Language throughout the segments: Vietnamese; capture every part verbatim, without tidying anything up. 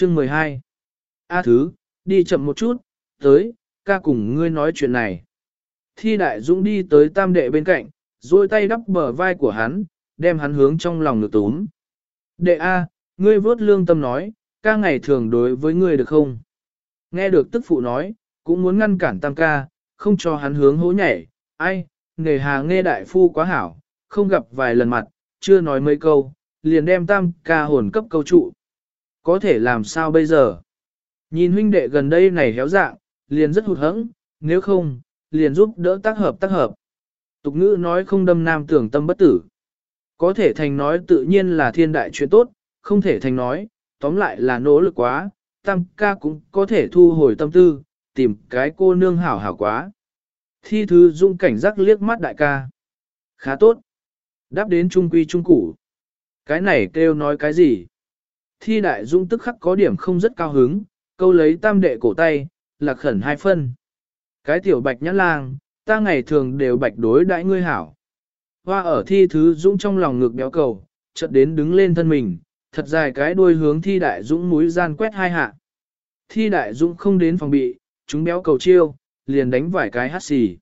Chương mười hai. A Thứ, đi chậm một chút, tới, ca cùng ngươi nói chuyện này. Thi Đại Dũng đi tới tam đệ bên cạnh, duỗi tay đắp bờ vai của hắn, đem hắn hướng trong lòng ngực túm. Đệ A, ngươi vớt lương tâm nói, ca ngày thường đối với ngươi được không? Nghe được tức phụ nói, cũng muốn ngăn cản tam ca, không cho hắn hướng hố nhảy. Ai, nghề hà nghe đại phu quá hảo, không gặp vài lần mặt, chưa nói mấy câu, liền đem tam ca hồn cấp câu trụ. Có thể làm sao bây giờ? Nhìn huynh đệ gần đây này héo dạng, liền rất hụt hẫng, nếu không, liền giúp đỡ tác hợp tác hợp. Tục ngữ nói không đâm nam tưởng tâm bất tử. Có thể thành nói tự nhiên là thiên đại chuyện tốt, không thể thành nói, tóm lại là nỗ lực quá, tam ca cũng có thể thu hồi tâm tư, tìm cái cô nương hảo hảo quá. Thi Thứ Dung cảnh giác liếc mắt đại ca. Khá tốt. Đáp đến trung quy trung củ. Cái này kêu nói cái gì? Thi Đại Dung tức khắc có điểm không rất cao hứng, câu lấy tam đệ cổ tay, lạc khẩn hai phân. Cái tiểu bạch nhãn lang, ta ngày thường đều bạch đối đãi ngươi hảo. Hoa ở Thi Thứ Dũng trong lòng ngực béo cầu, chợt đến đứng lên thân mình, thật dài cái đuôi hướng Thi Đại Dũng mũi gian quét hai hạ. Thi Đại Dũng không đến phòng bị, chúng béo cầu chiêu, liền đánh vài cái hắt xì.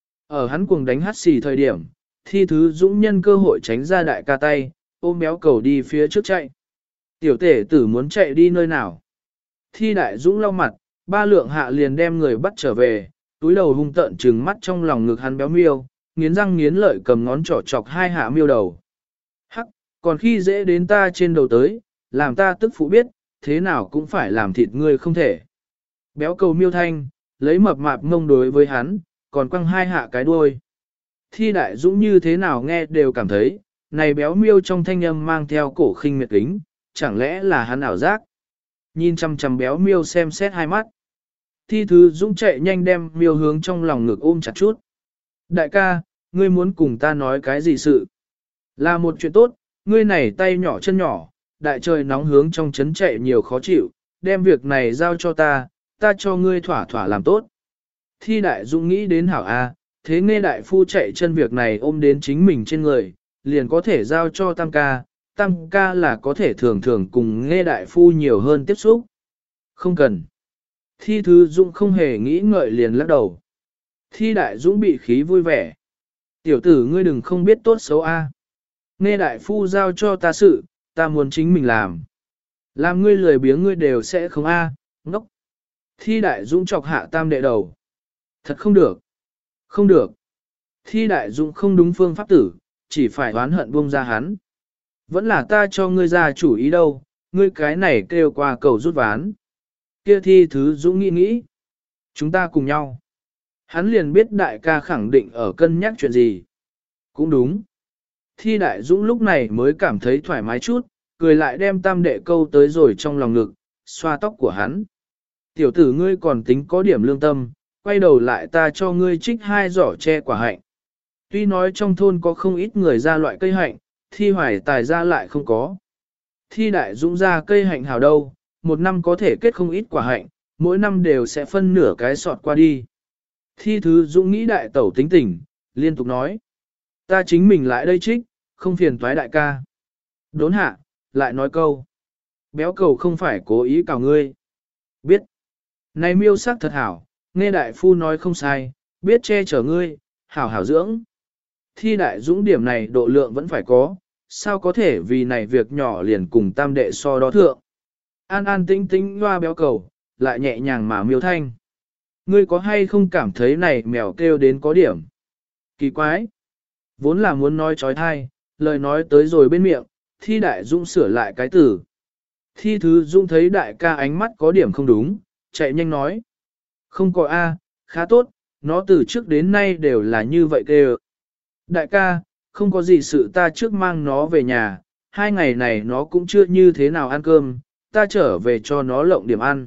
Ở hắn cuồng đánh hắt xì thời điểm, Thi Thứ Dũng nhân cơ hội tránh ra đại ca tay, ôm béo cầu đi phía trước chạy. Tiểu tể tử muốn chạy đi nơi nào? Thi Đại Dũng lau mặt, ba lượng hạ liền đem người bắt trở về, túi đầu hung tợn trừng mắt trong lòng ngực hắn béo miêu, nghiến răng nghiến lợi cầm ngón trỏ chọc hai hạ miêu đầu. Hắc, còn khi dễ đến ta trên đầu tới, làm ta tức phụ biết, thế nào cũng phải làm thịt ngươi không thể. Béo cầu miêu thanh, lấy mập mạp mông đối với hắn, còn quăng hai hạ cái đuôi. Thi Đại Dũng như thế nào nghe đều cảm thấy, này béo miêu trong thanh âm mang theo cổ khinh miệt kính, chẳng lẽ là hắn ảo giác. Nhìn chăm chăm béo miêu xem xét hai mắt. Thi Thứ Dũng chạy nhanh đem miêu hướng trong lòng ngực ôm chặt chút. Đại ca, ngươi muốn cùng ta nói cái gì sự? Là một chuyện tốt, ngươi này tay nhỏ chân nhỏ, đại trời nóng hướng trong chấn chạy nhiều khó chịu, đem việc này giao cho ta, ta cho ngươi thỏa thỏa làm tốt. Thi Đại Dũng nghĩ đến hảo A, thế nghe đại phu chạy chân việc này ôm đến chính mình trên người, liền có thể giao cho tam ca, tam ca là có thể thường thường cùng nghe đại phu nhiều hơn tiếp xúc. Không cần. Thi Thứ Dũng không hề nghĩ ngợi liền lắc đầu. Thi Đại Dũng bị khí vui vẻ. Tiểu tử ngươi đừng không biết tốt xấu A. Nghe đại phu giao cho ta sự, ta muốn chính mình làm. Làm ngươi lười biếng ngươi đều sẽ không A, ngốc. Thi Đại Dũng chọc hạ tam đệ đầu. Thật không được. Không được. Thi Đại Dũng không đúng phương pháp tử, chỉ phải oán hận buông ra hắn. Vẫn là ta cho ngươi ra chủ ý đâu, ngươi cái này kêu qua cầu rút ván. Kia Thi Thứ Dũng nghĩ nghĩ. Chúng ta cùng nhau. Hắn liền biết đại ca khẳng định ở cân nhắc chuyện gì. Cũng đúng. Thi Đại Dũng lúc này mới cảm thấy thoải mái chút, cười lại đem tam đệ câu tới rồi trong lòng ngực, xoa tóc của hắn. Tiểu tử ngươi còn tính có điểm lương tâm, quay đầu lại ta cho ngươi trích hai giỏ tre quả hạnh. Tuy nói trong thôn có không ít người ra loại cây hạnh, Thi Hoài Tài ra lại không có. Thi Đại Dũng ra cây hạnh hào đâu, một năm có thể kết không ít quả hạnh, mỗi năm đều sẽ phân nửa cái sọt qua đi. Thi Thứ Dũng nghĩ đại tẩu tính tình, liên tục nói. Ta chính mình lại đây trích, không phiền toái đại ca. Đốn hạ, lại nói câu. Béo cầu không phải cố ý cào ngươi. Biết. Này miêu sắc thật hảo, nghe đại phu nói không sai, biết che chở ngươi, hảo hảo dưỡng. Thi Đại Dũng điểm này độ lượng vẫn phải có, sao có thể vì này việc nhỏ liền cùng tam đệ so đo thượng. An an tĩnh tĩnh loa béo cầu, lại nhẹ nhàng mà miêu thanh. Ngươi có hay không cảm thấy này mèo kêu đến có điểm? Kỳ quái. Vốn là muốn nói trói thai, lời nói tới rồi bên miệng, Thi Đại Dũng sửa lại cái từ. Thi Thứ Dũng thấy đại ca ánh mắt có điểm không đúng, chạy nhanh nói. Không có A, khá tốt, nó từ trước đến nay đều là như vậy kêu. Đại ca, không có gì sự ta trước mang nó về nhà, hai ngày này nó cũng chưa như thế nào ăn cơm, ta trở về cho nó lộng điểm ăn.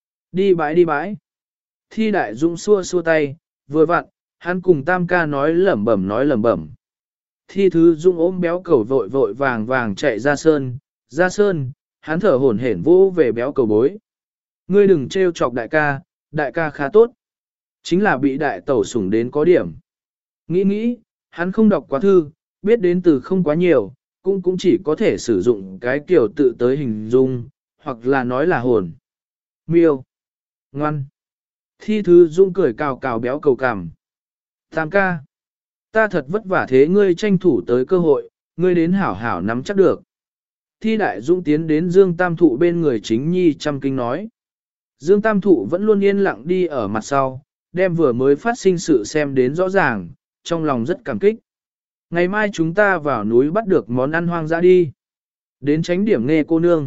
Đi bãi đi bãi. Thi Đại Dũng xua xua tay, vừa vặn, hắn cùng tam ca nói lẩm bẩm nói lẩm bẩm. Thi Thứ Dũng ôm béo cầu vội vội vàng vàng chạy ra sơn, ra sơn, hắn thở hổn hển vô về béo cầu bối. Ngươi đừng trêu chọc đại ca, đại ca khá tốt. Chính là bị đại tẩu sủng đến có điểm. Nghĩ nghĩ, hắn không đọc quá thư, biết đến từ không quá nhiều, cũng cũng chỉ có thể sử dụng cái kiểu tự tới hình dung, hoặc là nói là hồn. Miêu. Ngoan. Thi Thứ Dung cười cào cào béo cầu cằm. Tam ca. Ta thật vất vả thế ngươi tranh thủ tới cơ hội, ngươi đến hảo hảo nắm chắc được. Thi Đại Dũng tiến đến Dương Tam Thụ bên người chính nhi chăm kinh nói. Dương Tam Thụ vẫn luôn yên lặng đi ở mặt sau, đem vừa mới phát sinh sự xem đến rõ ràng, trong lòng rất cảm kích. Ngày mai chúng ta vào núi bắt được món ăn hoang dã đi. Đến tránh điểm nghe cô nương.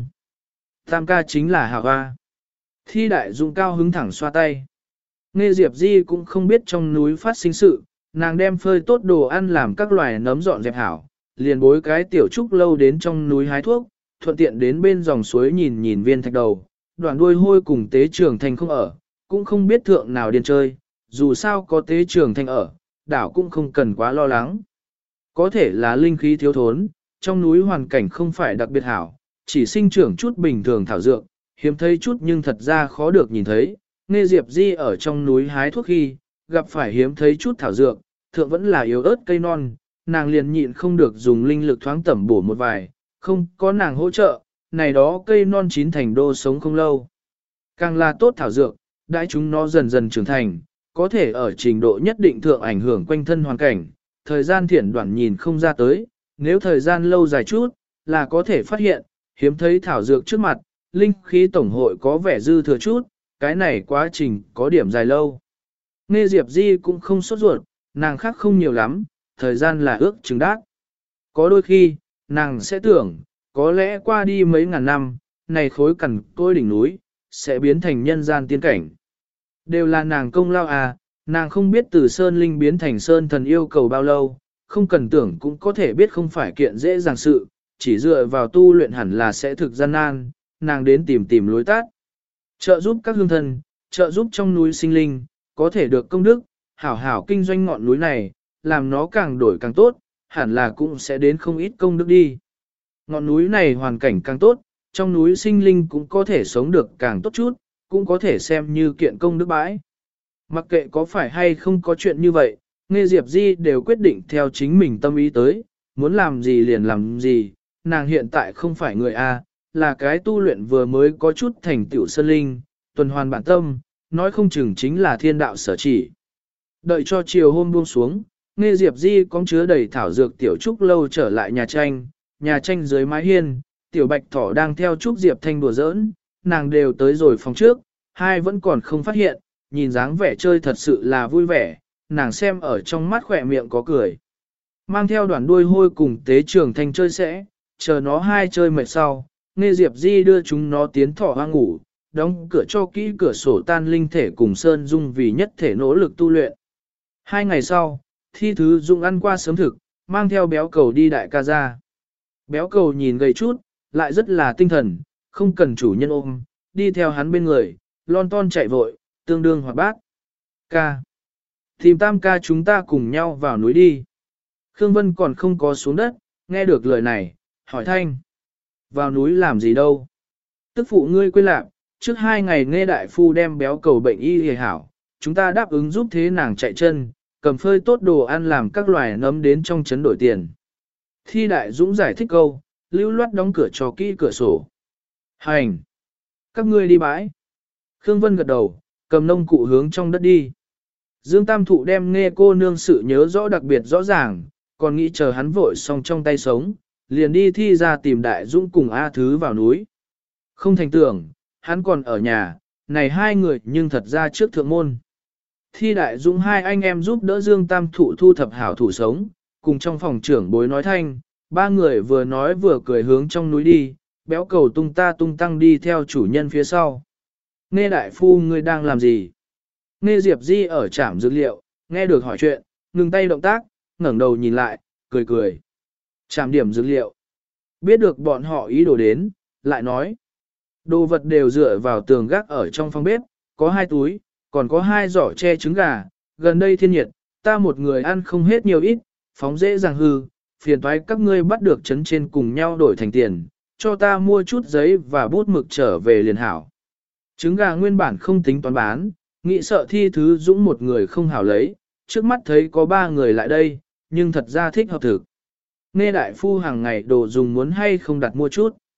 Tam ca chính là Hà Hoa. Thi Đại Dũng cao hứng thẳng xoa tay. Nghe Diệp Di cũng không biết trong núi phát sinh sự, nàng đem phơi tốt đồ ăn làm các loài nấm dọn dẹp hảo, liền bối cái tiểu trúc lâu đến trong núi hái thuốc, thuận tiện đến bên dòng suối nhìn nhìn viên thạch đầu, đoạn đuôi hôi cùng tế trường thành không ở, cũng không biết thượng nào điên chơi, dù sao có tế trường thành ở, đảo cũng không cần quá lo lắng. Có thể là linh khí thiếu thốn, trong núi hoàn cảnh không phải đặc biệt hảo, chỉ sinh trưởng chút bình thường thảo dược, hiếm thấy chút nhưng thật ra khó được nhìn thấy. Nghe Diệp Di ở trong núi hái thuốc khi, gặp phải hiếm thấy chút thảo dược, thượng vẫn là yếu ớt cây non, nàng liền nhịn không được dùng linh lực thoáng tẩm bổ một vài, không có nàng hỗ trợ, này đó cây non chín thành đô sống không lâu. Càng là tốt thảo dược, đãi chúng nó dần dần trưởng thành, có thể ở trình độ nhất định thượng ảnh hưởng quanh thân hoàn cảnh, thời gian thiển đoạn nhìn không ra tới, nếu thời gian lâu dài chút, là có thể phát hiện, hiếm thấy thảo dược trước mặt, linh khí tổng hội có vẻ dư thừa chút, cái này quá trình có điểm dài lâu. Nghe Diệp Di cũng không sốt ruột, nàng khác không nhiều lắm, thời gian là ước chừng đát. Có đôi khi, nàng sẽ tưởng, có lẽ qua đi mấy ngàn năm, này khối cằn côi đỉnh núi, sẽ biến thành nhân gian tiên cảnh. Đều là nàng công lao à, nàng không biết từ Sơn Linh biến thành Sơn Thần yêu cầu bao lâu, không cần tưởng cũng có thể biết không phải kiện dễ dàng sự, chỉ dựa vào tu luyện hẳn là sẽ thực gian nan, nàng đến tìm tìm lối tát. Trợ giúp các hương thân, trợ giúp trong núi sinh linh, có thể được công đức, hảo hảo kinh doanh ngọn núi này, làm nó càng đổi càng tốt, hẳn là cũng sẽ đến không ít công đức đi. Ngọn núi này hoàn cảnh càng tốt, trong núi sinh linh cũng có thể sống được càng tốt chút, cũng có thể xem như kiện công đức bãi. Mặc kệ có phải hay không có chuyện như vậy, Nghe Diệp Di đều quyết định theo chính mình tâm ý tới, muốn làm gì liền làm gì, nàng hiện tại không phải người A, là cái tu luyện vừa mới có chút thành tựu sơn linh, tuần hoàn bản tâm, nói không chừng chính là thiên đạo sở chỉ. Đợi cho chiều hôm buông xuống, Nghe Diệp Di có chứa đầy thảo dược tiểu trúc lâu trở lại nhà tranh, nhà tranh dưới mái hiên, tiểu bạch thỏ đang theo trúc Diệp Thanh đùa giỡn, nàng đều tới rồi phòng trước, hai vẫn còn không phát hiện, nhìn dáng vẻ chơi thật sự là vui vẻ, nàng xem ở trong mắt khỏe miệng có cười. Mang theo đoàn đuôi hôi cùng tế trường thanh chơi sẽ, chờ nó hai chơi mệt sau, Nghe Diệp Di đưa chúng nó tiến thỏ hoang ngủ, đóng cửa cho kỹ cửa sổ tan linh thể cùng Sơn Dung vì nhất thể nỗ lực tu luyện. Hai ngày sau, Thi Thứ Dung ăn qua sớm thực, mang theo béo cầu đi đại ca ra. Béo cầu nhìn gầy chút, lại rất là tinh thần, không cần chủ nhân ôm, đi theo hắn bên người, lon ton chạy vội, tương đương hoạt bát. Ca. Tìm tam ca chúng ta cùng nhau vào núi đi. Khương Vân còn không có xuống đất, nghe được lời này, hỏi thanh. Vào núi làm gì đâu? Tức phụ ngươi quên lạc, trước hai ngày nghe đại phu đem béo cầu bệnh y hề hảo, chúng ta đáp ứng giúp thế nàng chạy chân, cầm phơi tốt đồ ăn làm các loài nấm đến trong chấn đổi tiền. Thi Đại Dũng giải thích câu, lưu loát đóng cửa cho kỹ cửa sổ. Hành! Các ngươi đi bãi. Khương Vân gật đầu, cầm nông cụ hướng trong đất đi. Dương Tam Thụ đem nghe cô nương sự nhớ rõ đặc biệt rõ ràng, còn nghĩ chờ hắn vội xong trong tay sống, liền đi thi ra tìm Đại Dũng cùng A Thứ vào núi. Không thành tưởng, hắn còn ở nhà, này hai người nhưng thật ra trước thượng môn. Thi Đại Dũng hai anh em giúp đỡ Dương Tam Thụ thu thập hảo thủ sống, cùng trong phòng trưởng bối nói thanh, ba người vừa nói vừa cười hướng trong núi đi, béo cầu tung ta tung tăng đi theo chủ nhân phía sau. Nghe đại phu ngươi đang làm gì? Nghe Diệp Di ở trạm dược liệu, nghe được hỏi chuyện, ngừng tay động tác, ngẩng đầu nhìn lại, cười cười. Trạm điểm dược liệu. Biết được bọn họ ý đồ đến, lại nói. Đồ vật đều dựa vào tường gác ở trong phòng bếp, có hai túi, còn có hai giỏ che trứng gà, gần đây thiên nhiệt, ta một người ăn không hết nhiều ít, phóng dễ dàng hư, phiền toái các ngươi bắt được chấn trên cùng nhau đổi thành tiền, cho ta mua chút giấy và bút mực trở về liền hảo. Trứng gà nguyên bản không tính toán bán, nghĩ sợ Thi Thứ Dũng một người không hảo lấy, trước mắt thấy có ba người lại đây, nhưng thật ra thích hợp thực. Nghe đại phu hàng ngày đồ dùng muốn hay không đặt mua chút.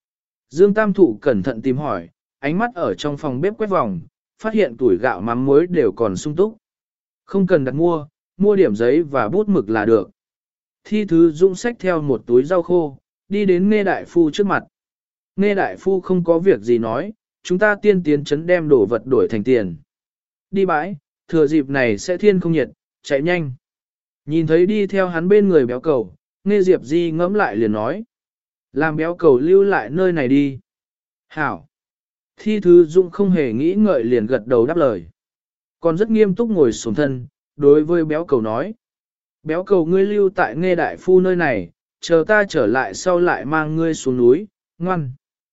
Dương Tam Thụ cẩn thận tìm hỏi, ánh mắt ở trong phòng bếp quét vòng, phát hiện tuổi gạo mắm muối đều còn sung túc. Không cần đặt mua, mua điểm giấy và bút mực là được. Thi Thứ Dũng xách theo một túi rau khô, đi đến Nghe Đại Phu trước mặt. Nghe Đại Phu không có việc gì nói, chúng ta tiên tiến chấn đem đồ vật đổi thành tiền. Đi bãi, thừa dịp này sẽ thiên không nhiệt, chạy nhanh. Nhìn thấy đi theo hắn bên người béo cầu, Nghe Diệp Di ngẫm lại liền nói. Làm béo cầu lưu lại nơi này đi. Hảo. Thi Thứ Dũng không hề nghĩ ngợi liền gật đầu đáp lời. Còn rất nghiêm túc ngồi xuống thân, đối với béo cầu nói. Béo cầu ngươi lưu tại Nghe Đại Phu nơi này, chờ ta trở lại sau lại mang ngươi xuống núi, ngoan.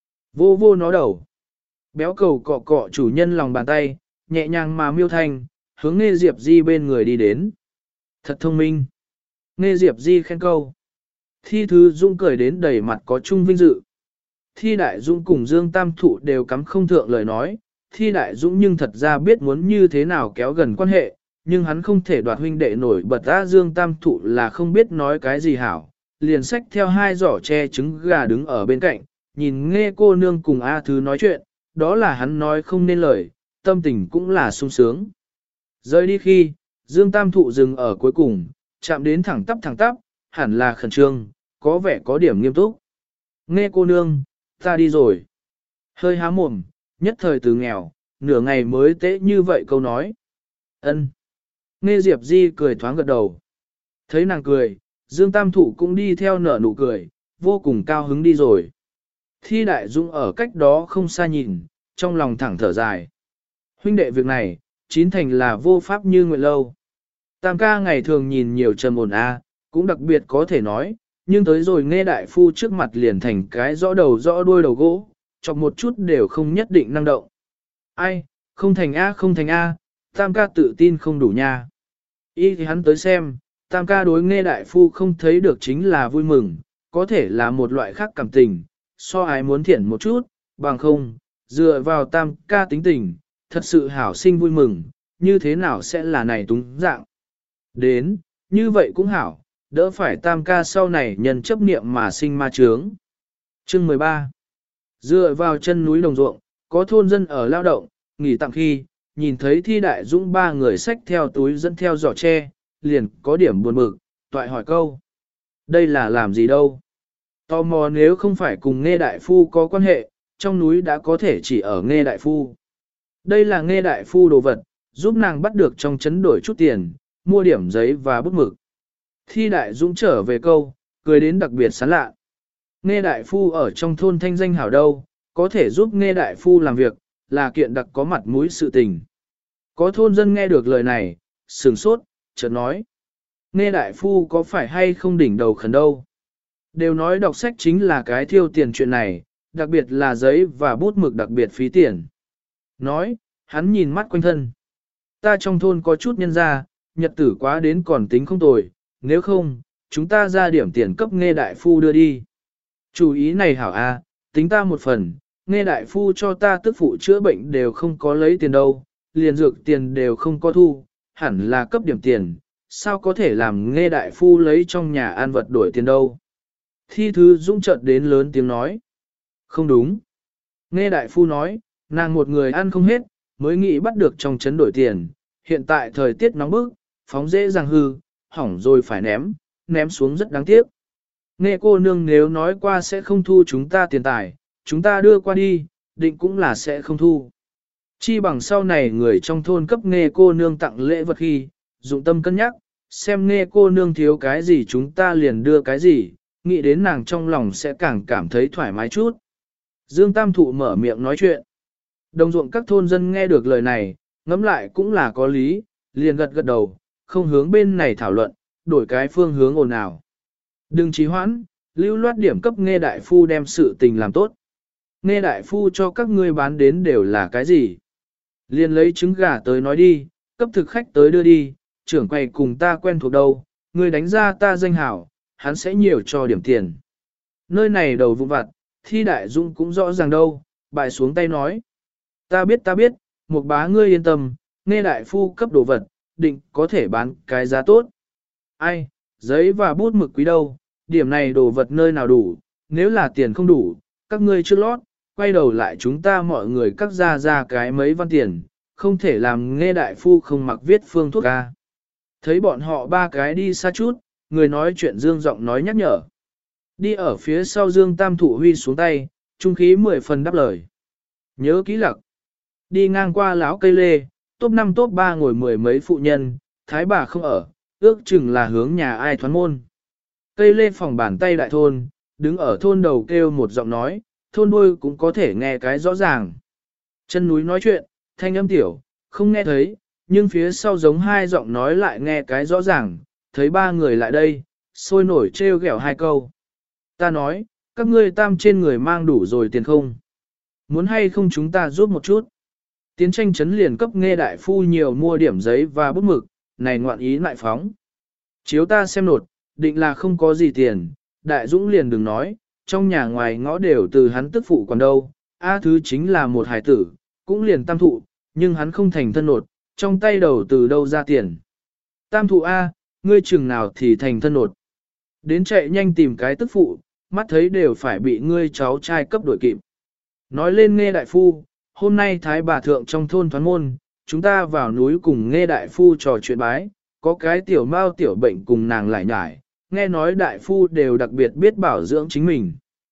Vô vô nó đầu. Béo cầu cọ cọ chủ nhân lòng bàn tay, nhẹ nhàng mà miêu thanh, hướng Nghe Diệp Di bên người đi đến. Thật thông minh. Nghe Diệp Di khen câu. Thi Thứ Dung cười đến đầy mặt có chung vinh dự. Thi Đại Dũng cùng Dương Tam Thụ đều cắm không thượng lời nói. Thi Đại Dũng nhưng thật ra biết muốn như thế nào kéo gần quan hệ, nhưng hắn không thể đoạt huynh đệ nổi bật ra. Dương Tam Thụ là không biết nói cái gì hảo, liền xách theo hai giỏ tre trứng gà đứng ở bên cạnh, nhìn Nghe cô nương cùng A Thứ nói chuyện, đó là hắn nói không nên lời, tâm tình cũng là sung sướng. Rời đi khi, Dương Tam Thụ dừng ở cuối cùng, chạm đến thẳng tắp thẳng tắp, hẳn là khẩn trương, có vẻ có điểm nghiêm túc. Nghe cô nương, ta đi rồi. Hơi há mồm, nhất thời từ nghèo, nửa ngày mới tế như vậy câu nói. Ân. Nghe Diệp Di cười thoáng gật đầu. Thấy nàng cười, Dương Tam Thụ cũng đi theo nở nụ cười, vô cùng cao hứng đi rồi. Thi Đại Dũng ở cách đó không xa nhìn, trong lòng thẳng thở dài. Huynh đệ việc này, chín thành là vô pháp như nguyện lâu. Tam ca ngày thường nhìn nhiều trầm ổn a, cũng đặc biệt có thể nói, nhưng tới rồi Nghe Đại Phu trước mặt liền thành cái rõ đầu rõ đuôi đầu gỗ, chọc một chút đều không nhất định năng động. Ai, không thành a không thành a, Tam ca tự tin không đủ nha. Y thì hắn tới xem, Tam ca đối Nghe Đại Phu không thấy được chính là vui mừng, có thể là một loại khác cảm tình, so ai muốn thiện một chút, bằng không, dựa vào Tam ca tính tình, thật sự hảo sinh vui mừng, như thế nào sẽ là này túng dạng. Đến, như vậy cũng hảo, đỡ phải Tam ca sau này nhân chấp niệm mà sinh ma chướng. Chương mười ba. Dựa vào chân núi đồng ruộng, có thôn dân ở lao động, nghỉ tạm khi, nhìn thấy Thi Đại Dũng ba người xách theo túi dẫn theo giỏ tre, liền có điểm buồn bực, toại hỏi câu. Đây là làm gì đâu? Tò mò nếu không phải cùng Nghe Đại Phu có quan hệ, trong núi đã có thể chỉ ở Nghe Đại Phu. Đây là Nghe Đại Phu đồ vật, giúp nàng bắt được trong chấn đổi chút tiền, mua điểm giấy và bút mực. Thi Đại Dũng trở về câu, cười đến đặc biệt sán lạ. Nghe Đại Phu ở trong thôn thanh danh hảo đâu, có thể giúp Nghe Đại Phu làm việc, là kiện đặc có mặt mũi sự tình. Có thôn dân nghe được lời này, sửng sốt, chợt nói. Nghe Đại Phu có phải hay không đỉnh đầu khẩn đâu? Đều nói đọc sách chính là cái thiêu tiền chuyện này, đặc biệt là giấy và bút mực đặc biệt phí tiền. Nói, hắn nhìn mắt quanh thân. Ta trong thôn có chút nhân gia, nhật tử quá đến còn tính không tồi, nếu không, chúng ta ra điểm tiền cấp Nghe Đại Phu đưa đi. Chủ ý này hảo a, tính ta một phần, Nghe Đại Phu cho ta tức phụ chữa bệnh đều không có lấy tiền đâu, liền dược tiền đều không có thu, hẳn là cấp điểm tiền, sao có thể làm Nghe Đại Phu lấy trong nhà an vật đổi tiền đâu. Thi Thứ Dũng chợt đến lớn tiếng nói. Không đúng. Nghe Đại Phu nói, nàng một người ăn không hết, mới nghĩ bắt được trong chấn đổi tiền, hiện tại thời tiết nóng bức, phóng dễ dàng hư, hỏng rồi phải ném, ném xuống rất đáng tiếc. Nghe cô nương nếu nói qua sẽ không thu chúng ta tiền tài, chúng ta đưa qua đi, định cũng là sẽ không thu. Chi bằng sau này người trong thôn cấp Nghe cô nương tặng lễ vật khi, dụng tâm cân nhắc, xem Nghe cô nương thiếu cái gì chúng ta liền đưa cái gì, nghĩ đến nàng trong lòng sẽ càng cảm thấy thoải mái chút. Dương Tam Thụ mở miệng nói chuyện. Đồng ruộng các thôn dân nghe được lời này, ngẫm lại cũng là có lý, liền gật gật đầu, không hướng bên này thảo luận, đổi cái phương hướng ồn ào. Đừng trì hoãn, lưu loát điểm cấp Nghe Đại Phu đem sự tình làm tốt. Nghe Đại Phu cho các ngươi bán đến đều là cái gì? Liền lấy trứng gà tới nói đi, cấp thực khách tới đưa đi, trưởng quầy cùng ta quen thuộc đâu, ngươi đánh ra ta danh hảo, hắn sẽ nhiều cho điểm tiền. Nơi này đầu vụn vặt, Thi Đại Dũng cũng rõ ràng đâu, bài xuống tay nói. Ta biết ta biết, một bá ngươi yên tâm, Nghe Đại Phu cấp đồ vật, định có thể bán cái giá tốt. Ai, giấy và bút mực quý đâu, điểm này đồ vật nơi nào đủ, nếu là tiền không đủ, các ngươi chưa lót, quay đầu lại chúng ta mọi người cắt ra ra cái mấy văn tiền, không thể làm nghe đại phu không mặc viết phương thuốc ca. Thấy bọn họ ba cái đi xa chút, người nói chuyện Dương giọng nói nhắc nhở. Đi ở phía sau Dương Tam Thụ huy xuống tay, trung khí mười phần đáp lời. Nhớ kỹ lặc. Đi ngang qua lão cây lê, top năm top ba ngồi mười mấy phụ nhân, thái bà không ở, ước chừng là hướng nhà ai thoán môn. Cây lê phòng bàn tay đại thôn, đứng ở thôn đầu kêu một giọng nói, thôn đuôi cũng có thể nghe cái rõ ràng. Chân núi nói chuyện, thanh âm tiểu, không nghe thấy, nhưng phía sau giống hai giọng nói lại nghe cái rõ ràng, thấy ba người lại đây, sôi nổi trêu ghẹo hai câu. Ta nói, các ngươi tam trên người mang đủ rồi tiền không? Muốn hay không chúng ta giúp một chút? Tiến tranh chấn liền cấp nghe đại phu nhiều mua điểm giấy và bút mực, này ngoạn ý lại phóng. Chiếu ta xem nột, định là không có gì tiền, đại dũng liền đừng nói, trong nhà ngoài ngõ đều từ hắn tức phụ còn đâu, A thứ chính là một hải tử, cũng liền tam thụ, nhưng hắn không thành thân nột, trong tay đầu từ đâu ra tiền. Tam thụ A, ngươi chừng nào thì thành thân nột. Đến chạy nhanh tìm cái tức phụ, mắt thấy đều phải bị ngươi cháu trai cấp đổi kịp. Nói lên nghe đại phu, hôm nay thái bà thượng trong thôn thoán môn, chúng ta vào núi cùng nghe đại phu trò chuyện bái, có cái tiểu mao tiểu bệnh cùng nàng lại nhải, nghe nói đại phu đều đặc biệt biết bảo dưỡng chính mình.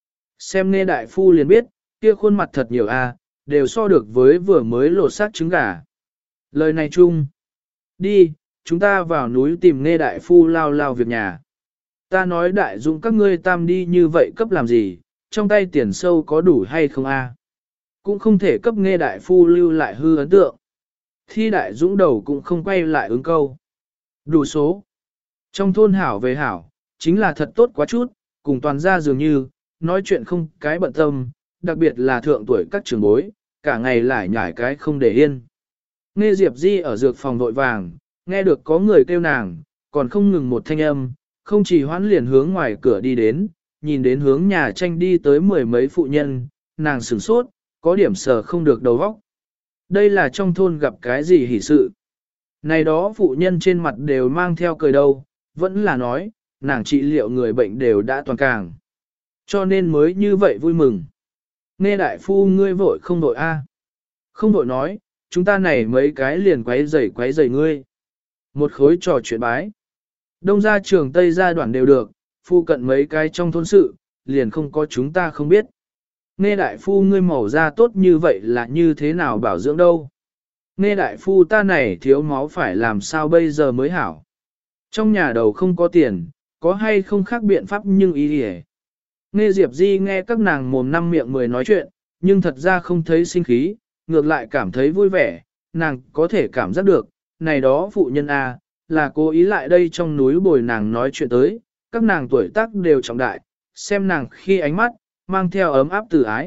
Xem nghe đại phu liền biết, kia khuôn mặt thật nhiều a, đều so được với vừa mới lột xác trứng gà. Lời này chung, đi, chúng ta vào núi tìm nghe đại phu lao lao việc nhà. Ta nói đại dũng các ngươi tam đi như vậy cấp làm gì, trong tay tiền sâu có đủ hay không a? Cũng không thể cấp nghe đại phu lưu lại hư ấn tượng. Thi đại dũng đầu cũng không quay lại ứng câu. Đủ số. Trong thôn hảo về hảo, chính là thật tốt quá chút, cùng toàn gia dường như, nói chuyện không cái bận tâm, đặc biệt là thượng tuổi các trưởng bối, cả ngày lại nhải cái không để yên. Nghe Diệp Di ở dược phòng vội vàng, nghe được có người kêu nàng, còn không ngừng một thanh âm, không chỉ hoãn liền hướng ngoài cửa đi đến, nhìn đến hướng nhà tranh đi tới mười mấy phụ nhân, nàng sửng sốt, có điểm sờ không được đầu óc. Đây là trong thôn gặp cái gì hỉ sự. Này đó phụ nhân trên mặt đều mang theo cười đâu, vẫn là nói, nàng trị liệu người bệnh đều đã toàn càng. Cho nên mới như vậy vui mừng. Nghe đại phu ngươi vội không vội a? Không vội nói, chúng ta này mấy cái liền quấy rầy quấy rầy ngươi. Một khối trò chuyện bái. Đông ra trường Tây ra đoạn đều được, phu cận mấy cái trong thôn sự, liền không có chúng ta không biết. Nghe đại phu ngươi màu da tốt như vậy là như thế nào bảo dưỡng đâu. Nghe đại phu ta này thiếu máu phải làm sao bây giờ mới hảo. Trong nhà đầu không có tiền, có hay không khác biện pháp nhưng ý đi. Nghe Diệp Di nghe các nàng mồm năm miệng mười nói chuyện, nhưng thật ra không thấy sinh khí, ngược lại cảm thấy vui vẻ, nàng có thể cảm giác được, này đó phụ nhân A, là cố ý lại đây trong núi bồi nàng nói chuyện tới, các nàng tuổi tác đều trọng đại, xem nàng khi ánh mắt, mang theo ấm áp từ ái.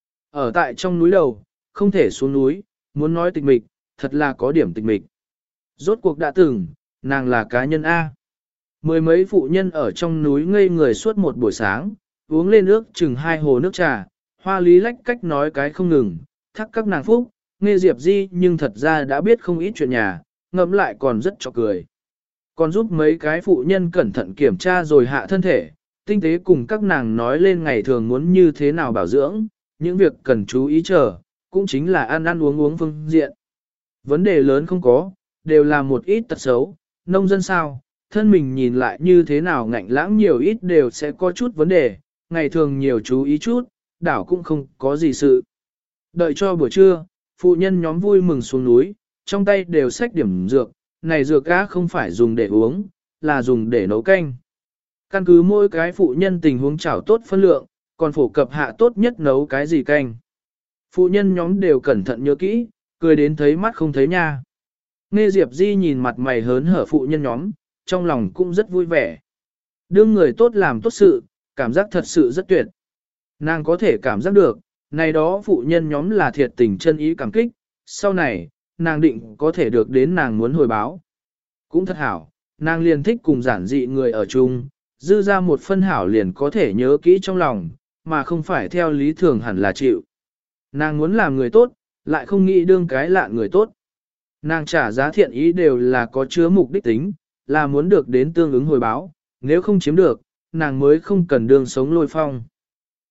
Ở tại trong núi đầu, không thể xuống núi, muốn nói tịch mịch, thật là có điểm tịch mịch. Rốt cuộc đã từng, nàng là cá nhân A. Mười mấy phụ nhân ở trong núi ngây người suốt một buổi sáng, uống lên nước chừng hai hồ nước trà, hoa lý lách cách nói cái không ngừng, thắc các nàng phúc, nghe Diệp Di nhưng thật ra đã biết không ít chuyện nhà, ngẫm lại còn rất cho cười. Còn giúp mấy cái phụ nhân cẩn thận kiểm tra rồi hạ thân thể, tinh tế cùng các nàng nói lên ngày thường muốn như thế nào bảo dưỡng, những việc cần chú ý chờ, cũng chính là ăn ăn uống uống phương diện. Vấn đề lớn không có, đều là một ít tật xấu, nông dân sao, thân mình nhìn lại như thế nào ngạnh lãng nhiều ít đều sẽ có chút vấn đề, ngày thường nhiều chú ý chút, đảo cũng không có gì sự. Đợi cho buổi trưa, phụ nhân nhóm vui mừng xuống núi, trong tay đều xách điểm dược, này dược á không phải dùng để uống, là dùng để nấu canh. Căn cứ mỗi cái phụ nhân tình huống chảo tốt phân lượng, còn phổ cập hạ tốt nhất nấu cái gì canh. Phụ nhân nhóm đều cẩn thận nhớ kỹ, cười đến thấy mắt không thấy nha. Nghe Diệp Di nhìn mặt mày hớn hở phụ nhân nhóm, trong lòng cũng rất vui vẻ. Đương người tốt làm tốt sự, cảm giác thật sự rất tuyệt. Nàng có thể cảm giác được, này đó phụ nhân nhóm là thiệt tình chân ý cảm kích, sau này, nàng định có thể được đến nàng muốn hồi báo. Cũng thật hảo, nàng liền thích cùng giản dị người ở chung, dư ra một phân hảo liền có thể nhớ kỹ trong lòng, mà không phải theo lý thường hẳn là chịu. Nàng muốn làm người tốt, lại không nghĩ đương cái lạ người tốt. Nàng trả giá thiện ý đều là có chứa mục đích tính, là muốn được đến tương ứng hồi báo, nếu không chiếm được, nàng mới không cần đương sống lôi phong.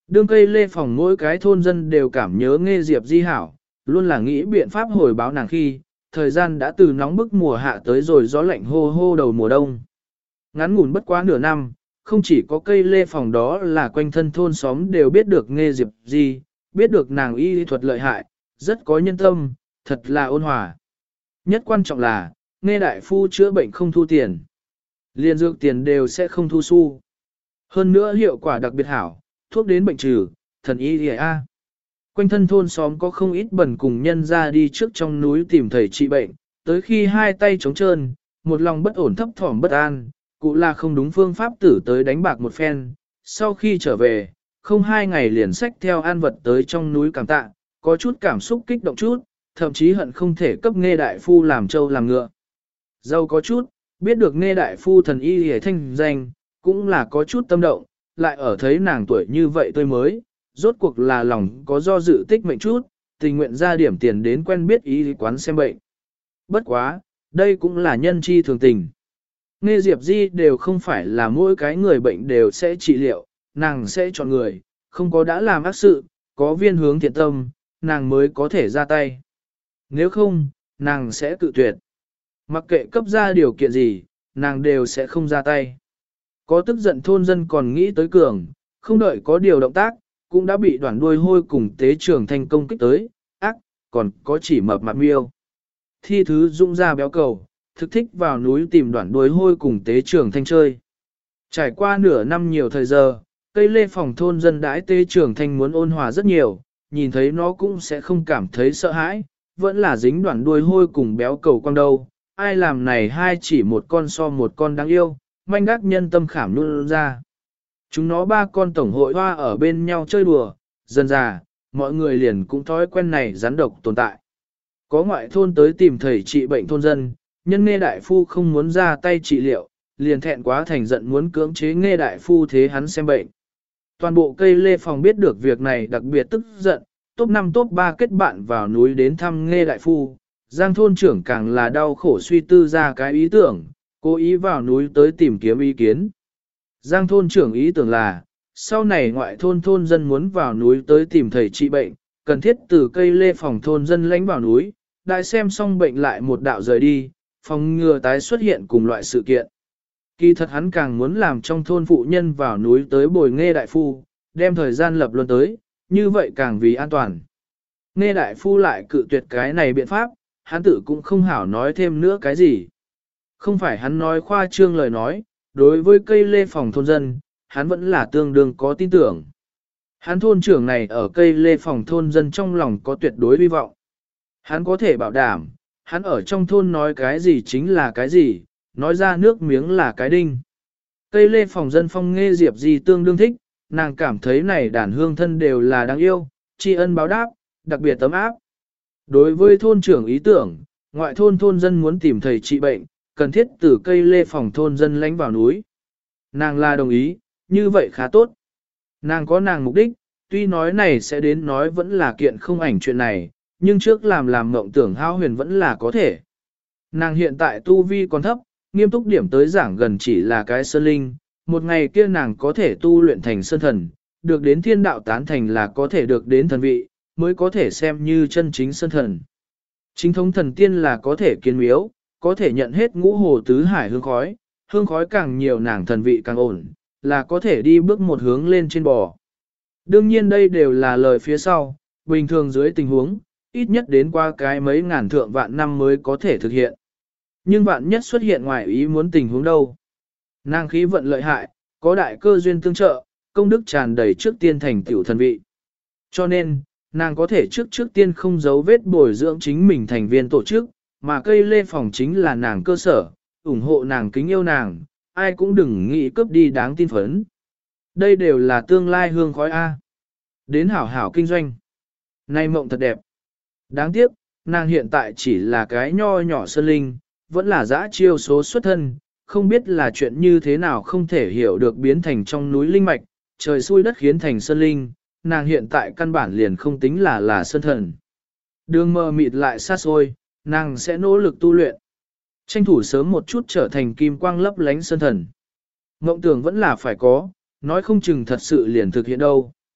Đương cây lê phòng mỗi cái thôn dân đều cảm nhớ nghe Diệp Di hảo, luôn là nghĩ biện pháp hồi báo nàng khi, thời gian đã từ nóng bức mùa hạ tới rồi gió lạnh hô hô đầu mùa đông. Ngắn ngủn bất quá nửa năm, không chỉ có cây lê phòng đó là quanh thân thôn xóm đều biết được nghe Diệp Di, biết được nàng y thuật lợi hại, rất có nhân tâm, thật là ôn hòa. Nhất quan trọng là, nghe đại phu chữa bệnh không thu tiền. Liên dược tiền đều sẽ không thu xu. Hơn nữa hiệu quả đặc biệt hảo, thuốc đến bệnh trừ, thần y lìa a. Quanh thân thôn xóm có không ít bẩn cùng nhân ra đi trước trong núi tìm thầy trị bệnh, tới khi hai tay trống trơn, một lòng bất ổn thấp thỏm bất an, cụ là không đúng phương pháp tử tới đánh bạc một phen. Sau khi trở về, không hai ngày liền sách theo an vật tới trong núi cảm tạ, có chút cảm xúc kích động chút, thậm chí hận không thể cấp nghe đại phu làm trâu làm ngựa. Dâu có chút, biết được nghe đại phu thần y hề thanh danh, cũng là có chút tâm động, lại ở thấy nàng tuổi như vậy tôi mới, rốt cuộc là lòng có do dự tích mệnh chút, tình nguyện ra điểm tiền đến quen biết y quán xem bệnh. Bất quá, đây cũng là nhân chi thường tình. Nghe Diệp Di đều không phải là mỗi cái người bệnh đều sẽ trị liệu, nàng sẽ chọn người, không có đã làm ác sự, có viên hướng thiện tâm, nàng mới có thể ra tay. Nếu không, nàng sẽ cự tuyệt. Mặc kệ cấp ra điều kiện gì, nàng đều sẽ không ra tay. Có tức giận thôn dân còn nghĩ tới cường, không đợi có điều động tác, cũng đã bị đoàn đuôi hôi cùng tế trưởng thành công kích tới, ác, còn có chỉ mập mạp miêu. Thi thứ dũng ra béo cầu, thực thích vào núi tìm đoàn đuôi hôi cùng tế trưởng thanh chơi. Trải qua nửa năm nhiều thời giờ, cây lê phòng thôn dân đãi tế trưởng thanh muốn ôn hòa rất nhiều, nhìn thấy nó cũng sẽ không cảm thấy sợ hãi, vẫn là dính đoàn đuôi hôi cùng béo cầu quang đâu. Ai làm này hai chỉ một con so một con đáng yêu, manh đắc nhân tâm khảm luôn ra. Chúng nó ba con tổng hội hoa ở bên nhau chơi đùa, dần già, mọi người liền cũng thói quen này rắn độc tồn tại. Có ngoại thôn tới tìm thầy trị bệnh thôn dân, nhân nghe đại phu không muốn ra tay trị liệu, liền thẹn quá thành giận muốn cưỡng chế nghe đại phu thế hắn xem bệnh. Toàn bộ cây lê phòng biết được việc này đặc biệt tức giận, top năm top ba kết bạn vào núi đến thăm nghe đại phu. Giang thôn trưởng càng là đau khổ suy tư ra cái ý tưởng, cố ý vào núi tới tìm kiếm ý kiến. Giang thôn trưởng ý tưởng là, sau này ngoại thôn thôn dân muốn vào núi tới tìm thầy trị bệnh, cần thiết từ cây lê phòng thôn dân lánh vào núi, đại xem xong bệnh lại một đạo rời đi, phòng ngừa tái xuất hiện cùng loại sự kiện. Kỳ thật hắn càng muốn làm trong thôn phụ nhân vào núi tới bồi nghe đại phu, đem thời gian lập luôn tới, như vậy càng vì an toàn. Nghe đại phu lại cự tuyệt cái này biện pháp, hắn tự cũng không hảo nói thêm nữa cái gì. Không phải hắn nói khoa trương lời nói, đối với cây lê phòng thôn dân, hắn vẫn là tương đương có tin tưởng. Hắn thôn trưởng này ở cây lê phòng thôn dân trong lòng có tuyệt đối hy vọng. Hắn có thể bảo đảm, hắn ở trong thôn nói cái gì chính là cái gì, nói ra nước miếng là cái đinh. Cây lê phòng dân phong nghe Diệp Di tương đương thích, nàng cảm thấy này đàn hương thân đều là đáng yêu, tri ân báo đáp, đặc biệt tấm áp. Đối với thôn trưởng ý tưởng, ngoại thôn thôn dân muốn tìm thầy trị bệnh, cần thiết từ cây lê phòng thôn dân lánh vào núi. Nàng là đồng ý, như vậy khá tốt. Nàng có nàng mục đích, tuy nói này sẽ đến nói vẫn là kiện không ảnh chuyện này, nhưng trước làm làm mộng tưởng hao huyền vẫn là có thể. Nàng hiện tại tu vi còn thấp, nghiêm túc điểm tới giảng gần chỉ là cái sơn linh, một ngày kia nàng có thể tu luyện thành sơn thần, được đến thiên đạo tán thành là có thể được đến thần vị, mới có thể xem như chân chính sơn thần. Chính thống thần tiên là có thể kiến miếu, có thể nhận hết ngũ hồ tứ hải hương khói, hương khói càng nhiều nàng thần vị càng ổn, là có thể đi bước một hướng lên trên bò. Đương nhiên đây đều là lời phía sau, bình thường dưới tình huống, ít nhất đến qua cái mấy ngàn thượng vạn năm mới có thể thực hiện. Nhưng vạn nhất xuất hiện ngoài ý muốn tình huống đâu. Nàng khí vận lợi hại, có đại cơ duyên tương trợ, công đức tràn đầy trước tiên thành tiểu thần vị. Cho nên, nàng có thể trước trước tiên không giấu vết bồi dưỡng chính mình thành viên tổ chức, mà cây lê phòng chính là nàng cơ sở, ủng hộ nàng kính yêu nàng, ai cũng đừng nghĩ cướp đi đáng tin phấn. Đây đều là tương lai hương khói A. Đến hảo hảo kinh doanh. Nay mộng thật đẹp. Đáng tiếc, nàng hiện tại chỉ là cái nho nhỏ sơn linh, vẫn là dã chiêu số xuất thân, không biết là chuyện như thế nào không thể hiểu được biến thành trong núi linh mạch, trời xui đất khiến thành sơn linh, nàng hiện tại căn bản liền không tính là là sơn thần. Đường mờ mịt lại xa xôi, nàng sẽ nỗ lực tu luyện. Tranh thủ sớm một chút trở thành kim quang lấp lánh sơn thần. Mộng tưởng vẫn là phải có, nói không chừng thật sự liền thực hiện đâu.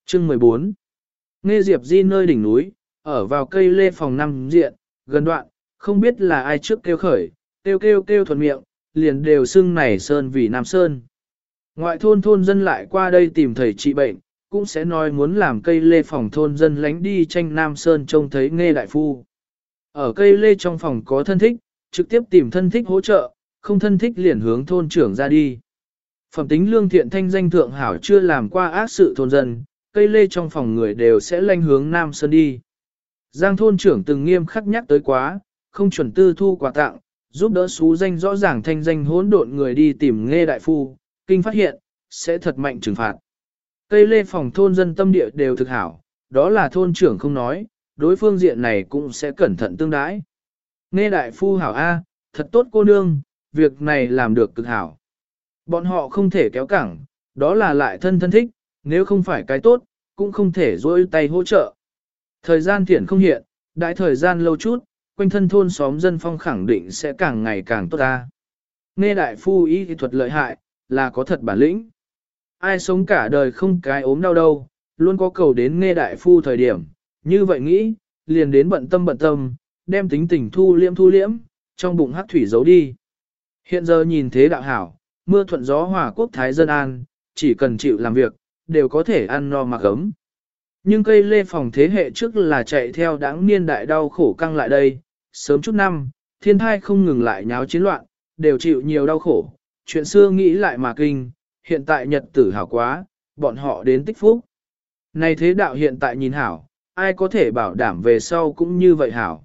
Chương mười bốn. Nghe Diệp Di nơi đỉnh núi, ở vào cây lê phòng năm diện, gần đoạn, không biết là ai trước kêu khởi, kêu kêu kêu thuận miệng, liền đều xưng này sơn vì Nam Sơn. Ngoại thôn thôn dân lại qua đây tìm thầy trị bệnh, cũng sẽ nói muốn làm cây lê phòng thôn dân lánh đi tranh Nam Sơn trông thấy Nghe đại phu. Ở cây lê trong phòng có thân thích, trực tiếp tìm thân thích hỗ trợ, không thân thích liền hướng thôn trưởng ra đi. Phẩm tính lương thiện thanh danh thượng hảo chưa làm qua ác sự thôn dân, cây lê trong phòng người đều sẽ lanh hướng Nam Sơn đi. Giang thôn trưởng từng nghiêm khắc nhắc tới quá, không chuẩn tư thu quà tặng, giúp đỡ xú danh rõ ràng thanh danh hỗn độn người đi tìm Nghe đại phu, kinh phát hiện, sẽ thật mạnh trừng phạt. Cây lê phòng thôn dân tâm địa đều thực hảo, đó là thôn trưởng không nói, đối phương diện này cũng sẽ cẩn thận tương đãi. Nghe đại phu hảo A, thật tốt cô nương, việc này làm được cực hảo. Bọn họ không thể kéo cẳng, đó là lại thân thân thích, nếu không phải cái tốt, cũng không thể dối tay hỗ trợ. Thời gian thiện không hiện, đại thời gian lâu chút, quanh thân thôn xóm dân phong khẳng định sẽ càng ngày càng tốt ta. Nghe đại phu y kỹ thuật lợi hại, là có thật bản lĩnh. Ai sống cả đời không cái ốm đau đâu, luôn có cầu đến nghe đại phu thời điểm, như vậy nghĩ, liền đến bận tâm bận tâm, đem tính tình thu liễm thu liễm, trong bụng hắc thủy giấu đi. Hiện giờ nhìn thế đạo hảo, mưa thuận gió hòa quốc thái dân an, chỉ cần chịu làm việc, đều có thể ăn no mặc ấm. Nhưng cây lê phòng thế hệ trước là chạy theo đáng niên đại đau khổ căng lại đây, sớm chút năm, thiên thai không ngừng lại nháo chiến loạn, đều chịu nhiều đau khổ, chuyện xưa nghĩ lại mà kinh, hiện tại nhật tử hảo quá, bọn họ đến tích phúc. Này thế đạo hiện tại nhìn hảo, ai có thể bảo đảm về sau cũng như vậy hảo.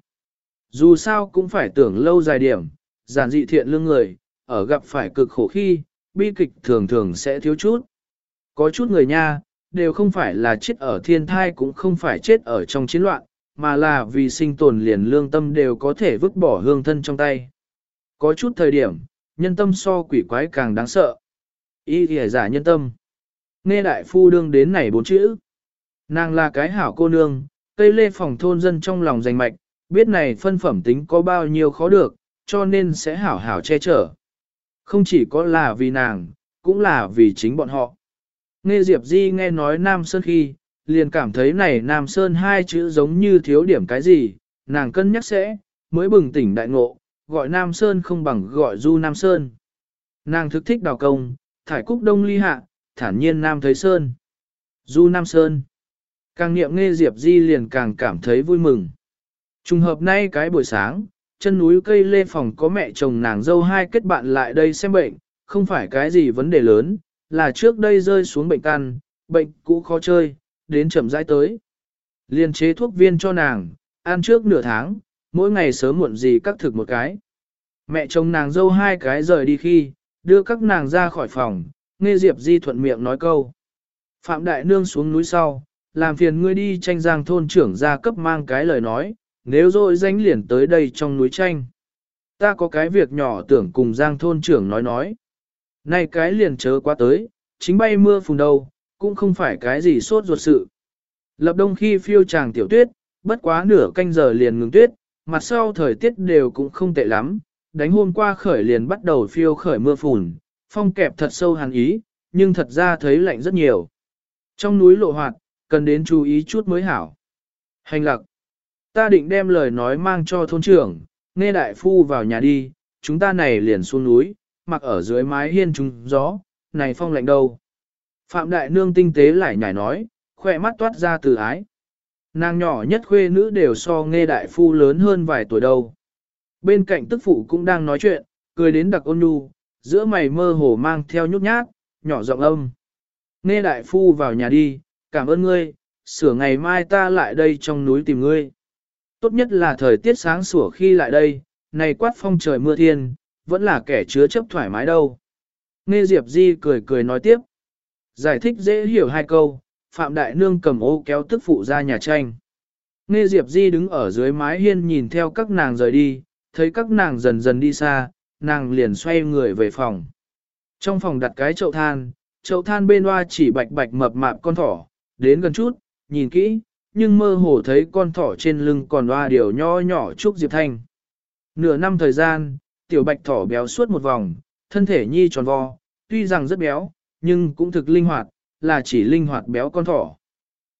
Dù sao cũng phải tưởng lâu dài điểm, giản dị thiện lương người, ở gặp phải cực khổ khi, bi kịch thường thường sẽ thiếu chút. Có chút người nha, đều không phải là chết ở thiên thai cũng không phải chết ở trong chiến loạn, mà là vì sinh tồn liền lương tâm đều có thể vứt bỏ hương thân trong tay. Có chút thời điểm, nhân tâm so quỷ quái càng đáng sợ. Ý kìa giả nhân tâm. Nghe đại phu đương đến này bốn chữ. Nàng là cái hảo cô nương, cây lê phòng thôn dân trong lòng rành mạch, biết này phân phẩm tính có bao nhiêu khó được, cho nên sẽ hảo hảo che chở. Không chỉ có là vì nàng, cũng là vì chính bọn họ. Nghe Diệp Di nghe nói Nam Sơn khi, liền cảm thấy này Nam Sơn hai chữ giống như thiếu điểm cái gì, nàng cân nhắc sẽ, mới bừng tỉnh đại ngộ, gọi Nam Sơn không bằng gọi Du Nam Sơn. Nàng thực thích đào công, thải cúc đông ly hạ, thản nhiên Nam thấy Sơn. Du Nam Sơn. Càng niệm nghe Diệp Di liền càng cảm thấy vui mừng. Trùng hợp nay cái buổi sáng, chân núi cây lê phòng có mẹ chồng nàng dâu hai kết bạn lại đây xem bệnh, không phải cái gì vấn đề lớn, là trước đây rơi xuống bệnh căn, bệnh cũ khó chơi, đến chậm rãi tới. Liên chế thuốc viên cho nàng, ăn trước nửa tháng, mỗi ngày sớm muộn gì các thực một cái. Mẹ chồng nàng dâu hai cái rời đi khi, đưa các nàng ra khỏi phòng, nghe Diệp Di thuận miệng nói câu. Phạm Đại Nương xuống núi sau, làm phiền ngươi đi tranh giang thôn trưởng ra cấp mang cái lời nói, nếu rồi danh liền tới đây trong núi tranh. Ta có cái việc nhỏ tưởng cùng giang thôn trưởng nói nói. Này cái liền chớ quá tới, chính bay mưa phùn đầu, cũng không phải cái gì sốt ruột sự. Lập đông khi phiêu tràng tiểu tuyết, bất quá nửa canh giờ liền ngừng tuyết, mặt sau thời tiết đều cũng không tệ lắm, đánh hôm qua khởi liền bắt đầu phiêu khởi mưa phùn, phong kẹp thật sâu hàn ý, nhưng thật ra thấy lạnh rất nhiều. Trong núi lộ hoạt, cần đến chú ý chút mới hảo. Hành lặc, ta định đem lời nói mang cho thôn trưởng, nghe đại phu vào nhà đi, chúng ta này liền xuống núi, mặc ở dưới mái hiên trúng gió, này phong lạnh đâu. Phạm Đại Nương tinh tế lại nhảy nói, khỏe mắt toát ra từ ái. Nàng nhỏ nhất khuê nữ đều so nghe đại phu lớn hơn vài tuổi đâu. Bên cạnh tức phụ cũng đang nói chuyện, cười đến đặc ôn nhu, giữa mày mơ hồ mang theo nhút nhát, nhỏ giọng âm. Nghe đại phu vào nhà đi, cảm ơn ngươi, sửa ngày mai ta lại đây trong núi tìm ngươi. Tốt nhất là thời tiết sáng sủa khi lại đây, này quát phong trời mưa thiên, vẫn là kẻ chứa chấp thoải mái đâu. Nghe Diệp Di cười cười nói tiếp. Giải thích dễ hiểu hai câu, Phạm Đại Nương cầm ô kéo tức phụ ra nhà tranh. Nghe Diệp Di đứng ở dưới mái hiên nhìn theo các nàng rời đi, thấy các nàng dần dần đi xa, nàng liền xoay người về phòng. Trong phòng đặt cái chậu than, chậu than bên hoa chỉ bạch bạch mập mạp con thỏ, đến gần chút, nhìn kỹ, nhưng mơ hồ thấy con thỏ trên lưng còn hoa điều nho nhỏ Trúc Diệp Thanh. Nửa năm thời gian, tiểu bạch thỏ béo suốt một vòng, thân thể nhi tròn vo, tuy rằng rất béo, nhưng cũng thực linh hoạt, là chỉ linh hoạt béo con thỏ.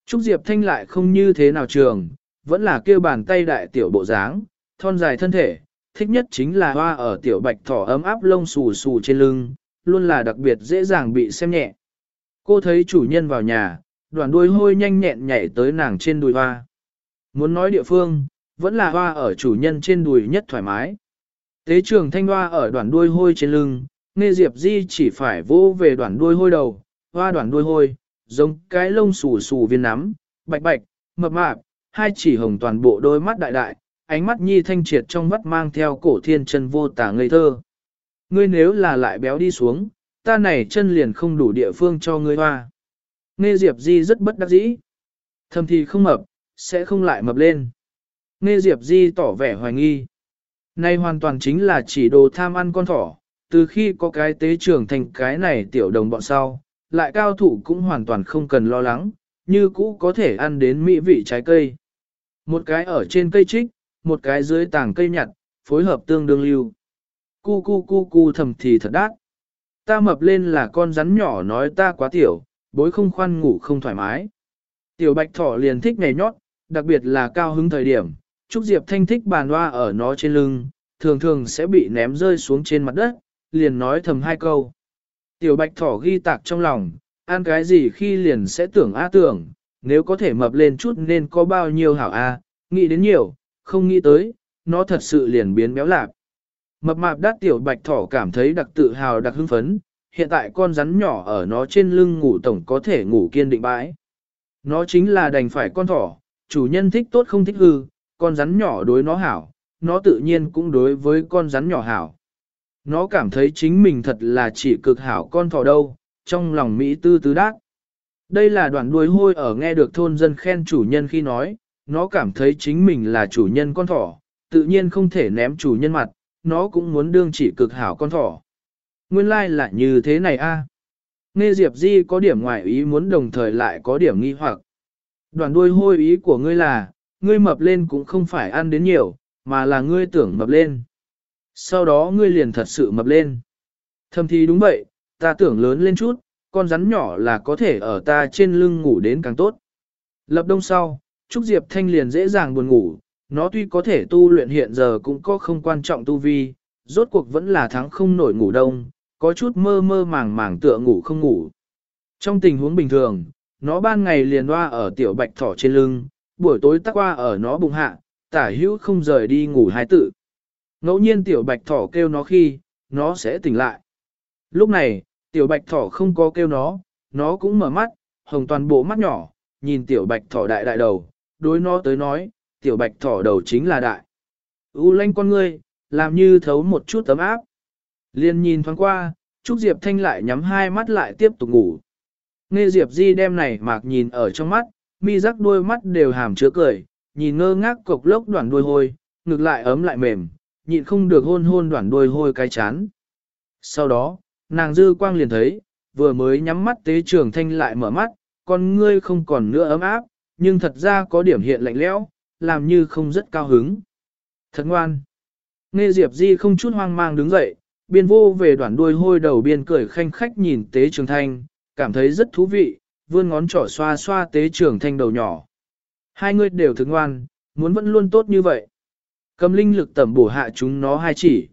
Trúc Diệp Thanh lại không như thế nào trường, vẫn là kêu bàn tay đại tiểu bộ dáng, thon dài thân thể, thích nhất chính là hoa ở tiểu bạch thỏ ấm áp lông xù xù trên lưng, luôn là đặc biệt dễ dàng bị xem nhẹ. Cô thấy chủ nhân vào nhà, đoàn đuôi hôi nhanh nhẹn nhảy tới nàng trên đùi hoa. Muốn nói địa phương, vẫn là hoa ở chủ nhân trên đùi nhất thoải mái. Tế trường thanh hoa ở đoàn đuôi hôi trên lưng, Nghe Diệp Di chỉ phải vô về đoàn đuôi hôi đầu, hoa đoàn đuôi hôi, giống cái lông xù xù viên nắm, bạch bạch, mập mạp, hai chỉ hồng toàn bộ đôi mắt đại đại, ánh mắt nhi thanh triệt trong mắt mang theo cổ thiên chân vô tả ngây thơ. Ngươi nếu là lại béo đi xuống, ta này chân liền không đủ địa phương cho ngươi hoa. Nghe Diệp Di rất bất đắc dĩ. Thầm thì không mập, sẽ không lại mập lên. Nghe Diệp Di tỏ vẻ hoài nghi. Này hoàn toàn chính là chỉ đồ tham ăn con thỏ, từ khi có cái tế trưởng thành cái này tiểu đồng bọn sau, lại cao thủ cũng hoàn toàn không cần lo lắng, như cũ có thể ăn đến mỹ vị trái cây. Một cái ở trên cây trích, một cái dưới tảng cây nhặt, phối hợp tương đương lưu. Cu cu cu cu thầm thì thật đát. Ta mập lên là con rắn nhỏ nói ta quá tiểu, bối không khoan ngủ không thoải mái. Tiểu bạch thỏ liền thích nhảy nhót, đặc biệt là cao hứng thời điểm, Trúc Diệp Thanh thích bàn hoa ở nó trên lưng, thường thường sẽ bị ném rơi xuống trên mặt đất, liền nói thầm hai câu. Tiểu bạch thỏ ghi tạc trong lòng, ăn cái gì khi liền sẽ tưởng a tưởng, nếu có thể mập lên chút nên có bao nhiêu hảo a, nghĩ đến nhiều, không nghĩ tới, nó thật sự liền biến béo lạc. Mập mạp đát tiểu bạch thỏ cảm thấy đặc tự hào đặc hưng phấn, hiện tại con rắn nhỏ ở nó trên lưng ngủ tổng có thể ngủ kiên định bãi. Nó chính là đành phải con thỏ, chủ nhân thích tốt không thích hư, con rắn nhỏ đối nó hảo, nó tự nhiên cũng đối với con rắn nhỏ hảo. Nó cảm thấy chính mình thật là chỉ cực hảo con thỏ đâu, trong lòng Mỹ tư tứ đát. Đây là đoạn đuôi hôi ở nghe được thôn dân khen chủ nhân khi nói, nó cảm thấy chính mình là chủ nhân con thỏ, tự nhiên không thể ném chủ nhân mặt, nó cũng muốn đương chỉ cực hảo con thỏ. Nguyên lai like là như thế này a. Nghe Diệp Di có điểm ngoại ý muốn đồng thời lại có điểm nghi hoặc. Đoạn đuôi hôi ý của ngươi là, ngươi mập lên cũng không phải ăn đến nhiều, mà là ngươi tưởng mập lên. Sau đó ngươi liền thật sự mập lên. Thầm thì đúng vậy, ta tưởng lớn lên chút, con rắn nhỏ là có thể ở ta trên lưng ngủ đến càng tốt. Lập đông sau, Trúc Diệp Thanh liền dễ dàng buồn ngủ, nó tuy có thể tu luyện hiện giờ cũng có không quan trọng tu vi, rốt cuộc vẫn là tháng không nổi ngủ đông, có chút mơ mơ màng màng tựa ngủ không ngủ. Trong tình huống bình thường, nó ban ngày liền hoa ở tiểu bạch thỏ trên lưng, buổi tối tắc hoa ở nó bụng hạ, tả hữu không rời đi ngủ hai tự. Ngẫu nhiên tiểu bạch thỏ kêu nó khi, nó sẽ tỉnh lại. Lúc này, tiểu bạch thỏ không có kêu nó, nó cũng mở mắt, hồng toàn bộ mắt nhỏ, nhìn tiểu bạch thỏ đại đại đầu, đối nó tới nói, tiểu bạch thỏ đầu chính là đại. U lanh con ngươi, làm như thấu một chút tấm áp. Liên nhìn thoáng qua, Trúc Diệp Thanh lại nhắm hai mắt lại tiếp tục ngủ. Nghe Diệp Di đem này mạc nhìn ở trong mắt, mi rắc đôi mắt đều hàm chứa cười, nhìn ngơ ngác cục lốc đoạn đuôi hôi, ngực lại ấm lại mềm, nhịn không được hôn hôn đoạn đuôi hôi cái chán. Sau đó, nàng dư quang liền thấy, vừa mới nhắm mắt tế trường thanh lại mở mắt, con ngươi không còn nữa ấm áp, nhưng thật ra có điểm hiện lạnh lẽo, làm như không rất cao hứng. Thật ngoan. Nghe Diệp Di không chút hoang mang đứng dậy, biên vô về đoạn đuôi hôi đầu biên cười khanh khách nhìn tế trường thanh, cảm thấy rất thú vị, vươn ngón trỏ xoa xoa tế trường thanh đầu nhỏ. Hai người đều thức ngoan, muốn vẫn luôn tốt như vậy. Cầm linh lực tẩm bổ hạ chúng nó hai chỉ.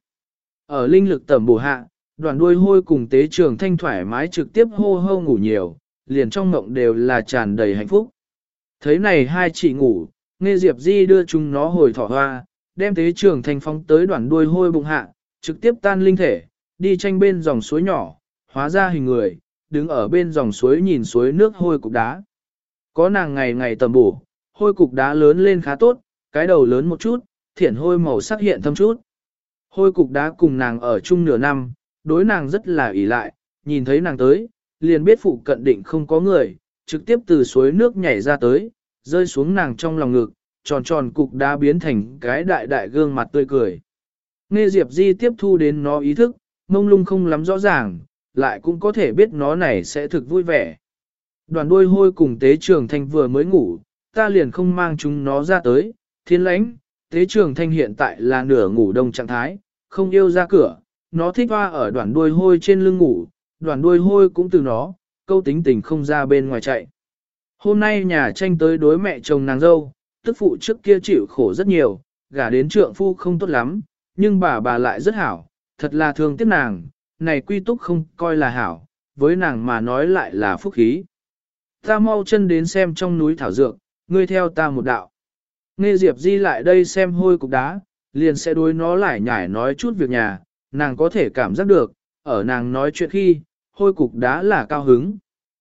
Ở linh lực tẩm bổ hạ, đoạn đuôi hôi cùng tế trường thanh thoải mái trực tiếp hô hô ngủ nhiều, liền trong mộng đều là tràn đầy hạnh phúc. Thấy này hai chỉ ngủ, Nghe Diệp Di đưa chúng nó hồi thỏ hoa, đem tế trường thanh phóng tới đoạn đuôi hôi bụng hạ, trực tiếp tan linh thể, đi tranh bên dòng suối nhỏ, hóa ra hình người, đứng ở bên dòng suối nhìn suối nước hôi cục đá. Có nàng ngày ngày tầm bổ, hôi cục đá lớn lên khá tốt, cái đầu lớn một chút, thiển hôi màu sắc hiện thâm chút. Hôi cục đá cùng nàng ở chung nửa năm, đối nàng rất là ỷ lại, nhìn thấy nàng tới, liền biết phụ cận định không có người, trực tiếp từ suối nước nhảy ra tới, rơi xuống nàng trong lòng ngực, tròn tròn cục đá biến thành cái đại đại gương mặt tươi cười. Nghe Diệp Di tiếp thu đến nó ý thức, mông lung không lắm rõ ràng, lại cũng có thể biết nó này sẽ thực vui vẻ. Đoàn đuôi hôi cùng tế trường thanh vừa mới ngủ, ta liền không mang chúng nó ra tới, thiên lãnh, tế trường thanh hiện tại là nửa ngủ đông trạng thái, không yêu ra cửa, nó thích hoa ở đoàn đuôi hôi trên lưng ngủ, đoàn đuôi hôi cũng từ nó, câu tính tình không ra bên ngoài chạy. Hôm nay nhà tranh tới đối mẹ chồng nàng dâu, tức phụ trước kia chịu khổ rất nhiều, gả đến trượng phu không tốt lắm, nhưng bà bà lại rất hảo, thật là thương tiếc nàng, này quy túc không coi là hảo, với nàng mà nói lại là phúc khí. Ta mau chân đến xem trong núi thảo dược, ngươi theo ta một đạo. Nghe Diệp Di lại đây xem hôi cục đá, liền sẽ đối nó lại nhải nói chút việc nhà, nàng có thể cảm giác được, ở nàng nói chuyện khi, hôi cục đá là cao hứng.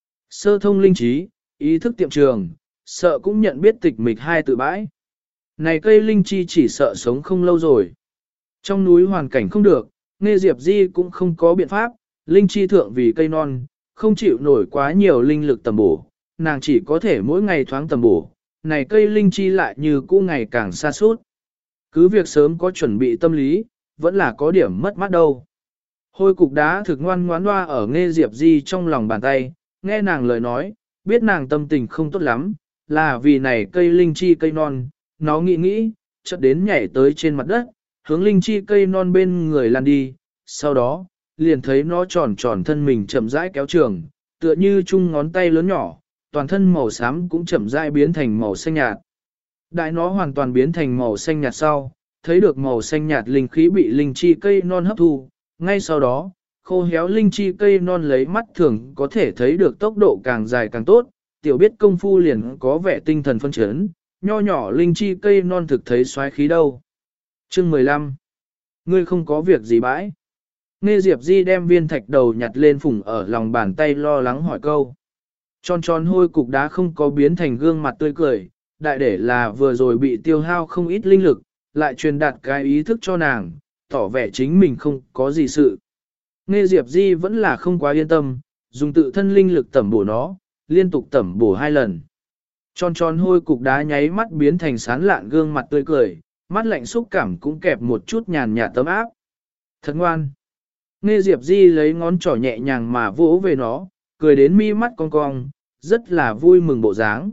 Sơ thông linh trí, ý thức tiệm trường, sợ cũng nhận biết tịch mịch hai tự bãi. Này cây linh chi chỉ sợ sống không lâu rồi. Trong núi hoàn cảnh không được, nghe Diệp Di cũng không có biện pháp, linh chi thượng vì cây non, không chịu nổi quá nhiều linh lực tầm bổ, nàng chỉ có thể mỗi ngày thoáng tầm bổ, này cây linh chi lại như cũ ngày càng xa suốt. Cứ việc sớm có chuẩn bị tâm lý, vẫn là có điểm mất mát đâu. Hôi cục đá thực ngoan ngoãn loa ở nghe Diệp Di trong lòng bàn tay, nghe nàng lời nói, biết nàng tâm tình không tốt lắm, là vì này cây linh chi cây non, nó nghĩ nghĩ, chợt đến nhảy tới trên mặt đất, hướng linh chi cây non bên người lăn đi, sau đó, liền thấy nó tròn tròn thân mình chậm rãi kéo trường, tựa như chung ngón tay lớn nhỏ, toàn thân màu xám cũng chậm rãi biến thành màu xanh nhạt. Đại nó hoàn toàn biến thành màu xanh nhạt sau, thấy được màu xanh nhạt linh khí bị linh chi cây non hấp thu, ngay sau đó, khô héo linh chi cây non lấy mắt thường có thể thấy được tốc độ càng dài càng tốt, tiểu biết công phu liền có vẻ tinh thần phân chấn, nho nhỏ linh chi cây non thực thấy xoáy khí đâu. Chương mười lăm. Ngươi không có việc gì bãi. Nghe Diệp Di đem viên thạch đầu nhặt lên phủng ở lòng bàn tay lo lắng hỏi câu. Tròn tròn hôi cục đá không có biến thành gương mặt tươi cười, đại để là vừa rồi bị tiêu hao không ít linh lực, lại truyền đạt cái ý thức cho nàng, tỏ vẻ chính mình không có gì sự. Nghe Diệp Di vẫn là không quá yên tâm, dùng tự thân linh lực tẩm bổ nó, liên tục tẩm bổ hai lần. Tròn tròn hôi cục đá nháy mắt biến thành sán lạn gương mặt tươi cười, mắt lạnh xúc cảm cũng kẹp một chút nhàn nhạt tấm áp. Thật ngoan. Nghe Diệp Di lấy ngón trỏ nhẹ nhàng mà vỗ về nó, cười đến mi mắt cong cong, rất là vui mừng bộ dáng.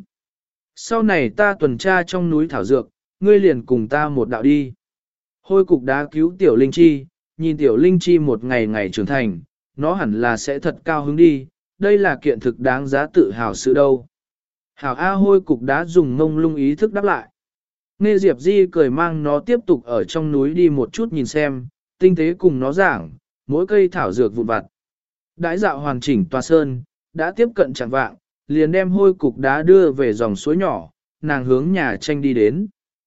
Sau này ta tuần tra trong núi thảo dược, ngươi liền cùng ta một đạo đi. Hôi cục đá cứu tiểu linh chi, nhìn tiểu linh chi một ngày ngày trưởng thành, nó hẳn là sẽ thật cao hứng đi, đây là kiện thực đáng giá tự hào sự đâu. Hảo A hôi cục đá dùng mông lung ý thức đáp lại. Nghe Diệp Di cười mang nó tiếp tục ở trong núi đi một chút nhìn xem, tinh tế cùng nó giảng, mỗi cây thảo dược vụn vặt. Đãi dạo hoàn chỉnh tòa sơn, đã tiếp cận chẳng vạng, liền đem hôi cục đá đưa về dòng suối nhỏ, nàng hướng nhà tranh đi đến.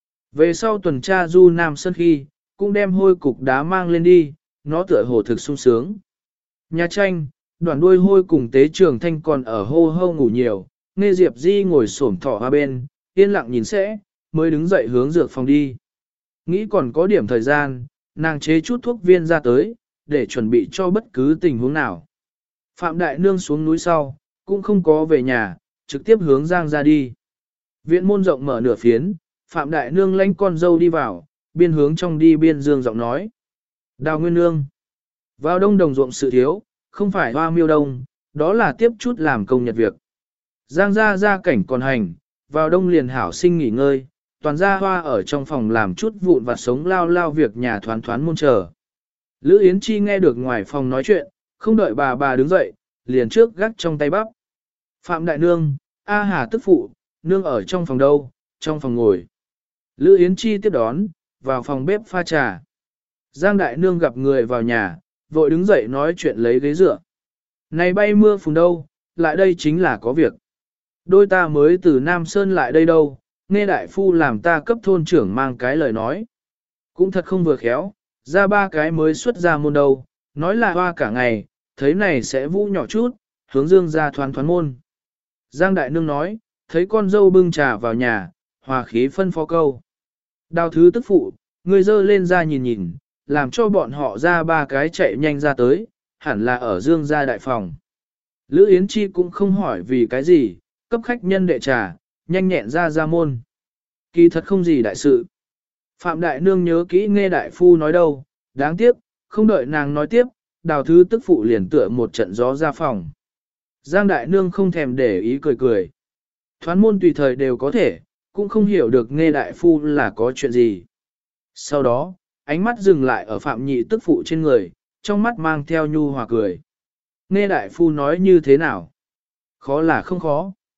Về sau tuần tra du Nam Sơn khi, cũng đem hôi cục đá mang lên đi, nó tựa hồ thực sung sướng. Nhà tranh, đoàn đuôi hôi cùng tế trường thanh còn ở hô hô ngủ nhiều, nghe Diệp Di ngồi xổm thỏ hoa bên, yên lặng nhìn sẽ, mới đứng dậy hướng dược phòng đi. Nghĩ còn có điểm thời gian, nàng chế chút thuốc viên ra tới, để chuẩn bị cho bất cứ tình huống nào. Phạm Đại Nương xuống núi sau, cũng không có về nhà, trực tiếp hướng Giang ra đi. Viện môn rộng mở nửa phiến, Phạm Đại Nương lãnh con dâu đi vào, biên hướng trong đi biên dương giọng nói. Đào Nguyên Nương, vào đông đồng ruộng sự thiếu, không phải hoa miêu đông, đó là tiếp chút làm công nhật việc. Giang ra ra cảnh còn hành, vào đông liền hảo sinh nghỉ ngơi, toàn gia hoa ở trong phòng làm chút vụn vặt sống lao lao việc nhà thoán thoán môn chờ. Lữ Yến Chi nghe được ngoài phòng nói chuyện, không đợi bà bà đứng dậy, liền trước gắt trong tay bắp. Phạm Đại Nương, A Hà tức phụ, nương ở trong phòng đâu, trong phòng ngồi. Lữ Yến Chi tiếp đón, vào phòng bếp pha trà. Giang Đại Nương gặp người vào nhà, vội đứng dậy nói chuyện lấy ghế dựa. Này bay mưa phùn đâu, lại đây chính là có việc. Đôi ta mới từ Nam Sơn lại đây đâu, nghe đại phu làm ta cấp thôn trưởng mang cái lời nói. Cũng thật không vừa khéo, ra ba cái mới xuất ra môn đâu, nói là hoa cả ngày, thấy này sẽ vũ nhỏ chút, hướng dương ra thoán thoán môn. Giang Đại Nương nói, thấy con dâu bưng trà vào nhà, hòa khí phân phó câu. Đào thứ tức phụ, người dơ lên ra nhìn nhìn, làm cho bọn họ ra ba cái chạy nhanh ra tới, hẳn là ở dương gia đại phòng. Lữ Yến Chi cũng không hỏi vì cái gì, cấp khách nhân đệ trà, nhanh nhẹn ra ra môn. Kỳ thật không gì đại sự. Phạm Đại Nương nhớ kỹ nghe đại phu nói đâu, đáng tiếc, không đợi nàng nói tiếp, đào thứ tức phụ liền tựa một trận gió ra phòng. Giang Đại Nương không thèm để ý cười cười. Thoán môn tùy thời đều có thể, cũng không hiểu được nghe đại phu là có chuyện gì. Sau đó, ánh mắt dừng lại ở Phạm Nhị tức phụ trên người, trong mắt mang theo nhu hòa cười. Nghe đại phu nói như thế nào? Khó là không khó.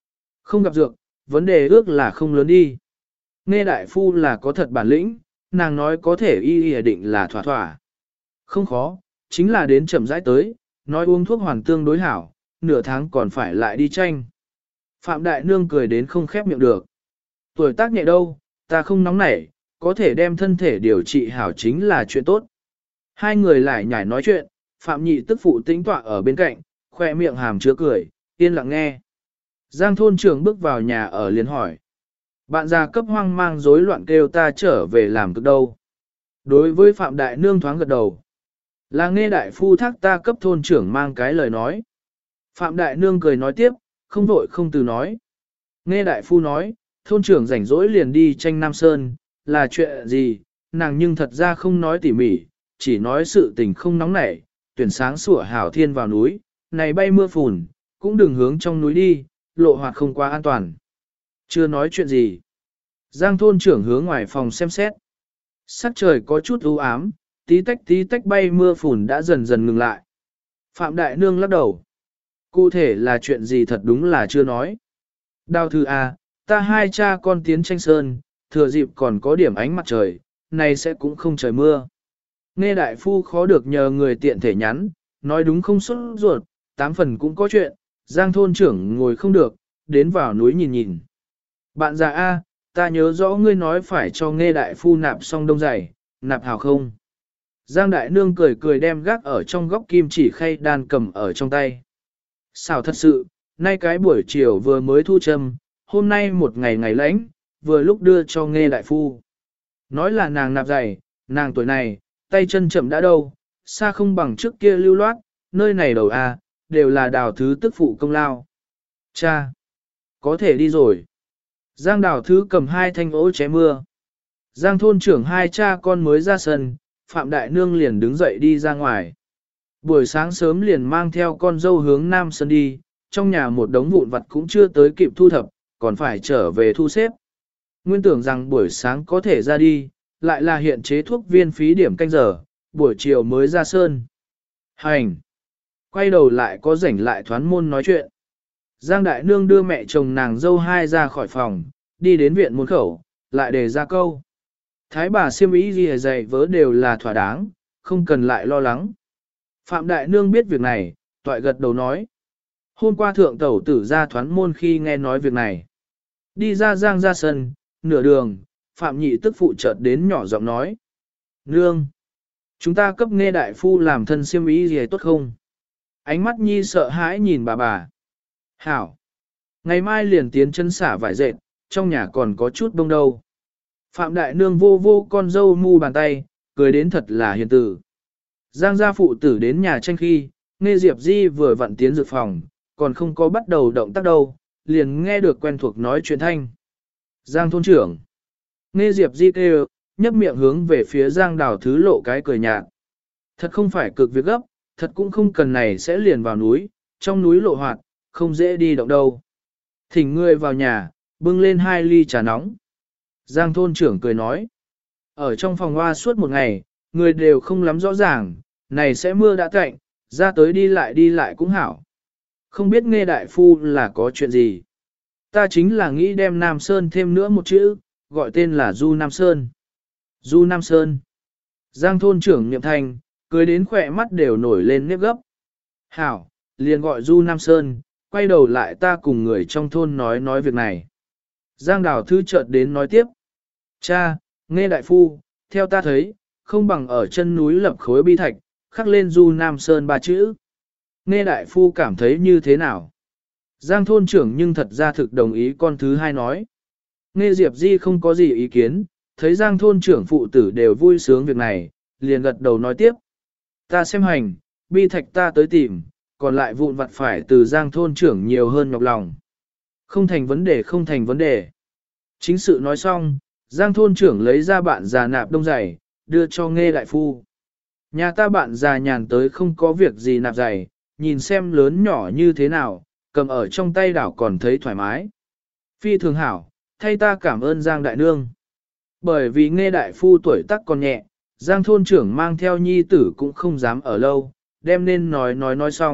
Không gặp dược, vấn đề ước là không lớn đi. Nghe đại phu là có thật bản lĩnh, nàng nói có thể y y định là thỏa thỏa. Không khó, chính là đến chậm rãi tới, nói uống thuốc hoàn tương đối hảo, nửa tháng còn phải lại đi tranh. Phạm Đại Nương cười đến không khép miệng được. Tuổi tác nhẹ đâu, ta không nóng nảy, có thể đem thân thể điều trị hảo chính là chuyện tốt. Hai người lại nhảy nói chuyện, Phạm Nhị tức phụ tĩnh tọa ở bên cạnh, khoe miệng hàm chứa cười, yên lặng nghe. Giang thôn trưởng bước vào nhà ở liền hỏi. Bạn già cấp hoang mang rối loạn kêu ta trở về làm cực đâu. Đối với Phạm Đại Nương thoáng gật đầu. Là nghe đại phu thác ta cấp thôn trưởng mang cái lời nói. Phạm Đại Nương cười nói tiếp, không vội không từ nói. Nghe đại phu nói, thôn trưởng rảnh rỗi liền đi tranh Nam Sơn, là chuyện gì, nàng nhưng thật ra không nói tỉ mỉ, chỉ nói sự tình không nóng nảy, tuyển sáng sủa hảo thiên vào núi, này bay mưa phùn, cũng đừng hướng trong núi đi, lộ hoạt không quá an toàn. Chưa nói chuyện gì. Giang thôn trưởng hướng ngoài phòng xem xét. Sắc trời có chút u ám, tí tách tí tách bay mưa phùn đã dần dần ngừng lại. Phạm Đại Nương lắc đầu. Cụ thể là chuyện gì thật đúng là chưa nói. Đào thư à, ta hai cha con tiến tranh sơn, thừa dịp còn có điểm ánh mặt trời, này sẽ cũng không trời mưa. Nghe đại phu khó được nhờ người tiện thể nhắn, nói đúng không xuất ruột, tám phần cũng có chuyện, Giang thôn trưởng ngồi không được, đến vào núi nhìn nhìn. Bạn già A, ta nhớ rõ ngươi nói phải cho nghe đại phu nạp xong đông giày, nạp hào không? Giang đại nương cười cười đem gác ở trong góc kim chỉ khay đàn cầm ở trong tay. Xảo thật sự, nay cái buổi chiều vừa mới thu châm, hôm nay một ngày ngày lãnh, vừa lúc đưa cho nghe đại phu. Nói là nàng nạp giày, nàng tuổi này, tay chân chậm đã đâu, xa không bằng trước kia lưu loát, nơi này đầu A, đều là đào thứ tức phụ công lao. Cha, có thể đi rồi. Giang đào thứ cầm hai thanh ố ché mưa. Giang thôn trưởng hai cha con mới ra sân, Phạm Đại Nương liền đứng dậy đi ra ngoài. Buổi sáng sớm liền mang theo con dâu hướng Nam Sơn đi, trong nhà một đống vụn vặt cũng chưa tới kịp thu thập, còn phải trở về thu xếp. Nguyên tưởng rằng buổi sáng có thể ra đi, lại là hiện chế thuốc viên phí điểm canh giờ, buổi chiều mới ra sơn. Hành! Quay đầu lại có rảnh lại thoán môn nói chuyện. Giang Đại Nương đưa mẹ chồng nàng dâu hai ra khỏi phòng, đi đến viện môn khẩu, lại đề ra câu. Thái bà siêm ý gì dày vớ đều là thỏa đáng, không cần lại lo lắng. Phạm Đại Nương biết việc này, toại gật đầu nói. Hôm qua thượng tẩu tử ra thoán môn khi nghe nói việc này. Đi ra Giang ra sân, nửa đường, Phạm Nhị tức phụ chợt đến nhỏ giọng nói. Nương! Chúng ta cấp nghe đại phu làm thân siêm ý gì tốt không? Ánh mắt Nhi sợ hãi nhìn bà bà. Hảo! Ngày mai liền tiến chân xả vải dệt, trong nhà còn có chút bông đâu. Phạm Đại Nương vô vô con dâu mu bàn tay, cười đến thật là hiền tử. Giang gia phụ tử đến nhà tranh khi, nghe Diệp Di vừa vặn tiến dược phòng, còn không có bắt đầu động tác đâu, liền nghe được quen thuộc nói chuyện thanh. Giang thôn trưởng. Nghe Diệp Di kêu, nhấp miệng hướng về phía Giang Đào Thứ lộ cái cười nhạt. Thật không phải cực việc gấp, thật cũng không cần này sẽ liền vào núi, trong núi lộ hoạt, không dễ đi động đâu. Thỉnh ngươi vào nhà, bưng lên hai ly trà nóng. Giang thôn trưởng cười nói. Ở trong phòng hoa suốt một ngày, người đều không lắm rõ ràng, này sẽ mưa đã cạnh, ra tới đi lại đi lại cũng hảo. Không biết nghe đại phu là có chuyện gì. Ta chính là nghĩ đem Nam Sơn thêm nữa một chữ, gọi tên là Du Nam Sơn. Du Nam Sơn. Giang thôn trưởng niệm thành, cười đến khỏe mắt đều nổi lên nếp gấp. Hảo, liền gọi Du Nam Sơn, quay đầu lại ta cùng người trong thôn nói nói việc này. Giang Đào Thư chợt đến nói tiếp. Cha, nghe đại phu, theo ta thấy, không bằng ở chân núi lập khối bi thạch, khắc lên Du Nam Sơn ba chữ. Nghe đại phu cảm thấy như thế nào? Giang thôn trưởng nhưng thật ra thực đồng ý con thứ hai nói. Nghe Diệp Di không có gì ý kiến, thấy Giang thôn trưởng phụ tử đều vui sướng việc này, liền gật đầu nói tiếp. Ta xem hành, bi thạch ta tới tìm, còn lại vụn vặt phải từ Giang thôn trưởng nhiều hơn nhọc lòng. Không thành vấn đề không thành vấn đề. Chính sự nói xong, Giang thôn trưởng lấy ra bạn già nạp đông giày, đưa cho nghe đại phu. Nhà ta bạn già nhàn tới không có việc gì nạp giày, nhìn xem lớn nhỏ như thế nào, cầm ở trong tay đảo còn thấy thoải mái. Phi thường hảo, thay ta cảm ơn Giang đại nương. Bởi vì nghe đại phu tuổi tác còn nhẹ, Giang thôn trưởng mang theo nhi tử cũng không dám ở lâu, đem nên nói nói nói xong,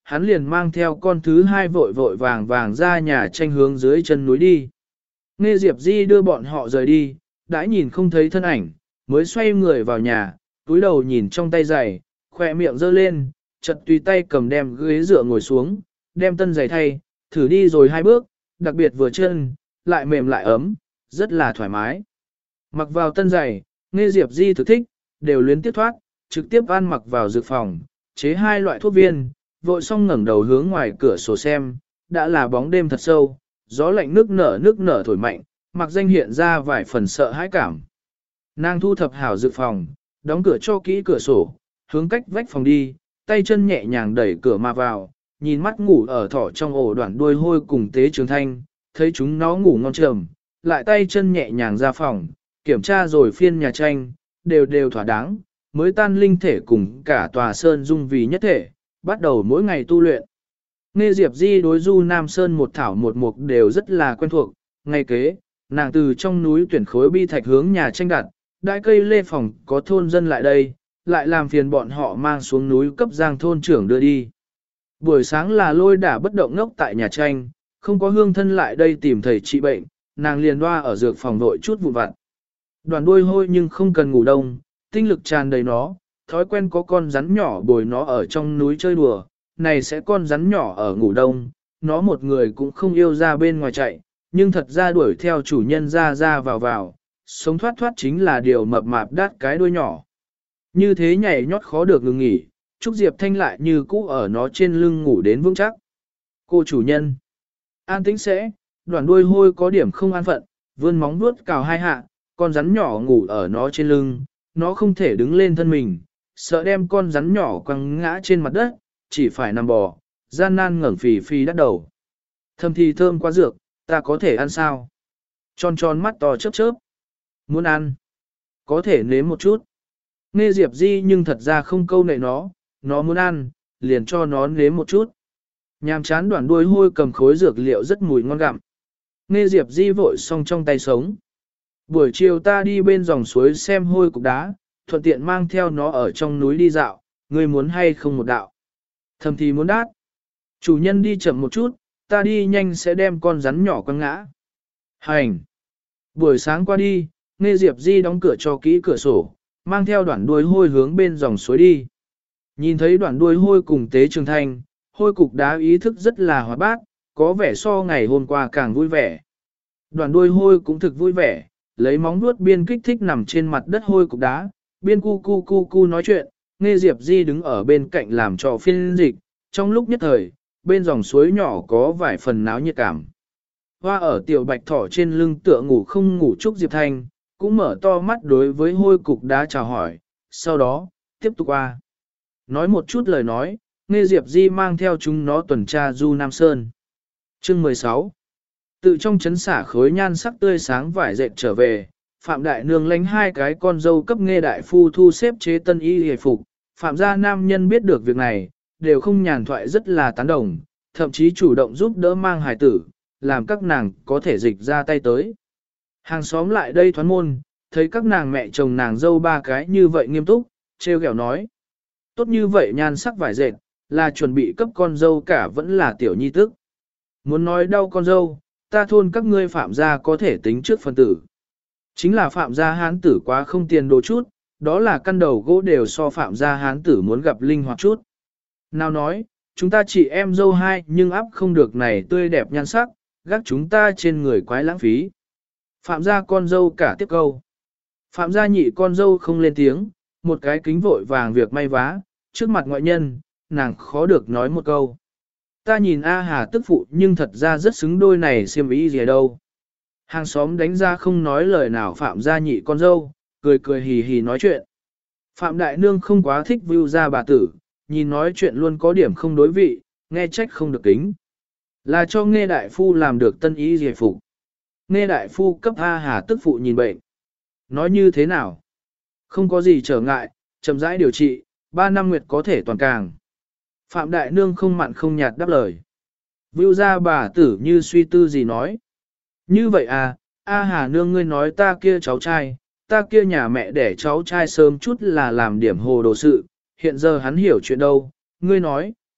hắn liền mang theo con thứ hai vội vội vàng vàng ra nhà tranh hướng dưới chân núi đi. Nghe Diệp Di đưa bọn họ rời đi, đãi nhìn không thấy thân ảnh, mới xoay người vào nhà, túi đầu nhìn trong tay giày, khỏe miệng giơ lên, chợt tùy tay cầm đem ghế dựa ngồi xuống, đem tân giày thay, thử đi rồi hai bước, đặc biệt vừa chân, lại mềm lại ấm, rất là thoải mái. Mặc vào tân giày, nghe Diệp Di thực thích, đều luyến tiếp thoát, trực tiếp ăn mặc vào dược phòng, chế hai loại thuốc viên, vội xong ngẩng đầu hướng ngoài cửa sổ xem, đã là bóng đêm thật sâu, gió lạnh nước nở nước nở thổi mạnh, mặc danh hiện ra vài phần sợ hãi cảm. Nàng thu thập hảo dược phòng, đóng cửa cho kỹ cửa sổ, hướng cách vách phòng đi, tay chân nhẹ nhàng đẩy cửa mà vào, nhìn mắt ngủ ở thỏ trong ổ đoạn đuôi hôi cùng tế trường thanh, thấy chúng nó ngủ ngon trầm, lại tay chân nhẹ nhàng ra phòng, kiểm tra rồi phiên nhà tranh, đều đều thỏa đáng, mới tan linh thể cùng cả tòa sơn dung vì nhất thể, bắt đầu mỗi ngày tu luyện. Nghe Diệp Di đối du Nam Sơn một thảo một mục đều rất là quen thuộc, ngay kế, nàng từ trong núi tuyển khối bi thạch hướng nhà tranh đặt, đại cây lê phòng có thôn dân lại đây, lại làm phiền bọn họ mang xuống núi cấp giang thôn trưởng đưa đi. Buổi sáng là lôi đả bất động ngốc tại nhà tranh, không có hương thân lại đây tìm thầy trị bệnh, nàng liền loa ở dược phòng vội chút vụn vặt. Đoàn đuôi hôi nhưng không cần ngủ đông, tinh lực tràn đầy nó, thói quen có con rắn nhỏ bồi nó ở trong núi chơi đùa, này sẽ con rắn nhỏ ở ngủ đông, nó một người cũng không yêu ra bên ngoài chạy, nhưng thật ra đuổi theo chủ nhân ra ra vào vào, sống thoát thoát chính là điều mập mạp đát cái đuôi nhỏ. Như thế nhảy nhót khó được ngừng nghỉ, Trúc Diệp Thanh lại như cũ ở nó trên lưng ngủ đến vững chắc. Cô chủ nhân, an tĩnh sẽ, đoàn đuôi hôi có điểm không an phận, vươn móng vuốt cào hai hạ, con rắn nhỏ ngủ ở nó trên lưng, nó không thể đứng lên thân mình, sợ đem con rắn nhỏ quăng ngã trên mặt đất, chỉ phải nằm bò, gian nan ngẩng phì phì đắt đầu. Thơm thì thơm quá dược, ta có thể ăn sao? Tròn tròn mắt to chớp chớp. Muốn ăn? Có thể nếm một chút. Nghe Diệp Di nhưng thật ra không câu nệ nó, nó muốn ăn, liền cho nó nếm một chút. Nhàm chán đoạn đuôi hôi cầm khối dược liệu rất mùi ngon gặm. Nghe Diệp Di vội xong trong tay sống. Buổi chiều ta đi bên dòng suối xem hôi cục đá, thuận tiện mang theo nó ở trong núi đi dạo, ngươi muốn hay không một đạo. Thầm thì muốn đát. Chủ nhân đi chậm một chút, ta đi nhanh sẽ đem con rắn nhỏ quăng ngã. Hành. Buổi sáng qua đi, nghe Diệp Di đóng cửa cho kỹ cửa sổ, mang theo đoạn đuôi hôi hướng bên dòng suối đi. Nhìn thấy đoạn đuôi hôi cùng tế trường thanh, hôi cục đá ý thức rất là hoạt bát, có vẻ so ngày hôm qua càng vui vẻ. Đoạn đuôi hôi cũng thực vui vẻ, lấy móng vuốt biên kích thích nằm trên mặt đất hôi cục đá, biên cu cu cu cu nói chuyện, nghe Diệp Di đứng ở bên cạnh làm trò phiên dịch, trong lúc nhất thời, bên dòng suối nhỏ có vài phần náo nhiệt cảm. Hoa ở tiểu bạch thỏ trên lưng tựa ngủ không ngủ Trúc Diệp Thanh, cũng mở to mắt đối với hôi cục đá chào hỏi, sau đó, tiếp tục qua. Nói một chút lời nói, nghe Diệp Di mang theo chúng nó tuần tra du Nam Sơn. Chương mười sáu. Tự trong chấn xả khối nhan sắc tươi sáng vải dệt trở về, Phạm Đại Nương lánh hai cái con dâu cấp nghe đại phu thu xếp chế tân y hề phục. Phạm gia nam nhân biết được việc này, đều không nhàn thoại rất là tán đồng, thậm chí chủ động giúp đỡ mang hài tử, làm các nàng có thể dịch ra tay tới. Hàng xóm lại đây thoán môn, thấy các nàng mẹ chồng nàng dâu ba cái như vậy nghiêm túc, treo kẹo nói. Tốt như vậy nhan sắc vải dệt, là chuẩn bị cấp con dâu cả vẫn là tiểu nhi tức. Muốn nói đau con dâu, ta thôn các ngươi phạm gia có thể tính trước phân tử. Chính là phạm gia hán tử quá không tiền đồ chút, đó là căn đầu gỗ đều so phạm gia hán tử muốn gặp linh hoạt chút. Nào nói, chúng ta chị em dâu hai nhưng áp không được này tươi đẹp nhan sắc, gác chúng ta trên người quái lãng phí. Phạm gia con dâu cả tiếp câu. Phạm gia nhị con dâu không lên tiếng, một cái kính vội vàng việc may vá, trước mặt ngoại nhân, nàng khó được nói một câu. Ta nhìn A Hà tức phụ nhưng thật ra rất xứng đôi này xiêm ý gì đâu. Hàng xóm đánh ra không nói lời nào Phạm gia nhị con dâu, cười cười hì hì nói chuyện. Phạm Đại Nương không quá thích view ra bà tử, nhìn nói chuyện luôn có điểm không đối vị, nghe trách không được kính. Là cho nghe đại phu làm được tân ý gì phục. Nghe đại phu cấp A Hà tức phụ nhìn bệnh. Nói như thế nào? Không có gì trở ngại, chậm rãi điều trị, ba năm nguyệt có thể toàn càng. Phạm Đại Nương không mặn không nhạt đáp lời. Vưu ra bà tử như suy tư gì nói. Như vậy à, A Hà Nương ngươi nói ta kia cháu trai, ta kia nhà mẹ để cháu trai sớm chút là làm điểm hồ đồ sự, hiện giờ hắn hiểu chuyện đâu, ngươi nói,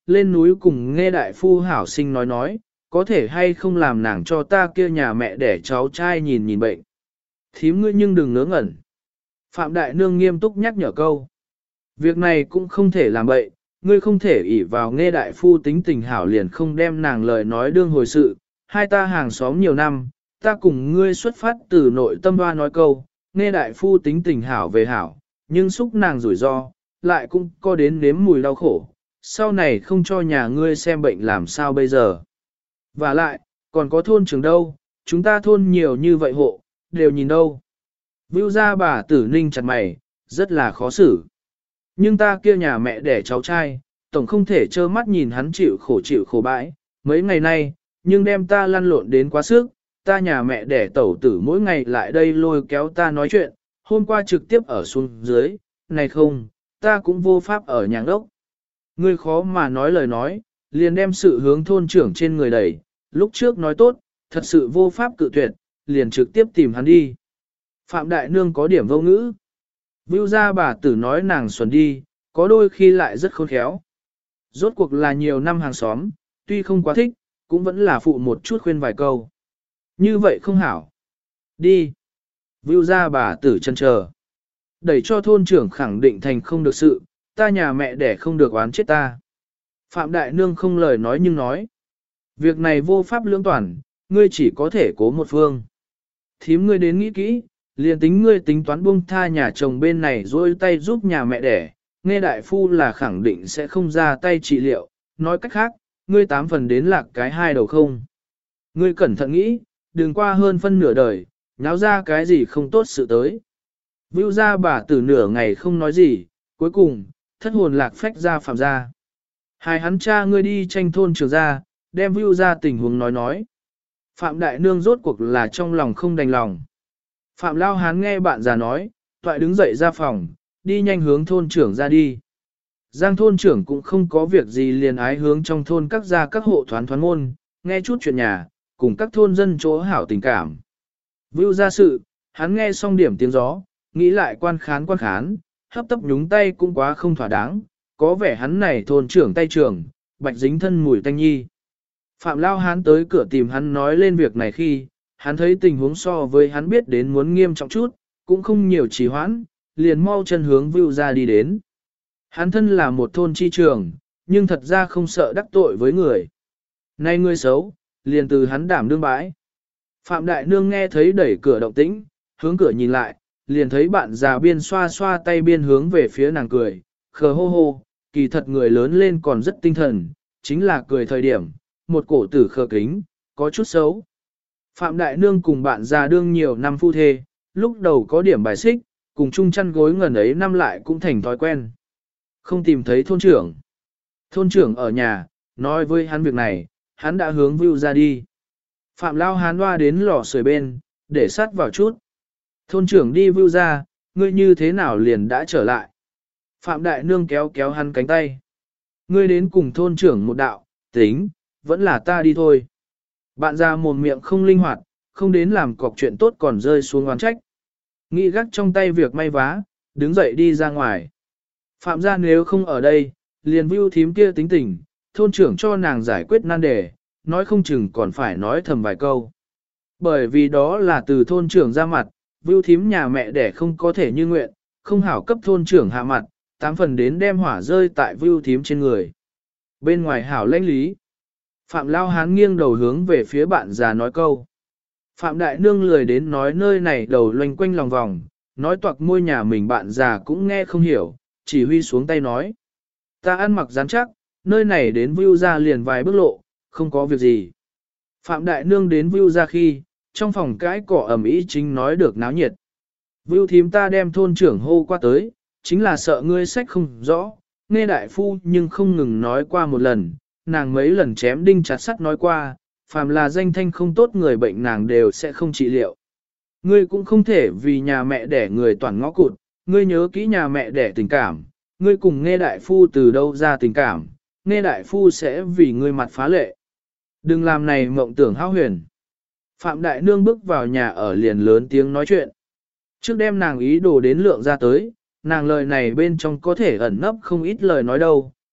lên núi cùng nghe đại phu hảo sinh nói nói, có thể hay không làm nàng cho ta kia nhà mẹ để cháu trai nhìn nhìn bệnh. Thím ngươi nhưng đừng ngớ ngẩn. Phạm Đại Nương nghiêm túc nhắc nhở câu. Việc này cũng không thể làm bậy, ngươi không thể ỷ vào nghe đại phu tính tình hảo liền không đem nàng lời nói đương hồi sự. Hai ta hàng xóm nhiều năm, ta cùng ngươi xuất phát từ nội tâm hoa nói câu, nghe đại phu tính tình hảo về hảo, nhưng xúc nàng rủi ro, lại cũng có đến nếm mùi đau khổ. Sau này không cho nhà ngươi xem bệnh làm sao bây giờ. Và lại, còn có thôn trường đâu, chúng ta thôn nhiều như vậy hộ, đều nhìn đâu. Vưu ra bà tử ninh chặt mày, rất là khó xử. Nhưng ta kia nhà mẹ đẻ cháu trai, tổng không thể trơ mắt nhìn hắn chịu khổ chịu khổ bãi, mấy ngày nay, nhưng đem ta lăn lộn đến quá sức, ta nhà mẹ đẻ tẩu tử mỗi ngày lại đây lôi kéo ta nói chuyện, hôm qua trực tiếp ở xuống dưới, này không, ta cũng vô pháp ở nhà đốc. Ngươi khó mà nói lời nói, liền đem sự hướng thôn trưởng trên người đẩy, lúc trước nói tốt, thật sự vô pháp cự tuyệt, liền trực tiếp tìm hắn đi. Phạm Đại Nương có điểm vô ngữ. Vưu ra bà tử nói nàng xuẩn đi, có đôi khi lại rất khôn khéo. Rốt cuộc là nhiều năm hàng xóm, tuy không quá thích, cũng vẫn là phụ một chút khuyên vài câu. Như vậy không hảo. Đi. Vưu ra bà tử chân chờ. Đẩy cho thôn trưởng khẳng định thành không được sự, ta nhà mẹ đẻ không được oán chết ta. Phạm Đại Nương không lời nói nhưng nói. Việc này vô pháp lưỡng toàn, ngươi chỉ có thể cố một phương. Thím ngươi đến nghĩ kỹ, liền tính ngươi tính toán buông tha nhà chồng bên này rồi tay giúp nhà mẹ đẻ, nghe đại phu là khẳng định sẽ không ra tay trị liệu, nói cách khác, ngươi tám phần đến lạc cái hai đầu không. Ngươi cẩn thận nghĩ, đừng qua hơn phân nửa đời, nháo ra cái gì không tốt sự tới. Vưu ra bà tử nửa ngày không nói gì, cuối cùng, thất hồn lạc phách ra phạm ra. Hai hắn cha ngươi đi tranh thôn trường ra, đem Vưu ra tình huống nói nói. Phạm Đại Nương rốt cuộc là trong lòng không đành lòng. Phạm Lao Hán nghe bạn già nói, toại đứng dậy ra phòng, đi nhanh hướng thôn trưởng ra đi. Giang thôn trưởng cũng không có việc gì liền ái hướng trong thôn các gia các hộ thoán thoán môn, nghe chút chuyện nhà, cùng các thôn dân chỗ hảo tình cảm. Vưu ra sự, hắn nghe xong điểm tiếng gió, nghĩ lại quan khán quan khán, hấp tấp nhúng tay cũng quá không thỏa đáng, có vẻ hắn này thôn trưởng tay trưởng, bạch dính thân mùi tanh nhi. Phạm Lao Hán tới cửa tìm hắn nói lên việc này khi, hắn thấy tình huống so với hắn biết đến muốn nghiêm trọng chút, cũng không nhiều trì hoãn, liền mau chân hướng Vưu ra đi đến. Hắn thân là một thôn chi trường, nhưng thật ra không sợ đắc tội với người. Nay người xấu, liền từ hắn đảm đương bãi. Phạm Đại Nương nghe thấy đẩy cửa động tĩnh, hướng cửa nhìn lại, liền thấy bạn già biên xoa xoa tay biên hướng về phía nàng cười, khờ hô hô, kỳ thật người lớn lên còn rất tinh thần, chính là cười thời điểm, một cổ tử khờ kính, có chút xấu. Phạm Đại Nương cùng bạn già đương nhiều năm phu thê, lúc đầu có điểm bài xích, cùng chung chăn gối ngần ấy năm lại cũng thành thói quen. Không tìm thấy thôn trưởng. Thôn trưởng ở nhà, nói với hắn việc này, hắn đã hướng Vưu ra đi. Phạm Lao Hán hoa đến lò sưởi bên, để sát vào chút. Thôn trưởng đi Vưu ra, ngươi như thế nào liền đã trở lại. Phạm Đại Nương kéo kéo hắn cánh tay. Ngươi đến cùng thôn trưởng một đạo, tính, vẫn là ta đi thôi. Bạn già mồm miệng không linh hoạt, không đến làm cọc chuyện tốt còn rơi xuống oán trách. Nghĩ gắt trong tay việc may vá, đứng dậy đi ra ngoài. Phạm gia nếu không ở đây, liền Vưu thím kia tính tình, thôn trưởng cho nàng giải quyết nan đề, nói không chừng còn phải nói thầm vài câu. Bởi vì đó là từ thôn trưởng ra mặt, Vưu thím nhà mẹ đẻ không có thể như nguyện, không hảo cấp thôn trưởng hạ mặt, tám phần đến đem hỏa rơi tại Vưu thím trên người. Bên ngoài hảo lãnh lý. Phạm Lao Hán nghiêng đầu hướng về phía bạn già nói câu. Phạm Đại Nương lười đến nói nơi này đầu loanh quanh lòng vòng, nói toạc môi nhà mình bạn già cũng nghe không hiểu, chỉ huy xuống tay nói. Ta ăn mặc rắn chắc, nơi này đến Vưu ra liền vài bước lộ, không có việc gì. Phạm Đại Nương đến Vưu ra khi, trong phòng cái cỏ ẩm ý chính nói được náo nhiệt. Vưu thím ta đem thôn trưởng hô qua tới, chính là sợ ngươi sách không rõ, nghe đại phu nhưng không ngừng nói qua một lần, nàng mấy lần chém đinh chặt sắt nói qua, phàm là danh thanh không tốt người bệnh nàng đều sẽ không trị liệu. Ngươi cũng không thể vì nhà mẹ đẻ người toàn ngõ cụt, ngươi nhớ kỹ nhà mẹ đẻ tình cảm, ngươi cùng nghe đại phu từ đâu ra tình cảm, nghe đại phu sẽ vì ngươi mặt phá lệ. Đừng làm này mộng tưởng hão huyền. Phạm Đại Nương bước vào nhà ở liền lớn tiếng nói chuyện. Trước đem nàng ý đồ đến lượng ra tới, nàng lời này bên trong có thể ẩn nấp không ít lời nói đâu,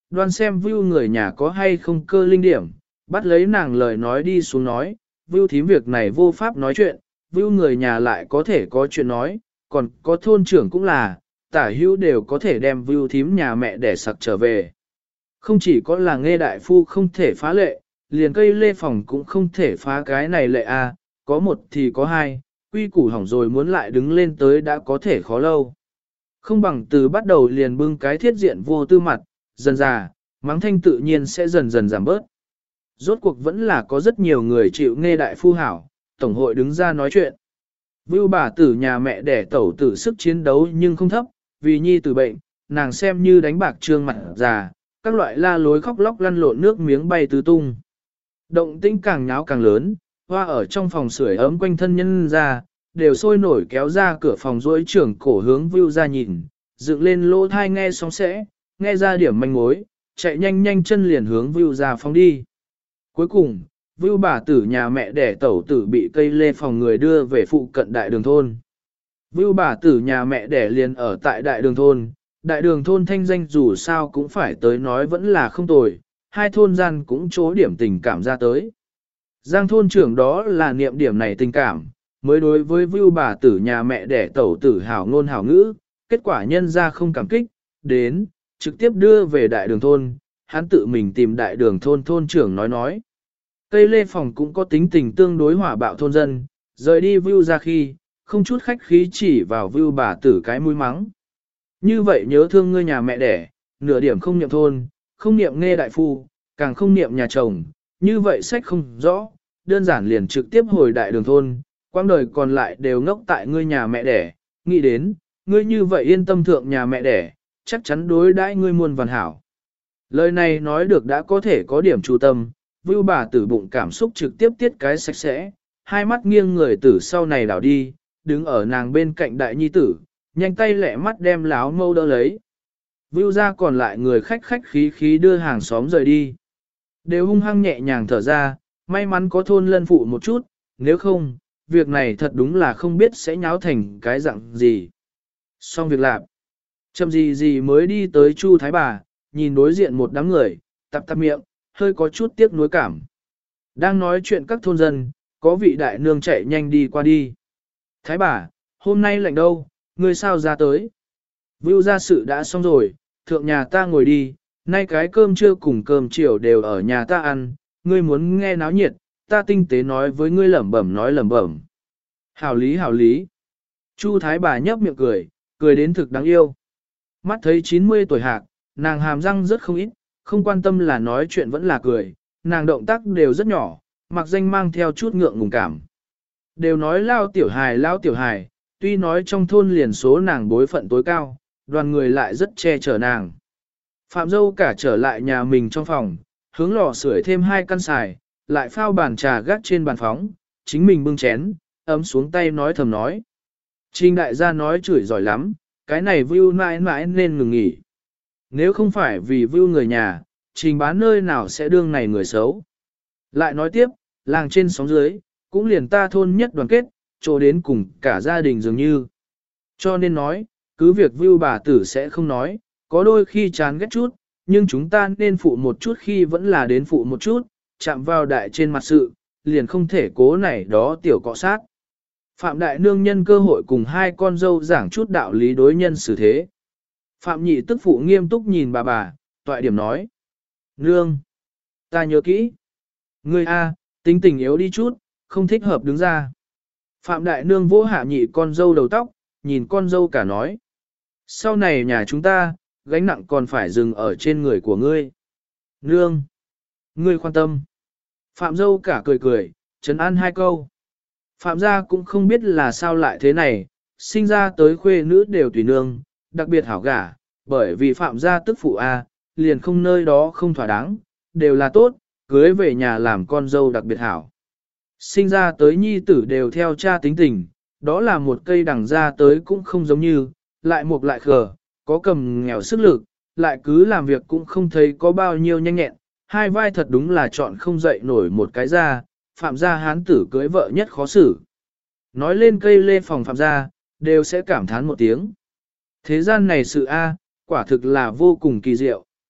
đoan xem view người nhà có hay không cơ linh điểm, bắt lấy nàng lời nói đi xuống nói, view thím việc này vô pháp nói chuyện, view người nhà lại có thể có chuyện nói, còn có thôn trưởng cũng là, tả hữu đều có thể đem view thím nhà mẹ để sặc trở về. Không chỉ có là nghe đại phu không thể phá lệ, liền cây lê phòng cũng không thể phá cái này lệ a, có một thì có hai, quy củ hỏng rồi muốn lại đứng lên tới đã có thể khó lâu. Không bằng từ bắt đầu liền bưng cái thiết diện vô tư mặt, dần già, mắng thanh tự nhiên sẽ dần dần giảm bớt. Rốt cuộc vẫn là có rất nhiều người chịu nghe đại phu hảo, tổng hội đứng ra nói chuyện. Vưu bà tử nhà mẹ đẻ tẩu tử sức chiến đấu nhưng không thấp, vì nhi tử bệnh, nàng xem như đánh bạc trương mặt già, các loại la lối khóc lóc lăn lộn nước miếng bay tứ tung. Động tĩnh càng nháo càng lớn, hoa ở trong phòng sưởi ấm quanh thân nhân ra, đều sôi nổi kéo ra cửa phòng rỗi trưởng cổ hướng Vưu ra nhìn, dựng lên lỗ thai nghe sóng sẽ, nghe ra điểm manh mối, chạy nhanh nhanh chân liền hướng Vưu ra phóng đi. Cuối cùng, Vưu bà tử nhà mẹ đẻ tẩu tử bị cây lê phòng người đưa về phụ cận đại đường thôn. Vưu bà tử nhà mẹ đẻ liền ở tại đại đường thôn, đại đường thôn thanh danh dù sao cũng phải tới nói vẫn là không tồi, hai thôn gian cũng chố điểm tình cảm ra tới. Giang thôn trưởng đó là niệm điểm này tình cảm, mới đối với Vưu bà tử nhà mẹ đẻ tẩu tử hảo ngôn hảo ngữ, kết quả nhân ra không cảm kích, đến, trực tiếp đưa về đại đường thôn, hắn tự mình tìm đại đường thôn thôn trưởng nói nói. Cây lê phòng cũng có tính tình tương đối hỏa bạo thôn dân, rời đi Vưu ra khi, không chút khách khí chỉ vào Vưu bà tử cái mũi mắng. Như vậy nhớ thương ngươi nhà mẹ đẻ, nửa điểm không niệm thôn, không niệm nghe đại phu, càng không niệm nhà chồng, như vậy sách không rõ, đơn giản liền trực tiếp hồi đại đường thôn, quãng đời còn lại đều ngốc tại ngươi nhà mẹ đẻ, nghĩ đến, ngươi như vậy yên tâm thượng nhà mẹ đẻ, chắc chắn đối đãi ngươi muôn vàn hảo. Lời này nói được đã có thể có điểm chú tâm, Vưu bà tử bụng cảm xúc trực tiếp tiết cái sạch sẽ, hai mắt nghiêng người tử sau này đảo đi, đứng ở nàng bên cạnh đại nhi tử, nhanh tay lẹ mắt đem láo mâu đỡ lấy. Vưu ra còn lại người khách khách khí khí đưa hàng xóm rời đi. Đều hung hăng nhẹ nhàng thở ra, may mắn có thôn lân phụ một chút, nếu không, việc này thật đúng là không biết sẽ nháo thành cái dạng gì. Xong việc làm, chậm gì gì mới đi tới Chu Thái Bà, nhìn đối diện một đám người, tạp tạp miệng, hơi có chút tiếc nuối cảm. Đang nói chuyện các thôn dân, có vị đại nương chạy nhanh đi qua đi. Thái Bà, hôm nay lạnh đâu, ngươi sao ra tới? Vưu ra sự đã xong rồi, thượng nhà ta ngồi đi, nay cái cơm trưa cùng cơm chiều đều ở nhà ta ăn, ngươi muốn nghe náo nhiệt, ta tinh tế nói với ngươi lẩm bẩm nói lẩm bẩm. Hảo lý hảo lý. Chu Thái Bà nhấp miệng cười, cười đến thực đáng yêu. Mắt thấy chín mươi tuổi hạc, nàng hàm răng rất không ít, không quan tâm là nói chuyện vẫn là cười, nàng động tác đều rất nhỏ, mặc danh mang theo chút ngượng ngùng cảm. Đều nói lao tiểu hài lao tiểu hài, tuy nói trong thôn liền số nàng bối phận tối cao, đoàn người lại rất che chở nàng. Phạm dâu cả trở lại nhà mình trong phòng, hướng lò sưởi thêm hai căn xài, lại phao bàn trà gác trên bàn phóng, chính mình bưng chén, ấm xuống tay nói thầm nói. Trình đại gia nói chửi giỏi lắm, cái này Vưu mãi mãi nên ngừng nghỉ. Nếu không phải vì Vưu người nhà, trình bán nơi nào sẽ đương này người xấu. Lại nói tiếp, làng trên sóng dưới, cũng liền ta thôn nhất đoàn kết, chỗ đến cùng cả gia đình dường như. Cho nên nói, cứ việc Vưu bà tử sẽ không nói, có đôi khi chán ghét chút, nhưng chúng ta nên phụ một chút khi vẫn là đến phụ một chút, chạm vào đại trên mặt sự, liền không thể cố này đó tiểu cọ sát. Phạm đại nương nhân cơ hội cùng hai con dâu giảng chút đạo lý đối nhân xử thế. Phạm nhị tức phụ nghiêm túc nhìn bà bà, toại điểm nói. Nương, ta nhớ kỹ. Ngươi A, tính tình yếu đi chút, không thích hợp đứng ra. Phạm đại nương vỗ hạ nhị con dâu đầu tóc, nhìn con dâu cả nói. Sau này nhà chúng ta, gánh nặng còn phải dừng ở trên người của ngươi. Nương, ngươi khoan tâm. Phạm dâu cả cười cười, trấn an hai câu. Phạm gia cũng không biết là sao lại thế này, sinh ra tới khuê nữ đều tùy nương, đặc biệt hảo gả, bởi vì Phạm gia tức phụ A, liền không nơi đó không thỏa đáng, đều là tốt, cưới về nhà làm con dâu đặc biệt hảo. Sinh ra tới nhi tử đều theo cha tính tình, đó là một cây đằng ra tới cũng không giống như, lại mục lại khờ, có cầm nghèo sức lực, lại cứ làm việc cũng không thấy có bao nhiêu nhanh nhẹn, hai vai thật đúng là chọn không dậy nổi một cái ra, Phạm gia hán tử cưới vợ nhất khó xử. Nói lên cây lê phòng Phạm gia, đều sẽ cảm thán một tiếng. Thế gian này sự A, quả thực là vô cùng kỳ diệu.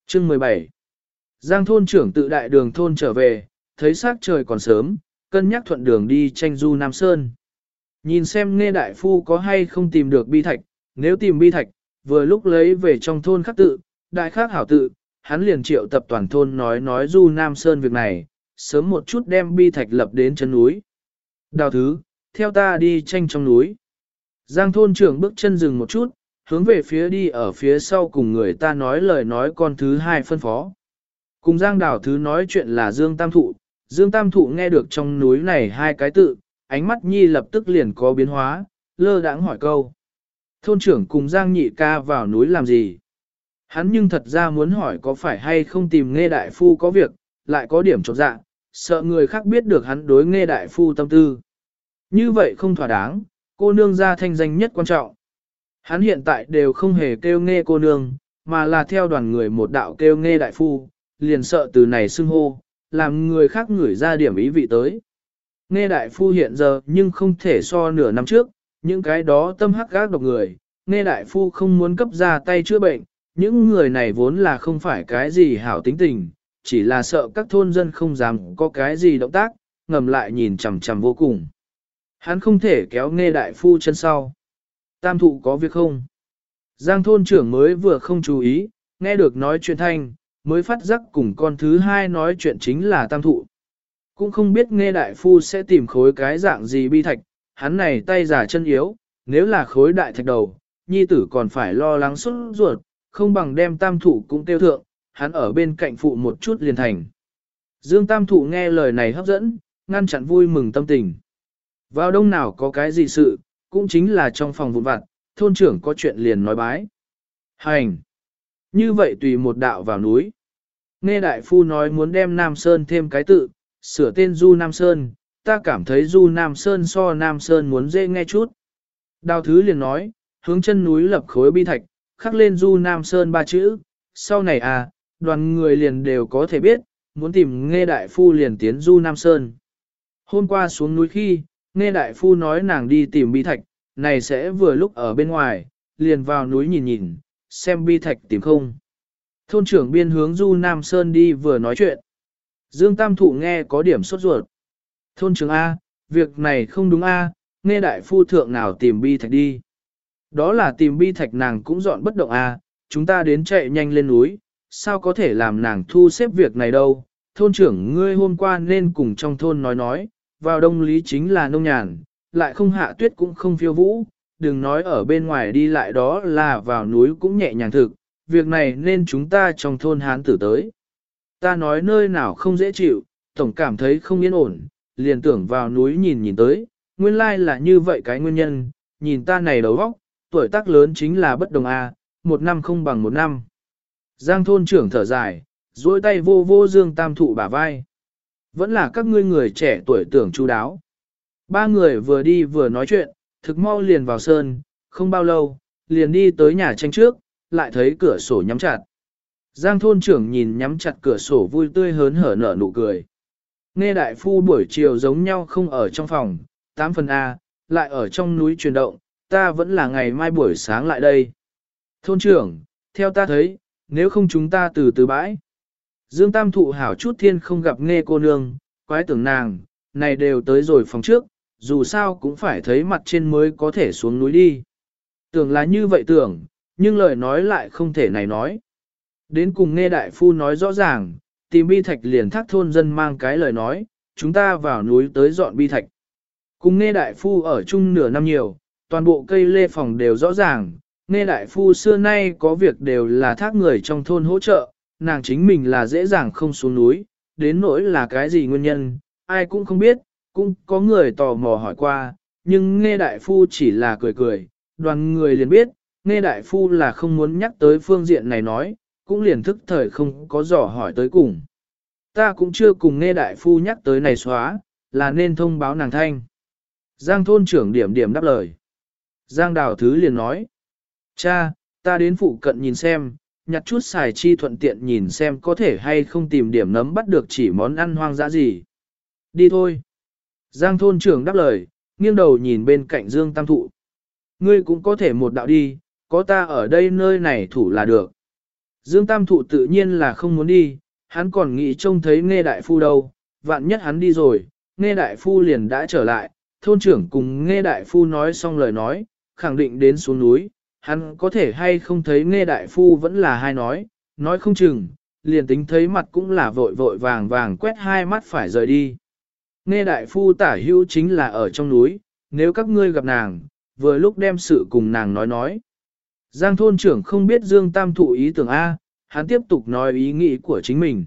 Chương mười bảy. Giang thôn trưởng tự đại đường thôn trở về, thấy sắc trời còn sớm, cân nhắc thuận đường đi tranh du Nam Sơn. Nhìn xem nghe đại phu có hay không tìm được bi thạch, nếu tìm bi thạch, vừa lúc lấy về trong thôn khắc tự, đại khác hảo tự, hắn liền triệu tập toàn thôn nói nói du Nam Sơn việc này, sớm một chút đem bi thạch lập đến chân núi. Đào thứ, theo ta đi tranh trong núi. Giang thôn trưởng bước chân dừng một chút, hướng về phía đi ở phía sau cùng người ta nói lời nói con thứ hai phân phó. Cùng Giang đào thứ nói chuyện là Dương Tam Thụ, Dương Tam Thụ nghe được trong núi này hai cái tự, ánh mắt nhi lập tức liền có biến hóa, lơ đãng hỏi câu. Thôn trưởng cùng Giang nhị ca vào núi làm gì? Hắn nhưng thật ra muốn hỏi có phải hay không tìm nghe đại phu có việc, lại có điểm chột dạ, sợ người khác biết được hắn đối nghe đại phu tâm tư. Như vậy không thỏa đáng, cô nương ra thanh danh nhất quan trọng. Hắn hiện tại đều không hề kêu nghe cô nương, mà là theo đoàn người một đạo kêu nghe đại phu, liền sợ từ này xưng hô, làm người khác ngửi ra điểm ý vị tới. Nghe đại phu hiện giờ nhưng không thể so nửa năm trước, những cái đó tâm hắc gác độc người, nghe đại phu không muốn cấp ra tay chữa bệnh, những người này vốn là không phải cái gì hảo tính tình, chỉ là sợ các thôn dân không dám có cái gì động tác, ngầm lại nhìn chằm chằm vô cùng. Hắn không thể kéo nghe đại phu chân sau. Tam thụ có việc không? Giang thôn trưởng mới vừa không chú ý, nghe được nói chuyện thanh, mới phát giác cùng con thứ hai nói chuyện chính là tam thụ. Cũng không biết nghe đại phu sẽ tìm khối cái dạng gì bi thạch, hắn này tay giả chân yếu, nếu là khối đại thạch đầu, nhi tử còn phải lo lắng xuất ruột, không bằng đem tam thụ cũng tiêu thượng, hắn ở bên cạnh phụ một chút liền thành. Dương tam thụ nghe lời này hấp dẫn, ngăn chặn vui mừng tâm tình. Vào đông nào có cái gì sự, cũng chính là trong phòng vụn vặt, thôn trưởng có chuyện liền nói bái. Hành! Như vậy tùy một đạo vào núi. Nghe đại phu nói muốn đem Nam Sơn thêm cái tự, sửa tên Du Nam Sơn, ta cảm thấy Du Nam Sơn so Nam Sơn muốn dễ nghe chút. Đào thứ liền nói, hướng chân núi lập khối bi thạch, khắc lên Du Nam Sơn ba chữ, sau này à, đoàn người liền đều có thể biết, muốn tìm nghe đại phu liền tiến Du Nam Sơn. Hôm qua xuống núi khi, nghe đại phu nói nàng đi tìm bi thạch, này sẽ vừa lúc ở bên ngoài, liền vào núi nhìn nhìn, xem bi thạch tìm không. Thôn trưởng biên hướng Du Nam Sơn đi vừa nói chuyện. Dương Tam Thụ nghe có điểm sốt ruột. Thôn trưởng A, việc này không đúng A, nghe đại phu thượng nào tìm bi thạch đi. Đó là tìm bi thạch nàng cũng dọn bất động A, chúng ta đến chạy nhanh lên núi, sao có thể làm nàng thu xếp việc này đâu. Thôn trưởng ngươi hôm qua nên cùng trong thôn nói nói, vào đông lý chính là nông nhàn, lại không hạ tuyết cũng không phiêu vũ, đừng nói ở bên ngoài đi lại đó là vào núi cũng nhẹ nhàng thực, việc này nên chúng ta trong thôn hán tử tới. Ta nói nơi nào không dễ chịu, tổng cảm thấy không yên ổn, liền tưởng vào núi nhìn nhìn tới, nguyên lai là như vậy cái nguyên nhân, nhìn ta này đầu óc, tuổi tác lớn chính là bất đồng a, một năm không bằng một năm. Giang thôn trưởng thở dài, duỗi tay vô vô Dương Tam Thụ bả vai. Vẫn là các ngươi người trẻ tuổi tưởng chu đáo. Ba người vừa đi vừa nói chuyện, thực mau liền vào sơn, không bao lâu, liền đi tới nhà tranh trước, lại thấy cửa sổ nhắm chặt. Giang thôn trưởng nhìn nhắm chặt cửa sổ vui tươi hớn hở nở nụ cười. Nghe đại phu buổi chiều giống nhau không ở trong phòng, tám phần A, lại ở trong núi chuyển động, ta vẫn là ngày mai buổi sáng lại đây. Thôn trưởng, theo ta thấy, nếu không chúng ta từ từ bãi. Dương Tam Thụ hảo chút thiên không gặp nghe cô nương, quái tưởng nàng, này đều tới rồi phòng trước, dù sao cũng phải thấy mặt trên mới có thể xuống núi đi. Tưởng là như vậy tưởng, nhưng lời nói lại không thể này nói. Đến cùng nghe đại phu nói rõ ràng, tìm bi thạch liền thác thôn dân mang cái lời nói, chúng ta vào núi tới dọn bi thạch. Cùng nghe đại phu ở chung nửa năm nhiều, toàn bộ cây lê phòng đều rõ ràng, nghe đại phu xưa nay có việc đều là thác người trong thôn hỗ trợ, nàng chính mình là dễ dàng không xuống núi, đến nỗi là cái gì nguyên nhân, ai cũng không biết, cũng có người tò mò hỏi qua, nhưng nghe đại phu chỉ là cười cười, đoàn người liền biết, nghe đại phu là không muốn nhắc tới phương diện này nói, cũng liền thức thời không có dò hỏi tới cùng. Ta cũng chưa cùng nghe đại phu nhắc tới này xóa, là nên thông báo nàng thanh. Giang thôn trưởng điểm điểm đáp lời. Giang đào thứ liền nói, cha, ta đến phụ cận nhìn xem, nhặt chút xài chi thuận tiện nhìn xem có thể hay không tìm điểm nấm bắt được chỉ món ăn hoang dã gì. Đi thôi. Giang thôn trưởng đáp lời, nghiêng đầu nhìn bên cạnh Dương Tam Thụ. Ngươi cũng có thể một đạo đi, có ta ở đây nơi này thủ là được. Dương Tam Thụ tự nhiên là không muốn đi, hắn còn nghĩ trông thấy Nghe Đại Phu đâu, vạn nhất hắn đi rồi, Nghe Đại Phu liền đã trở lại, thôn trưởng cùng Nghe Đại Phu nói xong lời nói, khẳng định đến xuống núi, hắn có thể hay không thấy Nghe Đại Phu vẫn là hai nói, nói không chừng, liền tính thấy mặt cũng là vội vội vàng vàng quét hai mắt phải rời đi. Nghe Đại Phu tả hữu chính là ở trong núi, nếu các ngươi gặp nàng, vừa lúc đem sự cùng nàng nói nói. Giang thôn trưởng không biết Dương Tam Thụ ý tưởng A, hắn tiếp tục nói ý nghĩ của chính mình.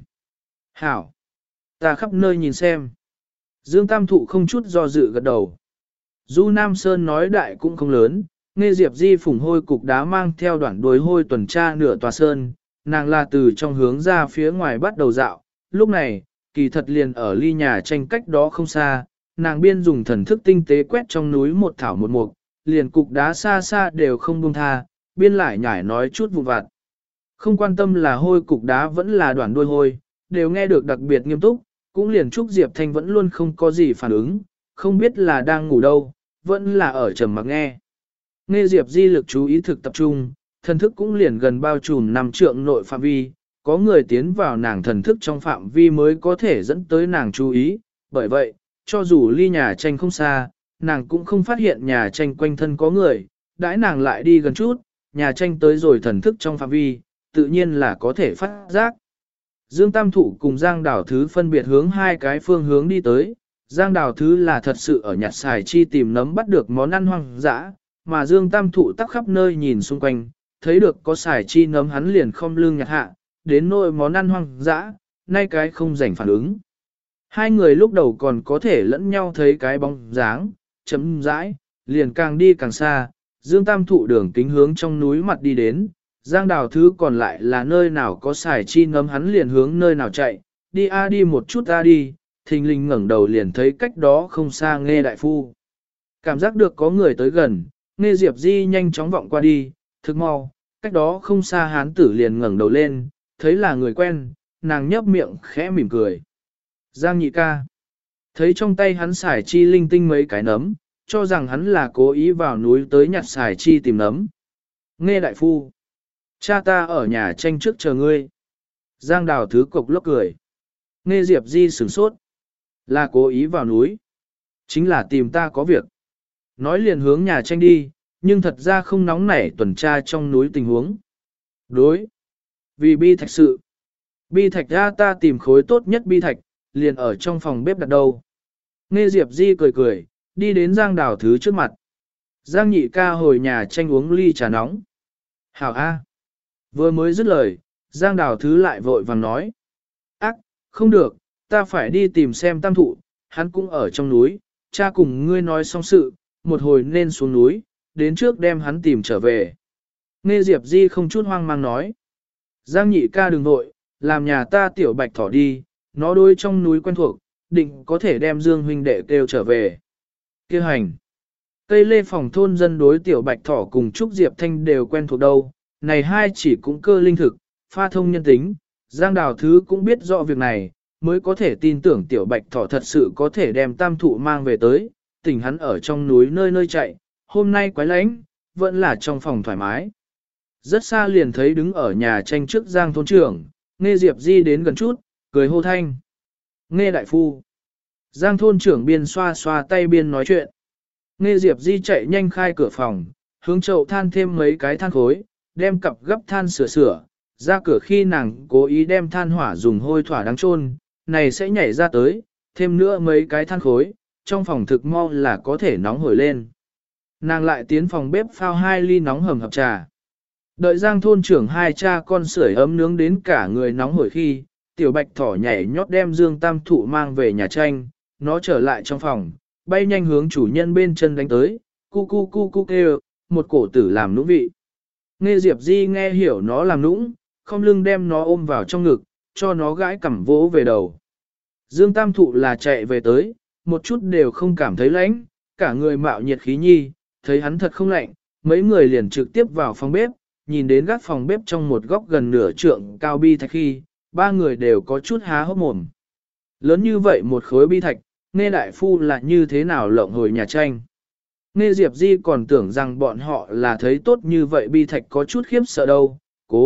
Hảo! Ta khắp nơi nhìn xem. Dương Tam Thụ không chút do dự gật đầu. Du Nam Sơn nói đại cũng không lớn, nghe Diệp Di phủng hôi cục đá mang theo đoạn đuôi hôi tuần tra nửa tòa sơn, nàng là từ trong hướng ra phía ngoài bắt đầu dạo. Lúc này, kỳ thật liền ở ly nhà tranh cách đó không xa, nàng biên dùng thần thức tinh tế quét trong núi một thảo một mục, liền cục đá xa xa đều không buông tha, biên lại nhải nói chút vụn vặt. Không quan tâm là hôi cục đá vẫn là đoạn đuôi hôi, đều nghe được đặc biệt nghiêm túc, cũng liền Trúc Diệp Thanh vẫn luôn không có gì phản ứng, không biết là đang ngủ đâu, vẫn là ở trầm mặc nghe. Nghe Diệp Di lực chú ý thực tập trung, thần thức cũng liền gần bao trùm năm trượng nội phạm vi, có người tiến vào nàng thần thức trong phạm vi mới có thể dẫn tới nàng chú ý, bởi vậy, cho dù ly nhà tranh không xa, nàng cũng không phát hiện nhà tranh quanh thân có người, đãi nàng lại đi gần chút, nhà tranh tới rồi thần thức trong phạm vi, tự nhiên là có thể phát giác. Dương Tam Thụ cùng Giang Đào Thứ phân biệt hướng hai cái phương hướng đi tới, Giang Đào Thứ là thật sự ở nhặt xài chi tìm nấm bắt được món ăn hoang dã, mà Dương Tam Thụ tắc khắp nơi nhìn xung quanh, thấy được có xài chi nấm hắn liền không lưng nhặt hạ, đến nỗi món ăn hoang dã, nay cái không rảnh phản ứng. Hai người lúc đầu còn có thể lẫn nhau thấy cái bóng dáng, chấm rãi, liền càng đi càng xa, Dương Tam Thụ đường kính hướng trong núi mặt đi đến, Giang Đào Thứ còn lại là nơi nào có xài chi nấm hắn liền hướng nơi nào chạy, đi a đi một chút a đi, thình lình ngẩng đầu liền thấy cách đó không xa Nghe Đại Phu. Cảm giác được có người tới gần, Nghe Diệp Di nhanh chóng vọng qua đi, thực mau, cách đó không xa hán tử liền ngẩng đầu lên, thấy là người quen, nàng nhấp miệng khẽ mỉm cười. Giang nhị ca, thấy trong tay hắn xài chi linh tinh mấy cái nấm, cho rằng hắn là cố ý vào núi tới nhặt xài chi tìm nấm. Nghe Đại Phu, cha ta ở nhà tranh trước chờ ngươi. Giang Đào Thứ cục lốc cười. Nghe Diệp Di sửng sốt. Là cố ý vào núi. Chính là tìm ta có việc. Nói liền hướng nhà tranh đi, nhưng thật ra không nóng nảy tuần tra trong núi tình huống. Đối. Vì bi thạch sự. Bi thạch ra ta tìm khối tốt nhất bi thạch, liền ở trong phòng bếp đặt đâu. Nghe Diệp Di cười cười, đi đến Giang Đào Thứ trước mặt. Giang nhị ca hồi nhà tranh uống ly trà nóng. Hảo A. Vừa mới dứt lời, Giang Đào Thứ lại vội vàng nói. Ác, không được, ta phải đi tìm xem Tam Thụ, hắn cũng ở trong núi, cha cùng ngươi nói xong sự, một hồi nên xuống núi, đến trước đem hắn tìm trở về. Nghe Diệp Di không chút hoang mang nói. Giang nhị ca đừng vội, làm nhà ta tiểu bạch thỏ đi, nó đôi trong núi quen thuộc, định có thể đem Dương huynh đệ kêu trở về. Kêu hành. Cây lê phòng thôn dân đối tiểu bạch thỏ cùng Trúc Diệp Thanh đều quen thuộc đâu, này hai chỉ cũng cơ linh thực, pha thông nhân tính, Giang Đào Thứ cũng biết rõ việc này, mới có thể tin tưởng tiểu bạch thỏ thật sự có thể đem Tam Thụ mang về tới, tỉnh hắn ở trong núi nơi nơi chạy, hôm nay quái lánh, vẫn là trong phòng thoải mái. Rất xa liền thấy đứng ở nhà tranh trước Giang thôn trưởng, Nghe Diệp Di đến gần chút, cười hô thanh. Nghe Đại Phu. Giang thôn trưởng biên xoa xoa tay biên nói chuyện. Nghe Diệp Di chạy nhanh khai cửa phòng, hướng chậu than thêm mấy cái than khối, đem cặp gấp than sửa sửa, ra cửa khi nàng cố ý đem than hỏa dùng hôi thỏa đáng chôn, này sẽ nhảy ra tới, thêm nữa mấy cái than khối, trong phòng thực mau là có thể nóng hổi lên. Nàng lại tiến phòng bếp phao hai ly nóng hầm hập trà. Đợi Giang thôn trưởng hai cha con sưởi ấm nướng đến cả người nóng hổi khi, tiểu bạch thỏ nhảy nhót đem Dương Tam Thụ mang về nhà tranh, nó trở lại trong phòng, bay nhanh hướng chủ nhân bên chân đánh tới, cu cu cu cu kêu, một cổ tử làm nũng vị. Nghe Diệp Di nghe hiểu nó làm nũng, không lưng đem nó ôm vào trong ngực, cho nó gãi cằm vỗ về đầu. Dương Tam Thụ là chạy về tới, một chút đều không cảm thấy lạnh, cả người mạo nhiệt khí nhi, thấy hắn thật không lạnh, mấy người liền trực tiếp vào phòng bếp, nhìn đến gác phòng bếp trong một góc gần nửa trượng cao bi thạch khi, ba người đều có chút há hốc mồm. Lớn như vậy một khối bi thạch, Nghe Đại Phu là như thế nào lộng hồi nhà tranh. Nghe Diệp Di còn tưởng rằng bọn họ là thấy tốt như vậy bi thạch có chút khiếp sợ đâu, cố,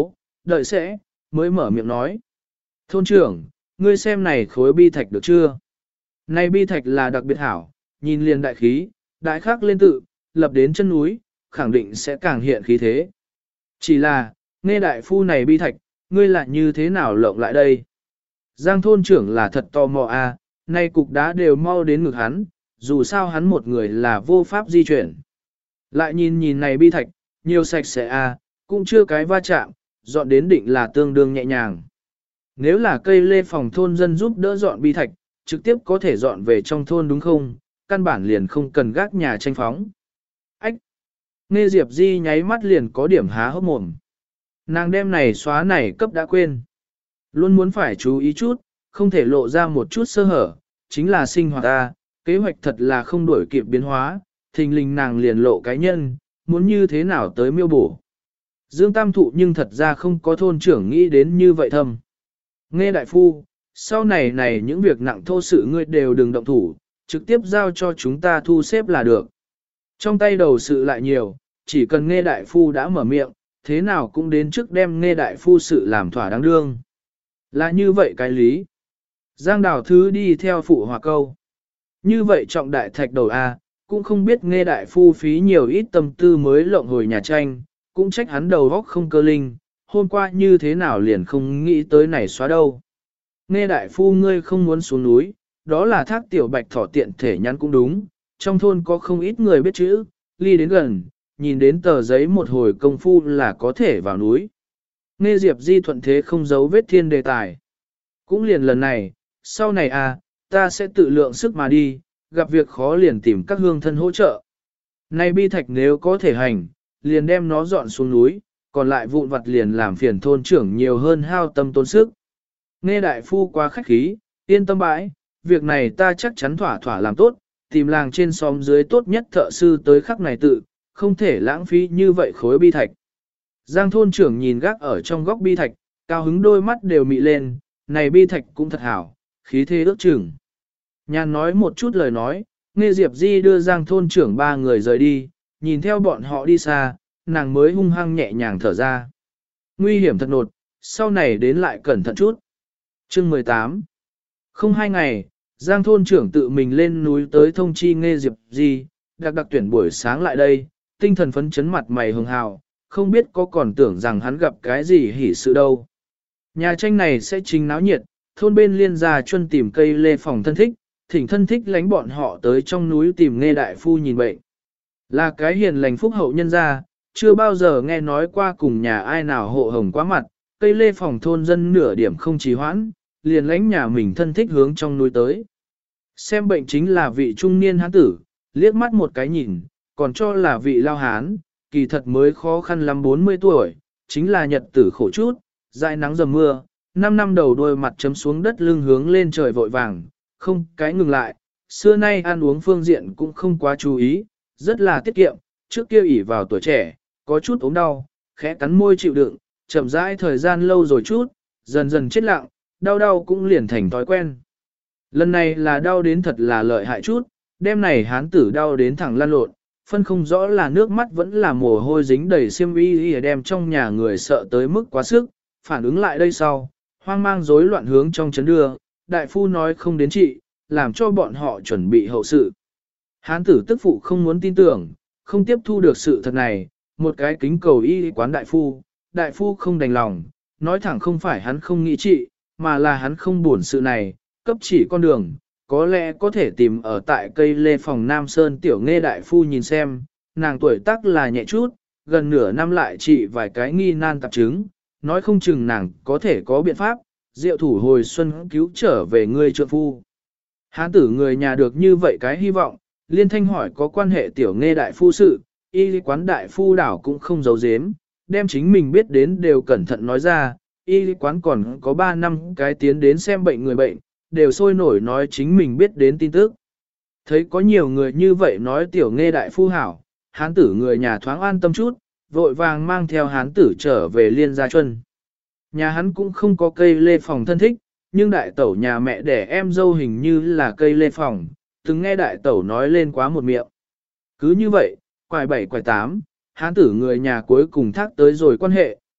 đợi sẽ, mới mở miệng nói. Thôn trưởng, ngươi xem này khối bi thạch được chưa? Này bi thạch là đặc biệt hảo, nhìn liền đại khí, đại khắc lên tự, lập đến chân núi, khẳng định sẽ càng hiện khí thế. Chỉ là, nghe đại phu này bi thạch, ngươi lại như thế nào lộng lại đây? Giang thôn trưởng là thật tò mò à, nay cục đá đều mau đến ngực hắn, dù sao hắn một người là vô pháp di chuyển. Lại nhìn nhìn này bi thạch, nhiều sạch sẽ à, cũng chưa cái va chạm, dọn đến định là tương đương nhẹ nhàng. Nếu là cây lê phòng thôn dân giúp đỡ dọn bi thạch, trực tiếp có thể dọn về trong thôn đúng không? Căn bản liền không cần gác nhà tranh phóng. Ách! Nghe Diệp Di nháy mắt liền có điểm há hốc mồm. Nàng đem này xóa này cấp đã quên. Luôn muốn phải chú ý chút, không thể lộ ra một chút sơ hở, chính là sinh hoạt ta, kế hoạch thật là không đổi kịp biến hóa, thình lình nàng liền lộ cái nhân, muốn như thế nào tới miêu bổ. Dương Tam Thụ nhưng thật ra không có thôn trưởng nghĩ đến như vậy thầm. Nghe đại phu, sau này này những việc nặng thô sự ngươi đều đừng động thủ, trực tiếp giao cho chúng ta thu xếp là được. Trong tay đầu sự lại nhiều, chỉ cần nghe đại phu đã mở miệng, thế nào cũng đến trước đem nghe đại phu sự làm thỏa đáng đương. Là như vậy cái lý. Giang Đào Thứ đi theo phụ hòa câu. Như vậy trọng đại thạch đầu A, cũng không biết nghe đại phu phí nhiều ít tâm tư mới lộng hồi nhà tranh, cũng trách hắn đầu góc không cơ linh, hôm qua như thế nào liền không nghĩ tới này xóa đâu. Nghe đại phu ngươi không muốn xuống núi, đó là thác tiểu bạch thỏ tiện thể nhắn cũng đúng, trong thôn có không ít người biết chữ, ly đến gần, nhìn đến tờ giấy một hồi công phu là có thể vào núi. Nghe Diệp Di thuận thế không giấu vết thiên đề tài. Cũng liền lần này, sau này à, ta sẽ tự lượng sức mà đi, gặp việc khó liền tìm các hương thân hỗ trợ. Này bi thạch nếu có thể hành, liền đem nó dọn xuống núi, còn lại vụn vặt liền làm phiền thôn trưởng nhiều hơn hao tâm tốn sức. Nghe đại phu quá khách khí, yên tâm bãi, việc này ta chắc chắn thỏa thỏa làm tốt, tìm làng trên xóm dưới tốt nhất thợ sư tới khắc này tự, không thể lãng phí như vậy khối bi thạch. Giang thôn trưởng nhìn gác ở trong góc bi thạch, cao hứng đôi mắt đều mị lên, này bi thạch cũng thật hảo, khí thế ước chừng. Nhàn nói một chút lời nói, nghe Diệp Di đưa Giang thôn trưởng ba người rời đi, nhìn theo bọn họ đi xa, nàng mới hung hăng nhẹ nhàng thở ra. Nguy hiểm thật nột, sau này đến lại cẩn thận chút. Chương mười tám. Không hai ngày, Giang thôn trưởng tự mình lên núi tới thông chi nghe Diệp Di, đặc đặc tuyển buổi sáng lại đây, tinh thần phấn chấn mặt mày hường hào, không biết có còn tưởng rằng hắn gặp cái gì hỉ sự đâu. Nhà tranh này sẽ chính náo nhiệt, thôn bên liên gia chuân tìm cây lê phòng thân thích, thỉnh thân thích lánh bọn họ tới trong núi tìm nghe đại phu nhìn bệnh. Là cái hiền lành phúc hậu nhân gia, chưa bao giờ nghe nói qua cùng nhà ai nào hộ hồng quá mặt, cây lê phòng thôn dân nửa điểm không trì hoãn, liền lánh nhà mình thân thích hướng trong núi tới. Xem bệnh chính là vị trung niên hán tử, liếc mắt một cái nhìn, còn cho là vị lao hán, kỳ thật mới khó khăn lắm bốn mươi tuổi, chính là nhật tử khổ chút, dại nắng dầm mưa, năm năm đầu đôi mặt chấm xuống đất lưng hướng lên trời vội vàng, không cái ngừng lại, xưa nay ăn uống phương diện cũng không quá chú ý, rất là tiết kiệm, trước kia ỉ vào tuổi trẻ, có chút ốm đau, khẽ cắn môi chịu đựng, chậm rãi thời gian lâu rồi chút, dần dần chết lặng, đau đau cũng liền thành thói quen. Lần này là đau đến thật là lợi hại chút, đêm này hán tử đau đến thẳng lăn lộn, phân không rõ là nước mắt vẫn là mồ hôi dính đầy xiêm y y đem trong nhà người sợ tới mức quá sức, phản ứng lại đây sau, hoang mang rối loạn hướng trong chấn đưa, đại phu nói không đến trị, làm cho bọn họ chuẩn bị hậu sự. Hán tử tức phụ không muốn tin tưởng, không tiếp thu được sự thật này, một cái kính cầu y quán đại phu, đại phu không đành lòng, nói thẳng không phải hắn không nghĩ trị, mà là hắn không buồn sự này, cấp chỉ con đường, có lẽ có thể tìm ở tại cây lê phòng Nam Sơn tiểu nghe đại phu nhìn xem, nàng tuổi tác là nhẹ chút, gần nửa năm lại trị vài cái nghi nan tạp chứng, nói không chừng nàng có thể có biện pháp, diệu thủ hồi xuân cứu trở về người trượng phu. Hán tử người nhà được như vậy cái hy vọng, liên thanh hỏi có quan hệ tiểu nghe đại phu sự, y quán đại phu đảo cũng không giấu giếm, đem chính mình biết đến đều cẩn thận nói ra, y quán còn có ba năm cái tiến đến xem bệnh người bệnh, đều sôi nổi nói chính mình biết đến tin tức. Thấy có nhiều người như vậy nói tiểu nghe đại phu hảo, hán tử người nhà thoáng an tâm chút, vội vàng mang theo hán tử trở về liên gia chuân. Nhà hắn cũng không có cây lê phòng thân thích, nhưng đại tẩu nhà mẹ đẻ em dâu hình như là cây lê phòng, từng nghe đại tẩu nói lên quá một miệng. Cứ như vậy, quài bảy quài tám, hán tử người nhà cuối cùng thác tới rồi quan hệ,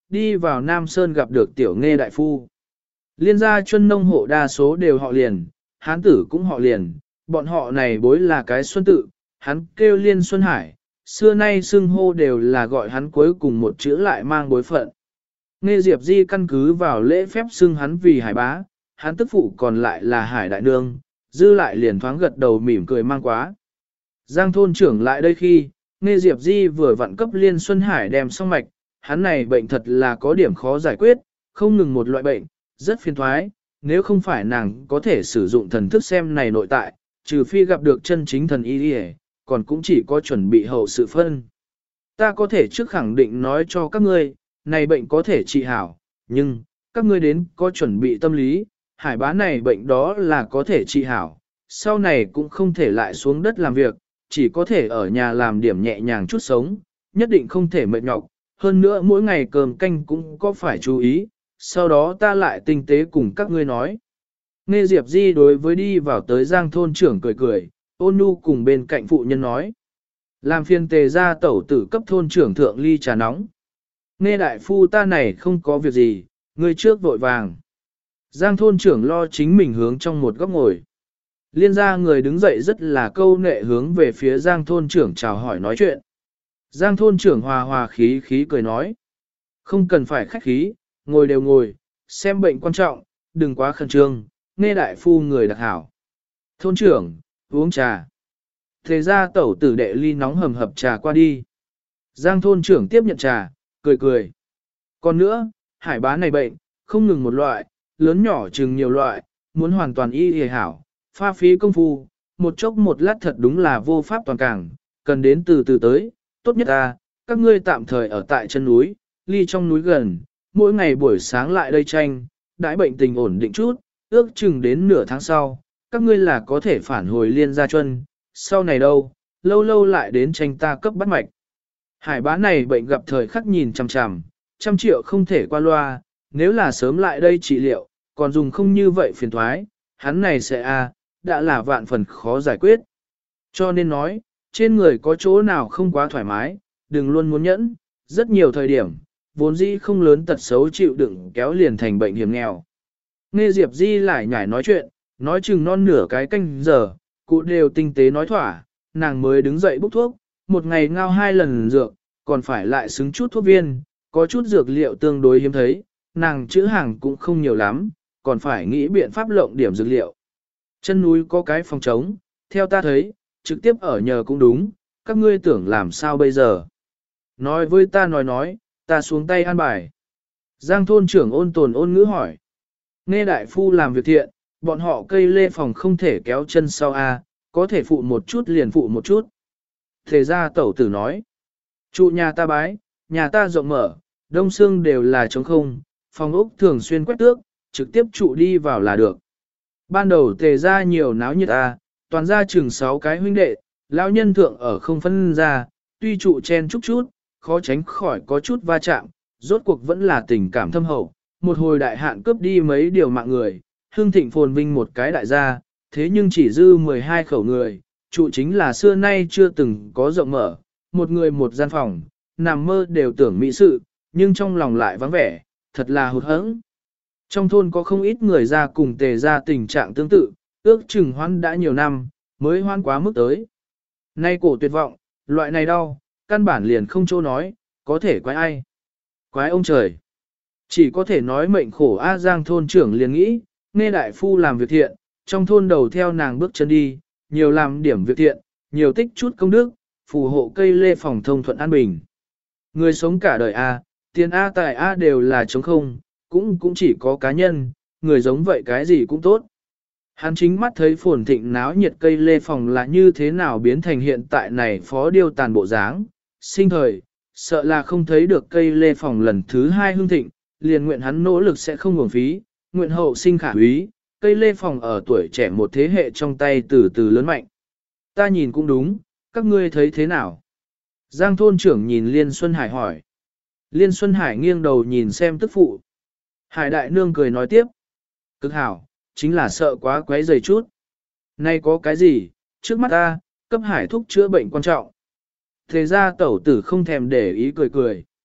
đi vào Nam Sơn gặp được tiểu nghe đại phu. Liên gia chuân nông hộ đa số đều họ liền, hán tử cũng họ liền, bọn họ này bối là cái xuân tự, hắn kêu Liên Xuân Hải, xưa nay xưng hô đều là gọi hắn cuối cùng một chữ lại mang bối phận. Nghe Diệp Di căn cứ vào lễ phép xưng hắn vì hải bá, hắn tức phụ còn lại là hải đại nương, dư lại liền thoáng gật đầu mỉm cười mang quá. Giang thôn trưởng lại đây khi, nghe Diệp Di vừa vặn cấp Liên Xuân Hải đem xong mạch, hắn này bệnh thật là có điểm khó giải quyết, không ngừng một loại bệnh, rất phiền thoái, nếu không phải nàng có thể sử dụng thần thức xem này nội tại, trừ phi gặp được chân chính thần y đi còn cũng chỉ có chuẩn bị hậu sự phân. Ta có thể trước khẳng định nói cho các ngươi, này bệnh có thể trị hảo, nhưng, các ngươi đến có chuẩn bị tâm lý, hải bá này bệnh đó là có thể trị hảo, sau này cũng không thể lại xuống đất làm việc, chỉ có thể ở nhà làm điểm nhẹ nhàng chút sống, nhất định không thể mệt nhọc, hơn nữa mỗi ngày cơm canh cũng có phải chú ý, sau đó ta lại tinh tế cùng các ngươi nói. Nghe Diệp Di đối với đi vào tới Giang thôn trưởng cười cười, ôn nhu cùng bên cạnh phụ nhân nói. Làm phiền tề ra tẩu tử cấp thôn trưởng thượng ly trà nóng. Nghe đại phu ta này không có việc gì, ngươi trước vội vàng. Giang thôn trưởng lo chính mình hướng trong một góc ngồi. Liên gia người đứng dậy rất là câu nệ hướng về phía Giang thôn trưởng chào hỏi nói chuyện. Giang thôn trưởng hòa hòa khí khí cười nói. Không cần phải khách khí, ngồi đều ngồi, xem bệnh quan trọng, đừng quá khẩn trương, nghe đại phu người đặc hảo. Thôn trưởng, uống trà. Thế ra tẩu tử đệ ly nóng hầm hập trà qua đi. Giang thôn trưởng tiếp nhận trà, cười cười. Còn nữa, hải bá này bệnh, không ngừng một loại, lớn nhỏ chừng nhiều loại, muốn hoàn toàn y y hảo, pha phí công phu, một chốc một lát thật đúng là vô pháp toàn càng, cần đến từ từ tới, tốt nhất là, các ngươi tạm thời ở tại chân núi, ly trong núi gần, mỗi ngày buổi sáng lại đây tranh, đãi bệnh tình ổn định chút, ước chừng đến nửa tháng sau, các ngươi là có thể phản hồi Liên gia chuân, sau này đâu, lâu lâu lại đến tranh ta cấp bắt mạch. Hải bá này bệnh gặp thời khắc nhìn chằm chằm, trăm triệu không thể qua loa, nếu là sớm lại đây trị liệu, còn dùng không như vậy phiền thoái, hắn này sẽ a đã là vạn phần khó giải quyết. Cho nên nói, trên người có chỗ nào không quá thoải mái, đừng luôn muốn nhẫn, rất nhiều thời điểm, vốn dĩ không lớn tật xấu chịu đựng kéo liền thành bệnh hiểm nghèo. Nghe Diệp Di lại nhảy nói chuyện, nói chừng non nửa cái canh giờ, cụ đều tinh tế nói thỏa, nàng mới đứng dậy bốc thuốc, một ngày ngao hai lần dược, còn phải lại xứng chút thuốc viên, có chút dược liệu tương đối hiếm thấy, nàng chữ hàng cũng không nhiều lắm, còn phải nghĩ biện pháp lộng điểm dược liệu. Chân núi có cái phòng trống, theo ta thấy, trực tiếp ở nhờ cũng đúng, các ngươi tưởng làm sao bây giờ. Nói với ta nói nói, ta xuống tay an bài. Giang thôn trưởng ôn tồn ôn ngữ hỏi. Nghe đại phu làm việc thiện, bọn họ cây lê phòng không thể kéo chân sau a, có thể phụ một chút liền phụ một chút. Thế ra tẩu tử nói, trụ nhà ta bái, nhà ta rộng mở, đông xương đều là trống không, phòng ốc thường xuyên quét tước, trực tiếp trụ đi vào là được. Ban đầu tề ra nhiều náo nhiệt a, toàn ra chừng sáu cái huynh đệ, lão nhân thượng ở không phân ra, tuy trụ chen chút chút, khó tránh khỏi có chút va chạm, rốt cuộc vẫn là tình cảm thâm hậu, một hồi đại hạn cướp đi mấy điều mạng người, hương thịnh phồn vinh một cái đại gia, thế nhưng chỉ dư mười hai khẩu người, trụ chính là xưa nay chưa từng có rộng mở, một người một gian phòng, nằm mơ đều tưởng mỹ sự, nhưng trong lòng lại vắng vẻ, thật là hụt hẫng. Trong thôn có không ít người ra cùng tề ra tình trạng tương tự, ước chừng hoan đã nhiều năm, mới hoan quá mức tới. Nay cổ tuyệt vọng, loại này đau, căn bản liền không chỗ nói, có thể quái ai. Quái ông trời. Chỉ có thể nói mệnh khổ A Giang thôn trưởng liền nghĩ, nghe đại phu làm việc thiện, trong thôn đầu theo nàng bước chân đi, nhiều làm điểm việc thiện, nhiều tích chút công đức, phù hộ cây lê phòng thông thuận an bình. Người sống cả đời A, tiền A tài A đều là trống không, cũng cũng chỉ có cá nhân, người giống vậy cái gì cũng tốt. Hắn chính mắt thấy phồn thịnh náo nhiệt cây lê phòng là như thế nào biến thành hiện tại này phó điêu tàn bộ dáng, sinh thời, sợ là không thấy được cây lê phòng lần thứ hai hương thịnh, liền nguyện hắn nỗ lực sẽ không uổng phí, nguyện hậu sinh khả úy, cây lê phòng ở tuổi trẻ một thế hệ trong tay từ từ lớn mạnh. Ta nhìn cũng đúng, các ngươi thấy thế nào? Giang thôn trưởng nhìn Liên Xuân Hải hỏi. Liên Xuân Hải nghiêng đầu nhìn xem tức phụ. Hải đại nương cười nói tiếp. Cực hảo, chính là sợ quá quấy rầy chút. Nay có cái gì, trước mắt ta, cấp hải thuốc chữa bệnh quan trọng. Thế ra tẩu tử không thèm để ý cười cười.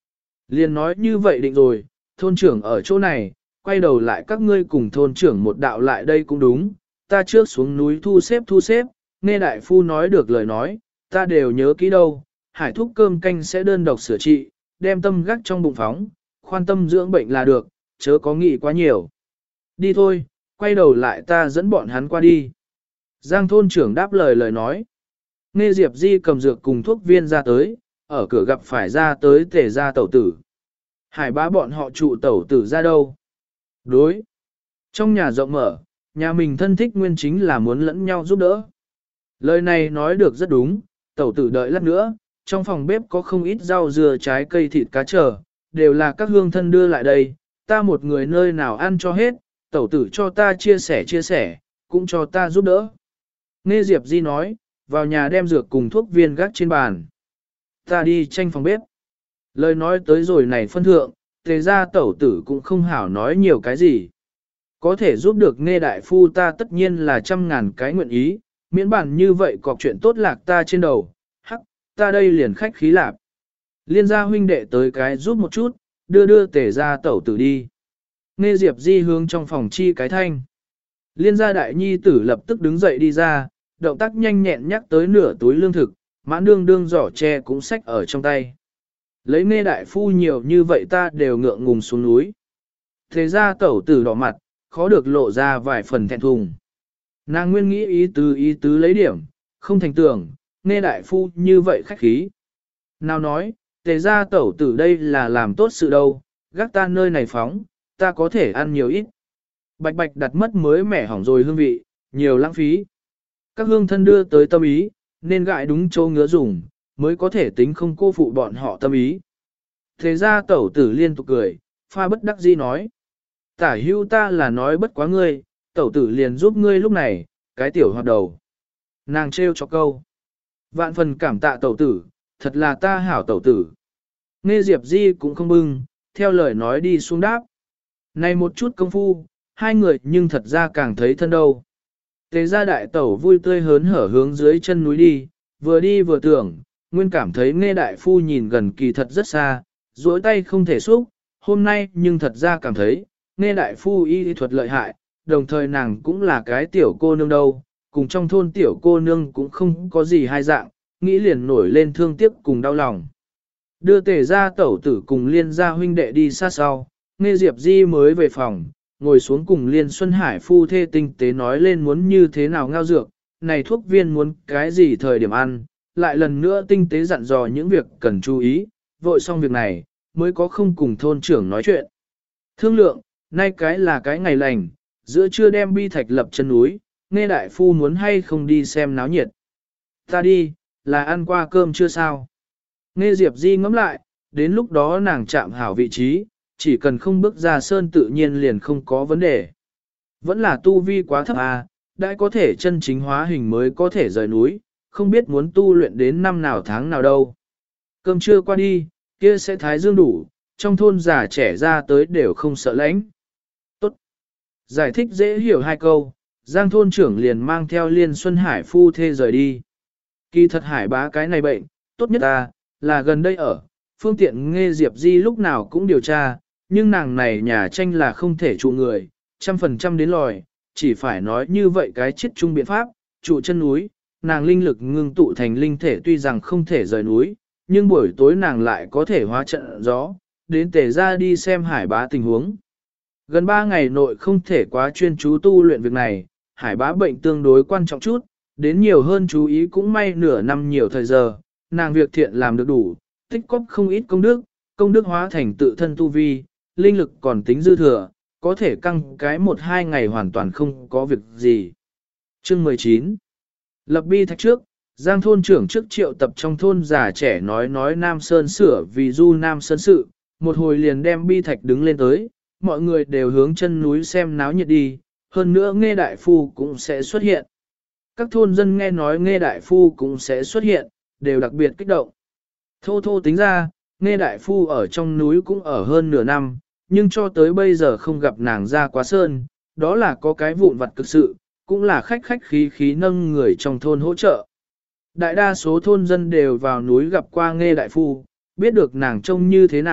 Liền nói như vậy định rồi, thôn trưởng ở chỗ này, quay đầu lại các ngươi cùng thôn trưởng một đạo lại đây cũng đúng, ta trước xuống núi thu xếp thu xếp, nghe đại phu nói được lời nói, ta đều nhớ kỹ đâu, hải thúc cơm canh sẽ đơn độc sửa trị, đem tâm gác trong bụng phóng, khoan tâm dưỡng bệnh là được, chớ có nghĩ quá nhiều. Đi thôi, quay đầu lại ta dẫn bọn hắn qua đi. Giang thôn trưởng đáp lời lời nói. Nghe Diệp Di cầm dược cùng thuốc viên ra tới, ở cửa gặp phải ra tới tể ra tẩu tử. Hải bá bọn họ trụ tẩu tử ra đâu? Đối. Trong nhà rộng mở, nhà mình thân thích nguyên chính là muốn lẫn nhau giúp đỡ. Lời này nói được rất đúng, tẩu tử đợi lát nữa, trong phòng bếp có không ít rau dừa trái cây thịt cá trở, đều là các hương thân đưa lại đây, ta một người nơi nào ăn cho hết, tẩu tử cho ta chia sẻ chia sẻ, cũng cho ta giúp đỡ. Nghe Diệp Di nói, vào nhà đem dược cùng thuốc viên gác trên bàn. Ta đi tranh phòng bếp. Lời nói tới rồi này phân thượng, tề ra tẩu tử cũng không hảo nói nhiều cái gì. Có thể giúp được nghe đại phu ta tất nhiên là trăm ngàn cái nguyện ý, miễn bản như vậy cọc chuyện tốt lạc ta trên đầu, hắc, ta đây liền khách khí lạp. Liên gia huynh đệ tới cái giúp một chút, đưa đưa tề ra tẩu tử đi. Nghe Diệp Di hướng trong phòng chi cái thanh. Liên gia đại nhi tử lập tức đứng dậy đi ra, động tác nhanh nhẹn nhắc tới nửa túi lương thực, mãn đương đương giỏ tre cũng xách ở trong tay. Lấy nghe đại phu nhiều như vậy ta đều ngượng ngùng xuống núi. Thế ra tẩu tử đỏ mặt, khó được lộ ra vài phần thẹn thùng. Nàng nguyên nghĩ ý tứ ý tứ lấy điểm, không thành tưởng, nghe đại phu như vậy khách khí. Nào nói, tề ra tẩu tử đây là làm tốt sự đâu, gác ta nơi này phóng, ta có thể ăn nhiều ít. Bạch bạch đặt mất mới mẻ hỏng rồi hương vị, nhiều lãng phí. Các hương thân đưa tới tâm ý, nên gại đúng chỗ ngứa dùng, mới có thể tính không cô phụ bọn họ tâm ý. Thế ra tẩu tử liên tục cười, pha bất đắc dĩ nói. Tả hưu ta là nói bất quá ngươi, tẩu tử liền giúp ngươi lúc này, cái tiểu hoạt đầu. Nàng trêu cho câu. Vạn phần cảm tạ tẩu tử, thật là ta hảo tẩu tử. Nghe Diệp Di cũng không bưng, theo lời nói đi xuống đáp. Này một chút công phu, hai người nhưng thật ra càng thấy thân đâu. Tề gia đại tẩu vui tươi hớn hở hướng dưới chân núi đi, vừa đi vừa tưởng, nguyên cảm thấy nghe đại phu nhìn gần kỳ thật rất xa, duỗi tay không thể xúc, hôm nay nhưng thật ra cảm thấy, nghe đại phu y thuật lợi hại, đồng thời nàng cũng là cái tiểu cô nương đâu, cùng trong thôn tiểu cô nương cũng không có gì hai dạng, nghĩ liền nổi lên thương tiếc cùng đau lòng. Đưa tề gia tẩu tử cùng liên gia huynh đệ đi xa sau, nghe Diệp Di mới về phòng, ngồi xuống cùng Liên Xuân Hải phu thê tinh tế nói lên muốn như thế nào ngao dược, này thuốc viên muốn cái gì thời điểm ăn, lại lần nữa tinh tế dặn dò những việc cần chú ý, vội xong việc này, mới có không cùng thôn trưởng nói chuyện. Thương lượng, nay cái là cái ngày lành, giữa trưa đem bi thạch lập chân núi, nghe đại phu muốn hay không đi xem náo nhiệt. Ta đi, là ăn qua cơm chưa sao? Nghe Diệp Di ngẫm lại, đến lúc đó nàng chạm hảo vị trí, chỉ cần không bước ra sơn tự nhiên liền không có vấn đề. Vẫn là tu vi quá thấp à, đã có thể chân chính hóa hình mới có thể rời núi, không biết muốn tu luyện đến năm nào tháng nào đâu. Cơm trưa qua đi, kia sẽ thái dương đủ, trong thôn già trẻ ra tới đều không sợ lãnh. Tốt. Giải thích dễ hiểu hai câu, Giang thôn trưởng liền mang theo Liên Xuân Hải phu thê rời đi. Kỳ thật hải bá cái này bệnh, tốt nhất ta, là gần đây ở, phương tiện nghe Diệp Di lúc nào cũng điều tra, nhưng nàng này nhà tranh là không thể trụ người, trăm phần trăm đến lòi, chỉ phải nói như vậy cái chết chung biện pháp, trụ chân núi, nàng linh lực ngưng tụ thành linh thể tuy rằng không thể rời núi, nhưng buổi tối nàng lại có thể hóa trận gió, đến tề ra đi xem hải bá tình huống. Gần ba ngày nội không thể quá chuyên chú tu luyện việc này, hải bá bệnh tương đối quan trọng chút, đến nhiều hơn chú ý cũng may nửa năm nhiều thời giờ, nàng việc thiện làm được đủ, tích cóp không ít công đức, công đức hóa thành tự thân tu vi, linh lực còn tính dư thừa, có thể căng cái một hai ngày hoàn toàn không có việc gì. Chương mười chín. Lập bi thạch trước, Giang thôn trưởng trước triệu tập trong thôn già trẻ nói nói Nam Sơn sửa vì du Nam Sơn sự, một hồi liền đem bi thạch đứng lên tới, mọi người đều hướng chân núi xem náo nhiệt đi, hơn nữa nghe đại phu cũng sẽ xuất hiện. Các thôn dân nghe nói nghe đại phu cũng sẽ xuất hiện, đều đặc biệt kích động. Thô thô tính ra, nghe đại phu ở trong núi cũng ở hơn nửa năm, nhưng cho tới bây giờ không gặp nàng ra quá sơn, đó là có cái vụn vặt cực sự, cũng là khách khách khí khí nâng người trong thôn hỗ trợ. Đại đa số thôn dân đều vào núi gặp qua nghe đại phu, biết được nàng trông như thế nào,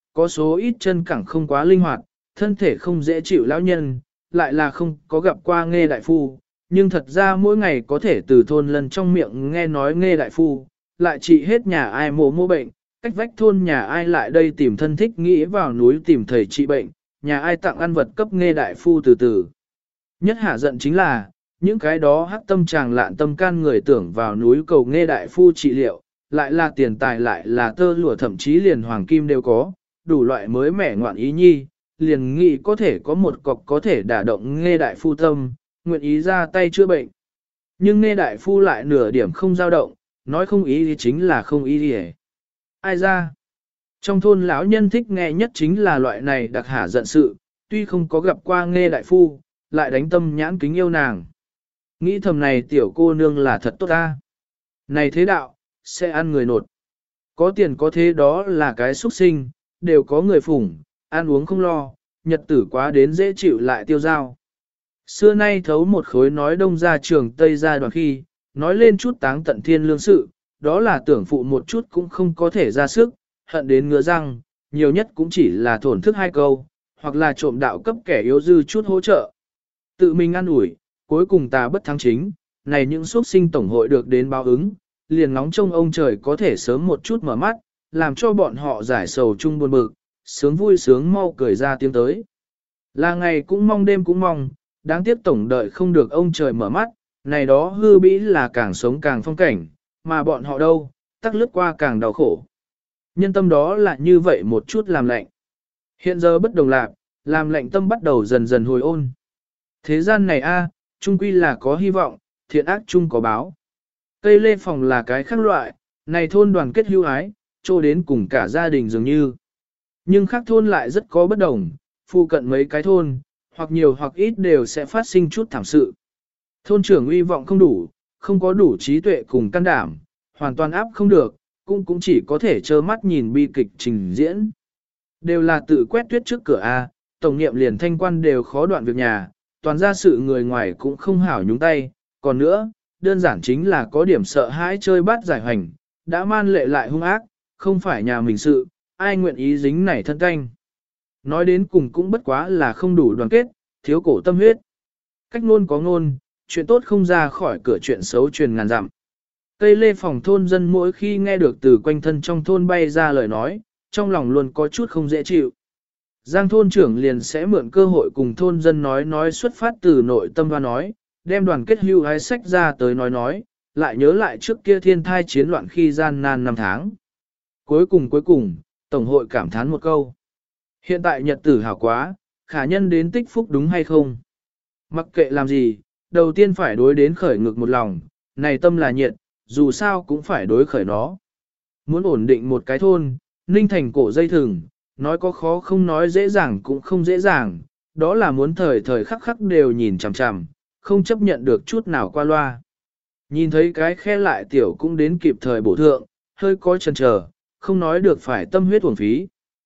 có số ít chân cẳng không quá linh hoạt, thân thể không dễ chịu lão nhân, lại là không có gặp qua Nghê đại phu, nhưng thật ra mỗi ngày có thể từ thôn lần trong miệng nghe nói Nghê đại phu, lại trị hết nhà ai mồ mô bệnh, cách vách thôn nhà ai lại đây tìm thân thích nghĩ vào núi tìm thầy trị bệnh, nhà ai tặng ăn vật cấp Nghê đại phu từ từ. Nhất hạ giận chính là, những cái đó hắc tâm chàng lạn tâm can người tưởng vào núi cầu Nghê đại phu trị liệu, lại là tiền tài lại là tơ lụa thậm chí liền hoàng kim đều có, đủ loại mới mẻ ngoạn ý nhi, liền nghĩ có thể có một cọc có thể đả động Nghê đại phu tâm, nguyện ý ra tay chữa bệnh. Nhưng Nghê đại phu lại nửa điểm không dao động, nói không ý thì chính là không ý thì ai ra. Trong thôn lão nhân thích nghe nhất chính là loại này đặc hả giận sự, tuy không có gặp qua Nghê đại phu, lại đánh tâm nhãn kính yêu nàng. Nghĩ thầm này tiểu cô nương là thật tốt ta. Này thế đạo, sẽ ăn người nột. Có tiền có thế đó là cái xuất sinh, đều có người phủng, ăn uống không lo, nhật tử quá đến dễ chịu lại tiêu dao. Xưa nay thấu một khối nói đông ra trường Tây ra đoàn khi, nói lên chút táng tận thiên lương sự, đó là tưởng phụ một chút cũng không có thể ra sức, hận đến ngứa răng, nhiều nhất cũng chỉ là thổn thức hai câu, hoặc là trộm đạo cấp kẻ yếu dư chút hỗ trợ. Tự mình ăn ủi, cuối cùng ta bất thắng chính, này những xuất sinh tổng hội được đến báo ứng, liền ngóng trông ông trời có thể sớm một chút mở mắt, làm cho bọn họ giải sầu chung buồn bực, sướng vui sướng mau cười ra tiếng tới. Là ngày cũng mong đêm cũng mong, đáng tiếc tổng đợi không được ông trời mở mắt, này đó hư bĩ là càng sống càng phong cảnh, mà bọn họ đâu, tắc lướt qua càng đau khổ. Nhân tâm đó là như vậy một chút làm lạnh. Hiện giờ bất đồng lạc, làm lạnh tâm bắt đầu dần dần hồi ôn. Thế gian này a, chung quy là có hy vọng, thiện ác chung có báo. Cây lê phòng là cái khác loại, này thôn đoàn kết hữu ái, trô đến cùng cả gia đình dường như. Nhưng khác thôn lại rất có bất đồng, phụ cận mấy cái thôn, hoặc nhiều hoặc ít đều sẽ phát sinh chút thảm sự. Thôn trưởng uy vọng không đủ, không có đủ trí tuệ cùng can đảm, hoàn toàn áp không được, cũng cũng chỉ có thể trơ mắt nhìn bi kịch trình diễn. Đều là tự quét tuyết trước cửa A, tổng nghiệm liền thanh quan đều khó đoạn việc nhà, toàn ra sự người ngoài cũng không hảo nhúng tay, còn nữa, đơn giản chính là có điểm sợ hãi chơi bát giải hành, đã man lệ lại hung ác, không phải nhà mình sự, ai nguyện ý dính nảy thân canh. Nói đến cùng cũng bất quá là không đủ đoàn kết, thiếu cổ tâm huyết. Cách ngôn có ngôn, chuyện tốt không ra khỏi cửa chuyện xấu truyền ngàn dặm. Cây lê phòng thôn dân mỗi khi nghe được từ quanh thân trong thôn bay ra lời nói, trong lòng luôn có chút không dễ chịu. Giang thôn trưởng liền sẽ mượn cơ hội cùng thôn dân nói nói xuất phát từ nội tâm và nói, đem đoàn kết hưu hái sách ra tới nói nói, lại nhớ lại trước kia thiên thai chiến loạn khi gian nan năm tháng. Cuối cùng cuối cùng, Tổng hội cảm thán một câu. Hiện tại nhật tử hảo quá, khả nhân đến tích phúc đúng hay không? Mặc kệ làm gì, đầu tiên phải đối đến khởi ngực một lòng, này tâm là nhiệt, dù sao cũng phải đối khởi nó. Muốn ổn định một cái thôn, ninh thành cổ dây thừng, nói có khó không nói dễ dàng cũng không dễ dàng, đó là muốn thời thời khắc khắc đều nhìn chằm chằm, không chấp nhận được chút nào qua loa. Nhìn thấy cái khe lại tiểu cũng đến kịp thời bổ thượng, hơi có chần chờ, không nói được phải tâm huyết uổng phí.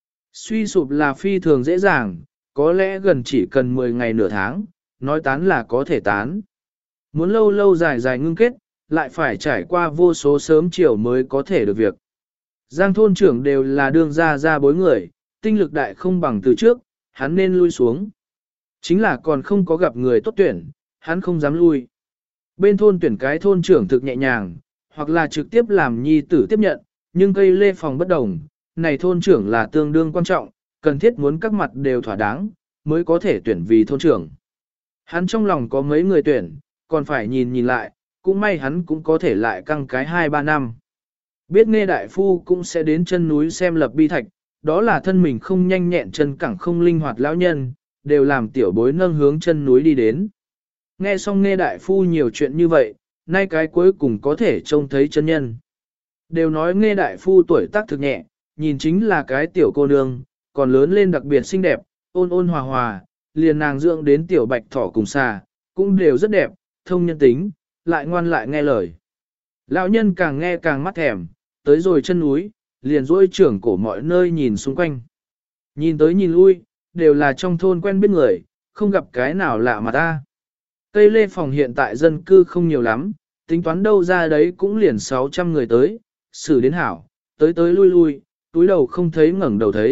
Suy sụp là phi thường dễ dàng, có lẽ gần chỉ cần mười ngày nửa tháng, nói tán là có thể tán. Muốn lâu lâu dài dài ngưng kết, lại phải trải qua vô số sớm chiều mới có thể được việc. Giang thôn trưởng đều là đương ra ra bối người, tinh lực đại không bằng từ trước, hắn nên lui xuống. Chính là còn không có gặp người tốt tuyển, hắn không dám lui. Bên thôn tuyển cái thôn trưởng thực nhẹ nhàng, hoặc là trực tiếp làm nhi tử tiếp nhận, nhưng cây lê phòng bất đồng, này thôn trưởng là tương đương quan trọng, cần thiết muốn các mặt đều thỏa đáng, mới có thể tuyển vì thôn trưởng. Hắn trong lòng có mấy người tuyển, còn phải nhìn nhìn lại, cũng may hắn cũng có thể lại căng cái hai ba năm. Biết nghe đại phu cũng sẽ đến chân núi xem lập bi thạch, đó là thân mình không nhanh nhẹn chân cẳng không linh hoạt lão nhân, đều làm tiểu bối nâng hướng chân núi đi đến. Nghe xong nghe đại phu nhiều chuyện như vậy, nay cái cuối cùng có thể trông thấy chân nhân. Đều nói nghe đại phu tuổi tác thực nhẹ, nhìn chính là cái tiểu cô nương, còn lớn lên đặc biệt xinh đẹp, ôn ôn hòa hòa, liền nàng dưỡng đến tiểu bạch thỏ cùng xà, cũng đều rất đẹp, thông nhân tính, lại ngoan lại nghe lời. Lão nhân càng nghe càng mắt thèm, tới rồi chân núi, liền duỗi trưởng cổ mọi nơi nhìn xung quanh. Nhìn tới nhìn lui, đều là trong thôn quen biết người, không gặp cái nào lạ mà ta. Cây lê phòng hiện tại dân cư không nhiều lắm, tính toán đâu ra đấy cũng liền sáu trăm người tới, xử đến hảo, tới tới lui lui, túi đầu không thấy ngẩng đầu thấy,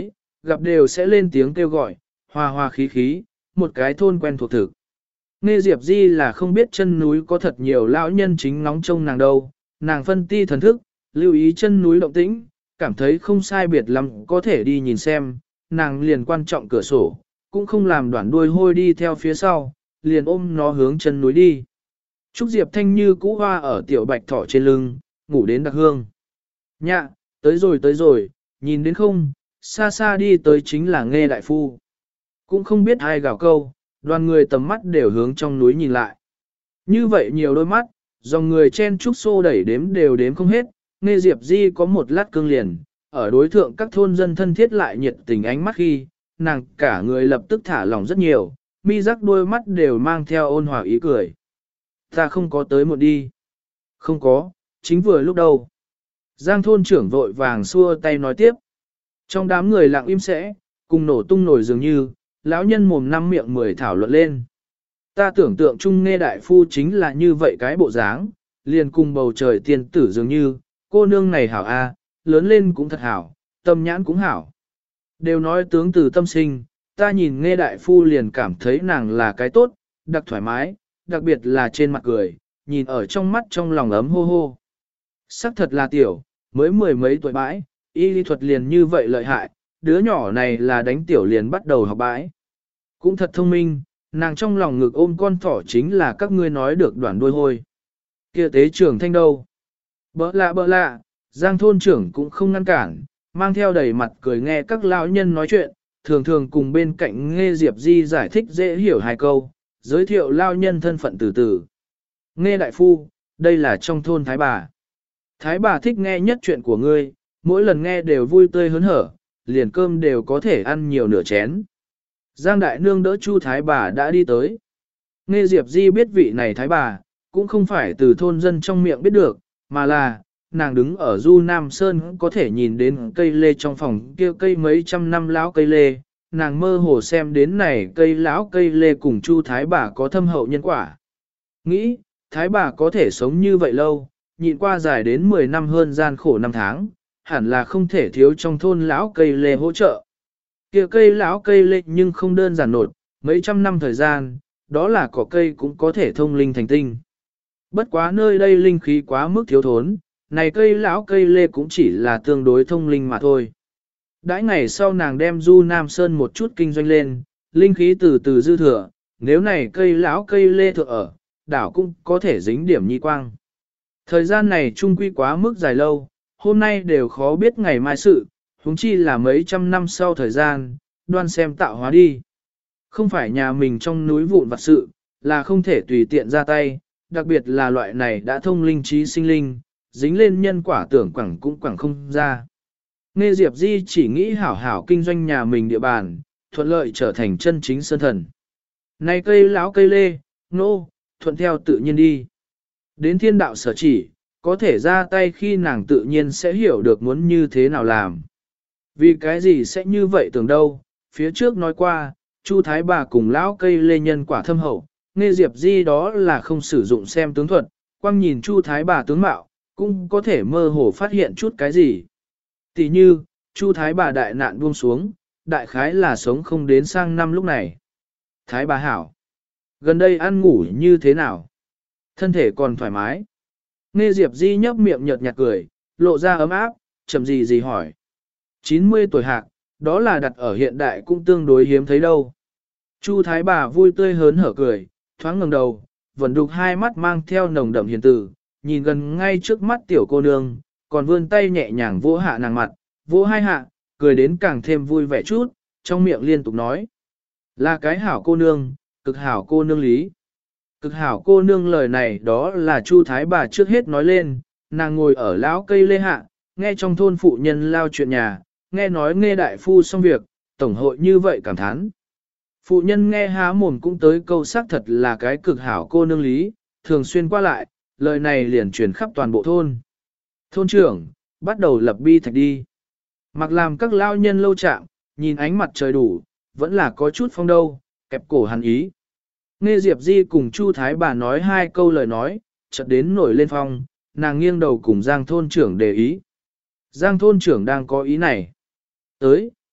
gặp đều sẽ lên tiếng kêu gọi, hòa hòa khí khí, một cái thôn quen thuộc thực. Nghe Diệp Di là không biết chân núi có thật nhiều lão nhân chính ngóng trông nàng đâu, nàng phân ti thần thức, lưu ý chân núi động tĩnh, cảm thấy không sai biệt lắm có thể đi nhìn xem, nàng liền quan trọng cửa sổ, cũng không làm đoạn đuôi hôi đi theo phía sau, liền ôm nó hướng chân núi đi. Trúc Diệp Thanh như cũ hoa ở tiểu bạch thỏ trên lưng, ngủ đến đặc hương. Nhạ, tới rồi tới rồi, nhìn đến không, xa xa đi tới chính là Nghe đại phu. Cũng không biết ai gào câu, đoàn người tầm mắt đều hướng trong núi nhìn lại. Như vậy nhiều đôi mắt, dòng người chen trúc xô đẩy đếm đều đếm không hết, Nghe Diệp Di có một lát cương liền, ở đối thượng các thôn dân thân thiết lại nhiệt tình ánh mắt khi, nàng cả người lập tức thả lỏng rất nhiều, mi rắc đôi mắt đều mang theo ôn hòa ý cười. Ta không có tới một đi. Không có, chính vừa lúc đầu. Giang thôn trưởng vội vàng xua tay nói tiếp. Trong đám người lặng im sẽ, cùng nổ tung nổi dường như, lão nhân mồm năm miệng mười thảo luận lên. Ta tưởng tượng chung Nghe đại phu chính là như vậy cái bộ dáng, liền cùng bầu trời tiên tử dường như, cô nương này hảo a, lớn lên cũng thật hảo, tâm nhãn cũng hảo. Đều nói tướng từ tâm sinh, ta nhìn Nghe đại phu liền cảm thấy nàng là cái tốt, đặc thoải mái, đặc biệt là trên mặt cười, nhìn ở trong mắt trong lòng ấm hô hô. Sắc thật là tiểu, mới mười mấy tuổi bãi, y lý thuật liền như vậy lợi hại, đứa nhỏ này là đánh tiểu liền bắt đầu học bãi. Cũng thật thông minh, nàng trong lòng ngực ôm con thỏ chính là các ngươi nói được đoạn đuôi hôi. Kia tế trưởng thanh đâu? Bỡ lạ bỡ lạ, Giang thôn trưởng cũng không ngăn cản, mang theo đầy mặt cười nghe các lão nhân nói chuyện, thường thường cùng bên cạnh Nghe Diệp Di giải thích dễ hiểu hai câu, giới thiệu lao nhân thân phận từ từ. Nghe đại phu, đây là trong thôn Thái bà. Thái bà thích nghe nhất chuyện của ngươi, mỗi lần nghe đều vui tươi hớn hở, liền cơm đều có thể ăn nhiều nửa chén. Giang đại nương đỡ Chu Thái bà đã đi tới. Nghe Diệp Di biết vị này Thái bà, cũng không phải từ thôn dân trong miệng biết được, mà là, nàng đứng ở Du Nam Sơn có thể nhìn đến cây lê trong phòng kia cây mấy trăm năm lão cây lê, nàng mơ hồ xem đến này cây lão cây lê cùng Chu Thái bà có thâm hậu nhân quả. Nghĩ, Thái bà có thể sống như vậy lâu, nhịn qua dài đến mười năm hơn gian khổ năm tháng, hẳn là không thể thiếu trong thôn lão cây lê hỗ trợ. Kia cây lão cây lê nhưng không đơn giản nột, mấy trăm năm thời gian, đó là cỏ cây cũng có thể thông linh thành tinh. Bất quá nơi đây linh khí quá mức thiếu thốn, này cây lão cây lê cũng chỉ là tương đối thông linh mà thôi. Đãi ngày sau nàng đem Du Nam Sơn một chút kinh doanh lên, linh khí từ từ dư thừa, nếu này cây lão cây lê thượng ở, đảo cũng có thể dính điểm nhi quang. Thời gian này trung quy quá mức dài lâu, hôm nay đều khó biết ngày mai sự, huống chi là mấy trăm năm sau thời gian, đoan xem tạo hóa đi. Không phải nhà mình trong núi vụn vặt sự, là không thể tùy tiện ra tay, đặc biệt là loại này đã thông linh trí sinh linh, dính lên nhân quả tưởng quẳng cũng quẳng không ra. Nghe Diệp Di chỉ nghĩ hảo hảo kinh doanh nhà mình địa bàn, thuận lợi trở thành chân chính sơn thần. Này cây lão cây lê, nô, no, thuận theo tự nhiên đi. Đến thiên đạo sở chỉ, có thể ra tay khi nàng tự nhiên sẽ hiểu được muốn như thế nào làm. Vì cái gì sẽ như vậy tưởng đâu, phía trước nói qua, Chu Thái bà cùng lão cây lê nhân quả thâm hậu, Nghe Diệp Di đó là không sử dụng xem tướng thuật, quang nhìn Chu Thái bà tướng mạo, cũng có thể mơ hồ phát hiện chút cái gì. Tỷ như, Chu Thái bà đại nạn buông xuống, đại khái là sống không đến sang năm lúc này. Thái bà hảo, gần đây ăn ngủ như thế nào? Thân thể còn thoải mái. Nghe Diệp Di nhấp miệng nhợt nhạt cười, lộ ra ấm áp, chậm gì gì hỏi. chín mươi tuổi hạc, đó là đặt ở hiện đại cũng tương đối hiếm thấy đâu. Chu Thái bà vui tươi hớn hở cười, thoáng ngẩng đầu, vẫn đục hai mắt mang theo nồng đậm hiền từ, nhìn gần ngay trước mắt tiểu cô nương, còn vươn tay nhẹ nhàng vỗ hạ nàng mặt, vỗ hai hạ, cười đến càng thêm vui vẻ chút, trong miệng liên tục nói. Là cái hảo cô nương, cực hảo cô nương lý. Cực hảo cô nương lời này đó là Chu Thái bà trước hết nói lên, nàng ngồi ở lão cây lê hạ, nghe trong thôn phụ nhân lao chuyện nhà, nghe nói Nghe đại phu xong việc, tổng hội như vậy cảm thán. Phụ nhân nghe há mồm cũng tới câu xác thật là cái cực hảo cô nương lý, thường xuyên qua lại, lời này liền truyền khắp toàn bộ thôn. Thôn trưởng, bắt đầu lập bi thạch đi. Mặc làm các lao nhân lâu chạm, nhìn ánh mặt trời đủ, vẫn là có chút phong đâu, kẹp cổ hắn ý. Nghe Diệp Di cùng Chu Thái bà nói hai câu lời nói, chợt đến nổi lên phong, nàng nghiêng đầu cùng Giang thôn trưởng đề ý. Giang thôn trưởng đang có ý này. Tới,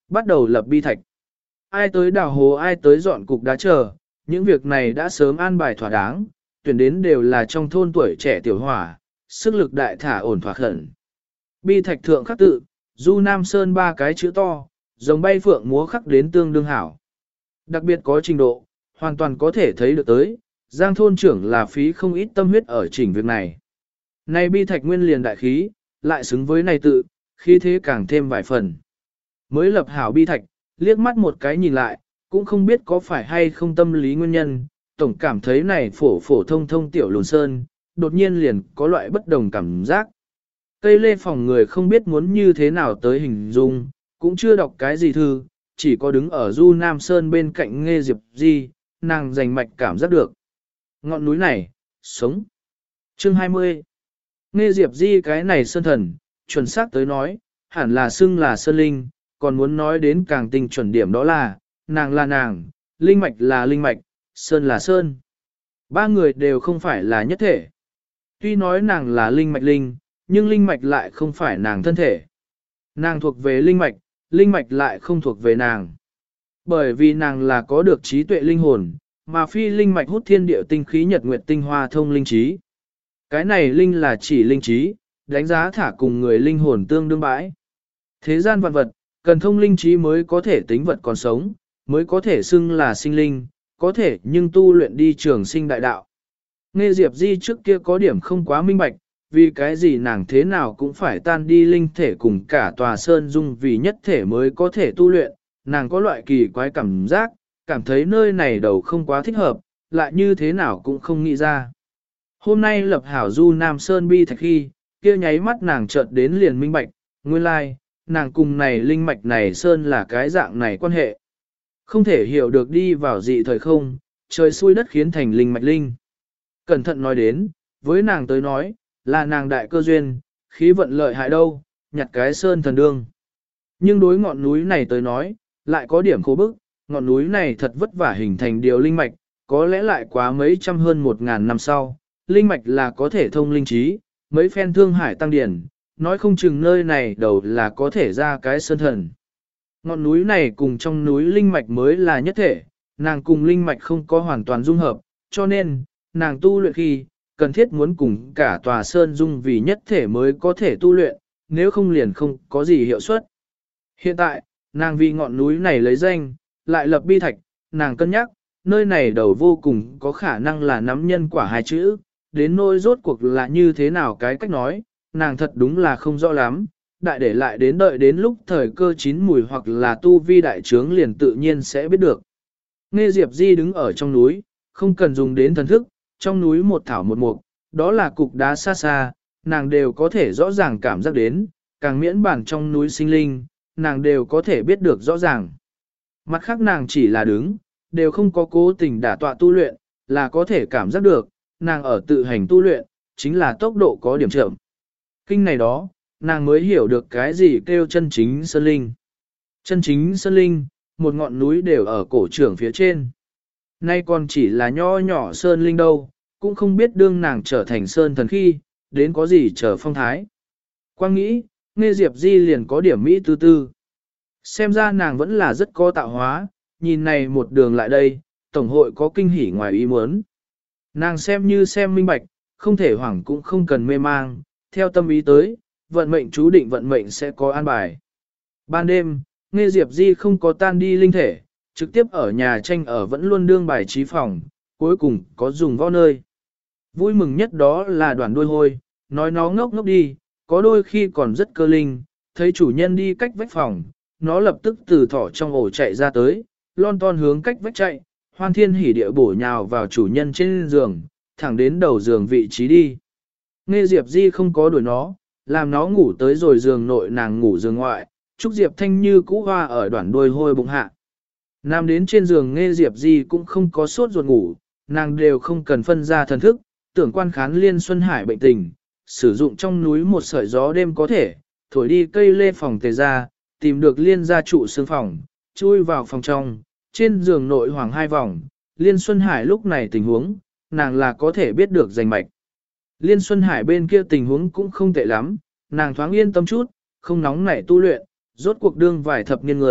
bắt đầu lập bi thạch. Ai tới đào hố ai tới dọn cục đá chờ, những việc này đã sớm an bài thỏa đáng, tuyển đến đều là trong thôn tuổi trẻ tiểu hỏa, sức lực đại thả ổn thỏa khẩn. Bi thạch thượng khắc tự, Du Nam Sơn ba cái chữ to, giống bay phượng múa khắc đến tương đương hảo. Đặc biệt có trình độ, hoàn toàn có thể thấy được tới, Giang thôn trưởng là phí không ít tâm huyết ở chỉnh việc này. Này bi thạch nguyên liền đại khí, lại xứng với này tự, khí thế càng thêm vài phần. Mới lập hảo bi thạch, liếc mắt một cái nhìn lại, cũng không biết có phải hay không tâm lý nguyên nhân, tổng cảm thấy này phổ phổ thông thông tiểu lùn sơn, đột nhiên liền có loại bất đồng cảm giác. Cây lê phòng người không biết muốn như thế nào tới hình dung, cũng chưa đọc cái gì thư, chỉ có đứng ở Du Nam Sơn bên cạnh Nghê Diệp Di, nàng dành mạch cảm giác được. Ngọn núi này, sống. Chương hai mươi. Nghê Diệp Di cái này sơn thần, chuẩn xác tới nói, hẳn là xưng là sơn linh, còn muốn nói đến càng tinh chuẩn điểm đó là, nàng là nàng, linh mạch là linh mạch, sơn là sơn. Ba người đều không phải là nhất thể. Tuy nói nàng là linh mạch linh, nhưng linh mạch lại không phải nàng thân thể. Nàng thuộc về linh mạch, linh mạch lại không thuộc về nàng. Bởi vì nàng là có được trí tuệ linh hồn, mà phi linh mạch hút thiên địa tinh khí nhật nguyệt tinh hoa thông linh trí. Cái này linh là chỉ linh trí, đánh giá thả cùng người linh hồn tương đương bãi. Thế gian vạn vật, cần thông linh trí mới có thể tính vật còn sống, mới có thể xưng là sinh linh, có thể nhưng tu luyện đi trường sinh đại đạo. Nghe Diệp Di trước kia có điểm không quá minh bạch, vì cái gì nàng thế nào cũng phải tan đi linh thể cùng cả tòa sơn dung vì nhất thể mới có thể tu luyện, nàng có loại kỳ quái cảm giác, cảm thấy nơi này đầu không quá thích hợp, lại như thế nào cũng không nghĩ ra. Hôm nay lập hảo Du Nam Sơn bi thạch khi, kia nháy mắt nàng chợt đến liền minh bạch, nguyên lai, nàng cùng này linh mạch này sơn là cái dạng này quan hệ. Không thể hiểu được đi vào dị thời không, trời xui đất khiến thành linh mạch linh. Cẩn thận nói đến, với nàng tới nói, là nàng đại cơ duyên, khí vận lợi hại đâu, nhặt cái sơn thần đương. Nhưng đối ngọn núi này tới nói, lại có điểm khổ bức, ngọn núi này thật vất vả hình thành điều linh mạch, có lẽ lại quá mấy trăm hơn một ngàn năm sau, linh mạch là có thể thông linh trí, mấy phen thương hải tăng điển, nói không chừng nơi này đầu là có thể ra cái sơn thần. Ngọn núi này cùng trong núi linh mạch mới là nhất thể, nàng cùng linh mạch không có hoàn toàn dung hợp, cho nên, nàng tu luyện khi, cần thiết muốn cùng cả tòa sơn dung vì nhất thể mới có thể tu luyện, nếu không liền không có gì hiệu suất. Hiện tại, nàng vì ngọn núi này lấy danh, lại lập bi thạch, nàng cân nhắc, nơi này đầu vô cùng có khả năng là nắm nhân quả hai chữ, đến nỗi rốt cuộc là như thế nào cái cách nói, nàng thật đúng là không rõ lắm, đại để lại đến đợi đến lúc thời cơ chín mùi hoặc là tu vi đại trướng liền tự nhiên sẽ biết được. Nghe Diệp Di đứng ở trong núi, không cần dùng đến thần thức, trong núi một thảo một mục, đó là cục đá xa xa, nàng đều có thể rõ ràng cảm giác đến, càng miễn bản trong núi sinh linh, nàng đều có thể biết được rõ ràng. Mặt khác nàng chỉ là đứng, đều không có cố tình đả tọa tu luyện, là có thể cảm giác được, nàng ở tự hành tu luyện, chính là tốc độ có điểm chậm. Kinh này đó, nàng mới hiểu được cái gì kêu chân chính sơn linh. Chân chính sơn linh, một ngọn núi đều ở cổ trưởng phía trên. Nay còn chỉ là nho nhỏ sơn linh đâu, cũng không biết đương nàng trở thành sơn thần khi, đến có gì trở phong thái. Quang nghĩ, Nghe Diệp Di liền có điểm mỹ tư tư. Xem ra nàng vẫn là rất có tạo hóa, nhìn này một đường lại đây, tổng hội có kinh hỉ ngoài ý muốn. Nàng xem như xem minh bạch, không thể hoảng cũng không cần mê mang, theo tâm ý tới, vận mệnh chú định vận mệnh sẽ có an bài. Ban đêm, Nghe Diệp Di không có tan đi linh thể, trực tiếp ở nhà tranh ở vẫn luôn đương bài trí phòng, cuối cùng có dùng võ nơi. Vui mừng nhất đó là đoàn đuôi hôi, nói nó ngốc ngốc đi, có đôi khi còn rất cơ linh, thấy chủ nhân đi cách vách phòng, nó lập tức từ thỏ trong ổ chạy ra tới, lon ton hướng cách vách chạy, hoan thiên hỉ địa bổ nhào vào chủ nhân trên giường, thẳng đến đầu giường vị trí đi. Nghe Diệp Di không có đuổi nó, làm nó ngủ tới rồi giường nội nàng ngủ giường ngoại, Trúc Diệp Thanh như cũ hoa ở đoạn đuôi hôi bụng hạ. Nam đến trên giường Nghe Diệp Di cũng không có sốt ruột ngủ, nàng đều không cần phân ra thần thức, tưởng quan khán Liên Xuân Hải bệnh tình, sử dụng trong núi một sợi gió đêm có thể, thổi đi cây lê phòng tề ra, tìm được Liên gia trụ xương phòng, chui vào phòng trong, trên giường nội hoàng hai vòng, Liên Xuân Hải lúc này tình huống, nàng là có thể biết được danh mạch. Liên Xuân Hải bên kia tình huống cũng không tệ lắm, nàng thoáng yên tâm chút, không nóng nảy tu luyện, rốt cuộc đương vài thập niên người,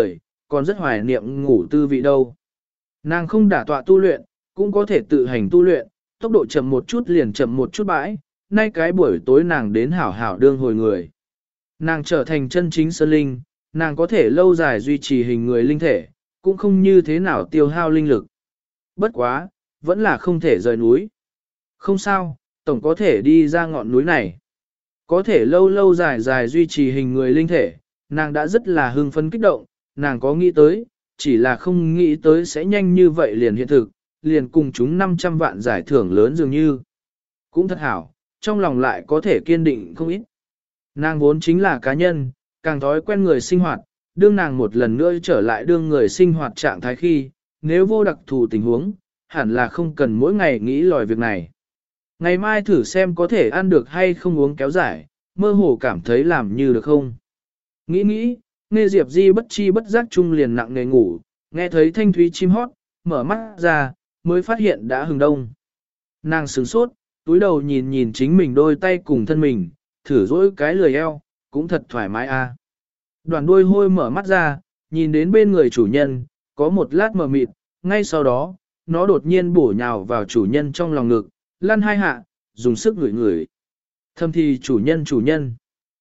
còn rất hoài niệm ngủ tư vị đâu. Nàng không đả tọa tu luyện, cũng có thể tự hành tu luyện, tốc độ chậm một chút liền chậm một chút bãi, nay cái buổi tối nàng đến hảo hảo đương hồi người. Nàng trở thành chân chính sơn linh, nàng có thể lâu dài duy trì hình người linh thể, cũng không như thế nào tiêu hao linh lực. Bất quá, vẫn là không thể rời núi. Không sao, tổng có thể đi ra ngọn núi này. Có thể lâu lâu dài dài duy trì hình người linh thể, nàng đã rất là hưng phấn kích động, nàng có nghĩ tới, chỉ là không nghĩ tới sẽ nhanh như vậy liền hiện thực, liền cùng chúng năm trăm vạn giải thưởng lớn dường như. Cũng thật hảo, trong lòng lại có thể kiên định không ít. Nàng vốn chính là cá nhân, càng thói quen người sinh hoạt, đương nàng một lần nữa trở lại đương người sinh hoạt trạng thái khi, nếu vô đặc thù tình huống, hẳn là không cần mỗi ngày nghĩ lòi việc này. Ngày mai thử xem có thể ăn được hay không uống kéo dài, mơ hồ cảm thấy làm như được không. Nghĩ nghĩ, nghe Diệp Di bất chi bất giác chung liền nặng nề ngủ, nghe thấy thanh thúy chim hót, mở mắt ra, mới phát hiện đã hừng đông. Nàng sửng sốt, túi đầu nhìn nhìn chính mình đôi tay cùng thân mình, thử dỗi cái lười eo, cũng thật thoải mái a. À. Đoàn đuôi hôi mở mắt ra, nhìn đến bên người chủ nhân, có một lát mờ mịt, ngay sau đó, nó đột nhiên bổ nhào vào chủ nhân trong lòng ngực, lăn hai hạ, dùng sức ngửi ngửi. Thầm thì chủ nhân chủ nhân.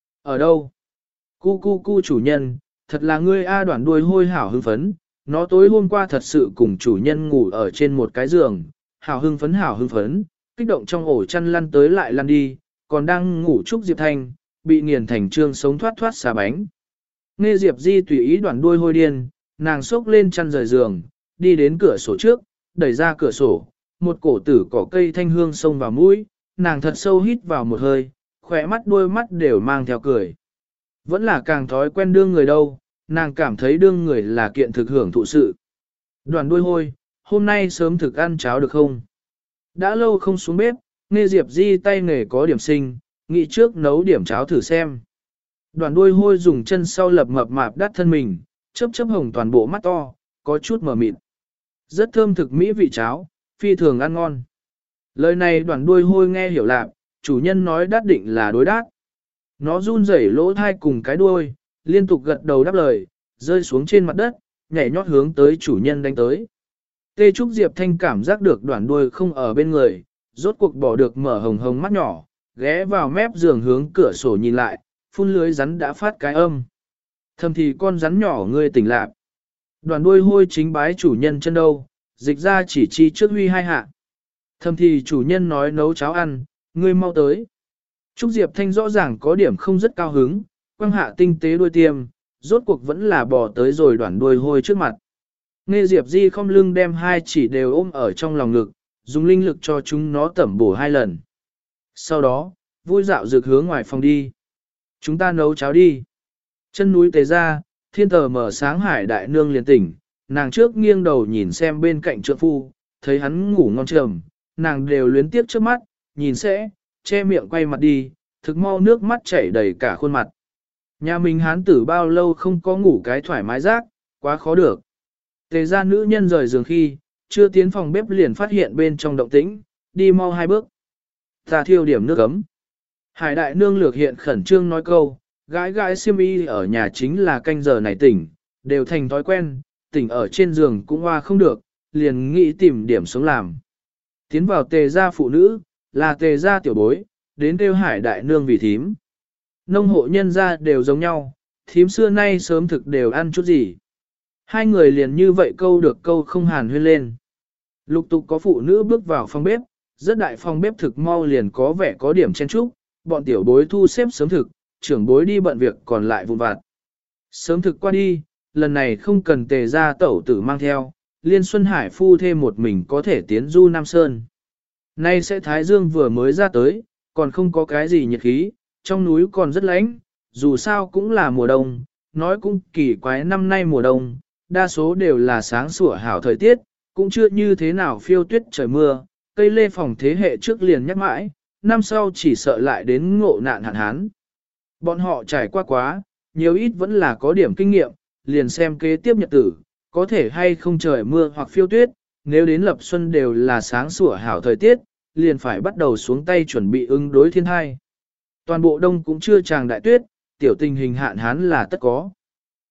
Ở đâu? Cu cu cu chủ nhân, thật là ngươi a. Đoàn đuôi hôi hảo hưng phấn, nó tối hôm qua thật sự cùng chủ nhân ngủ ở trên một cái giường, hảo hưng phấn hảo hưng phấn, kích động trong ổ chăn lăn tới lại lăn đi, còn đang ngủ Trúc Diệp Thanh, bị nghiền thành trương sống thoát thoát xà bánh. Nghe Diệp Di tùy ý đoàn đuôi hôi điên, nàng xốc lên chăn rời giường, đi đến cửa sổ trước, đẩy ra cửa sổ, một cổ tử cỏ cây thanh hương xông vào mũi, nàng thật sâu hít vào một hơi, khỏe mắt đôi mắt đều mang theo cười. Vẫn là càng thói quen đương người đâu, nàng cảm thấy đương người là kiện thực hưởng thụ sự. Đoàn đuôi hôi, hôm nay sớm thực ăn cháo được không? Đã lâu không xuống bếp, nghe Diệp Di tay nghề có điểm sinh, nghĩ trước nấu điểm cháo thử xem. Đoàn đuôi hôi dùng chân sau lập mập mạp đắt thân mình, chớp chớp hồng toàn bộ mắt to, có chút mờ mịt. Rất thơm thực mỹ vị cháo, phi thường ăn ngon. Lời này đoàn đuôi hôi nghe hiểu lạc, chủ nhân nói đắt định là đối đát. Nó run rẩy lỗ thai cùng cái đuôi, liên tục gật đầu đáp lời, rơi xuống trên mặt đất, nhảy nhót hướng tới chủ nhân đánh tới. Tê Trúc Diệp Thanh cảm giác được đoàn đuôi không ở bên người, rốt cuộc bỏ được mở hồng hồng mắt nhỏ, ghé vào mép giường hướng cửa sổ nhìn lại, phun lưới rắn đã phát cái âm. Thầm thì con rắn nhỏ ngươi tỉnh lạc. Đoàn đuôi hôi chính bái chủ nhân chân đâu, dịch ra chỉ chi trước huy hai hạ. Thầm thì chủ nhân nói nấu cháo ăn, ngươi mau tới. Trúc Diệp Thanh rõ ràng có điểm không rất cao hứng, quăng hạ tinh tế đuôi tiêm, rốt cuộc vẫn là bò tới rồi đoàn đuôi hôi trước mặt. Nghe Diệp Di không lưng đem hai chỉ đều ôm ở trong lòng ngực, dùng linh lực cho chúng nó tẩm bổ hai lần. Sau đó, vui dạo dược hướng ngoài phòng đi. Chúng ta nấu cháo đi. Chân núi Tề ra, thiên tờ mở sáng hải đại nương liền tỉnh, nàng trước nghiêng đầu nhìn xem bên cạnh trượng phu, thấy hắn ngủ ngon trầm, nàng đều luyến tiếp trước mắt, nhìn sẽ, che miệng quay mặt đi, thực mau nước mắt chảy đầy cả khuôn mặt. Nhà mình hán tử bao lâu không có ngủ cái thoải mái rác, quá khó được. Tề ra nữ nhân rời giường khi, chưa tiến phòng bếp liền phát hiện bên trong động tĩnh, đi mau hai bước. Ta thiêu điểm nước ấm. Hải đại nương lược hiện khẩn trương nói câu, gái gái xiêm y ở nhà chính là canh giờ này tỉnh, đều thành thói quen, tỉnh ở trên giường cũng hoa không được, liền nghĩ tìm điểm sống làm. Tiến vào tề gia phụ nữ, là tề gia tiểu bối, đến kêu hải đại nương vì thím. Nông hộ nhân gia đều giống nhau, thím xưa nay sớm thực đều ăn chút gì. Hai người liền như vậy câu được câu không hàn huyên lên. Lục tục có phụ nữ bước vào phòng bếp, rất đại phòng bếp thực mau liền có vẻ có điểm chen trúc, bọn tiểu bối thu xếp sớm thực, trưởng bối đi bận việc còn lại vụn vặt. Sớm thực qua đi, lần này không cần tề ra tẩu tử mang theo, Liên Xuân Hải phu thêm một mình có thể tiến du Nam Sơn. Nay sẽ Thái Dương vừa mới ra tới, còn không có cái gì nhiệt khí, trong núi còn rất lạnh, dù sao cũng là mùa đông, nói cũng kỳ quái năm nay mùa đông, đa số đều là sáng sủa hảo thời tiết, cũng chưa như thế nào phiêu tuyết trời mưa, cây lê phòng thế hệ trước liền nhắc mãi, năm sau chỉ sợ lại đến ngộ nạn hạn hán. Bọn họ trải qua quá, nhiều ít vẫn là có điểm kinh nghiệm, liền xem kế tiếp nhật tử, có thể hay không trời mưa hoặc phiêu tuyết, nếu đến lập xuân đều là sáng sủa hảo thời tiết, liền phải bắt đầu xuống tay chuẩn bị ứng đối thiên tai. Toàn bộ đông cũng chưa tràng đại tuyết, tiểu tình hình hạn hán là tất có.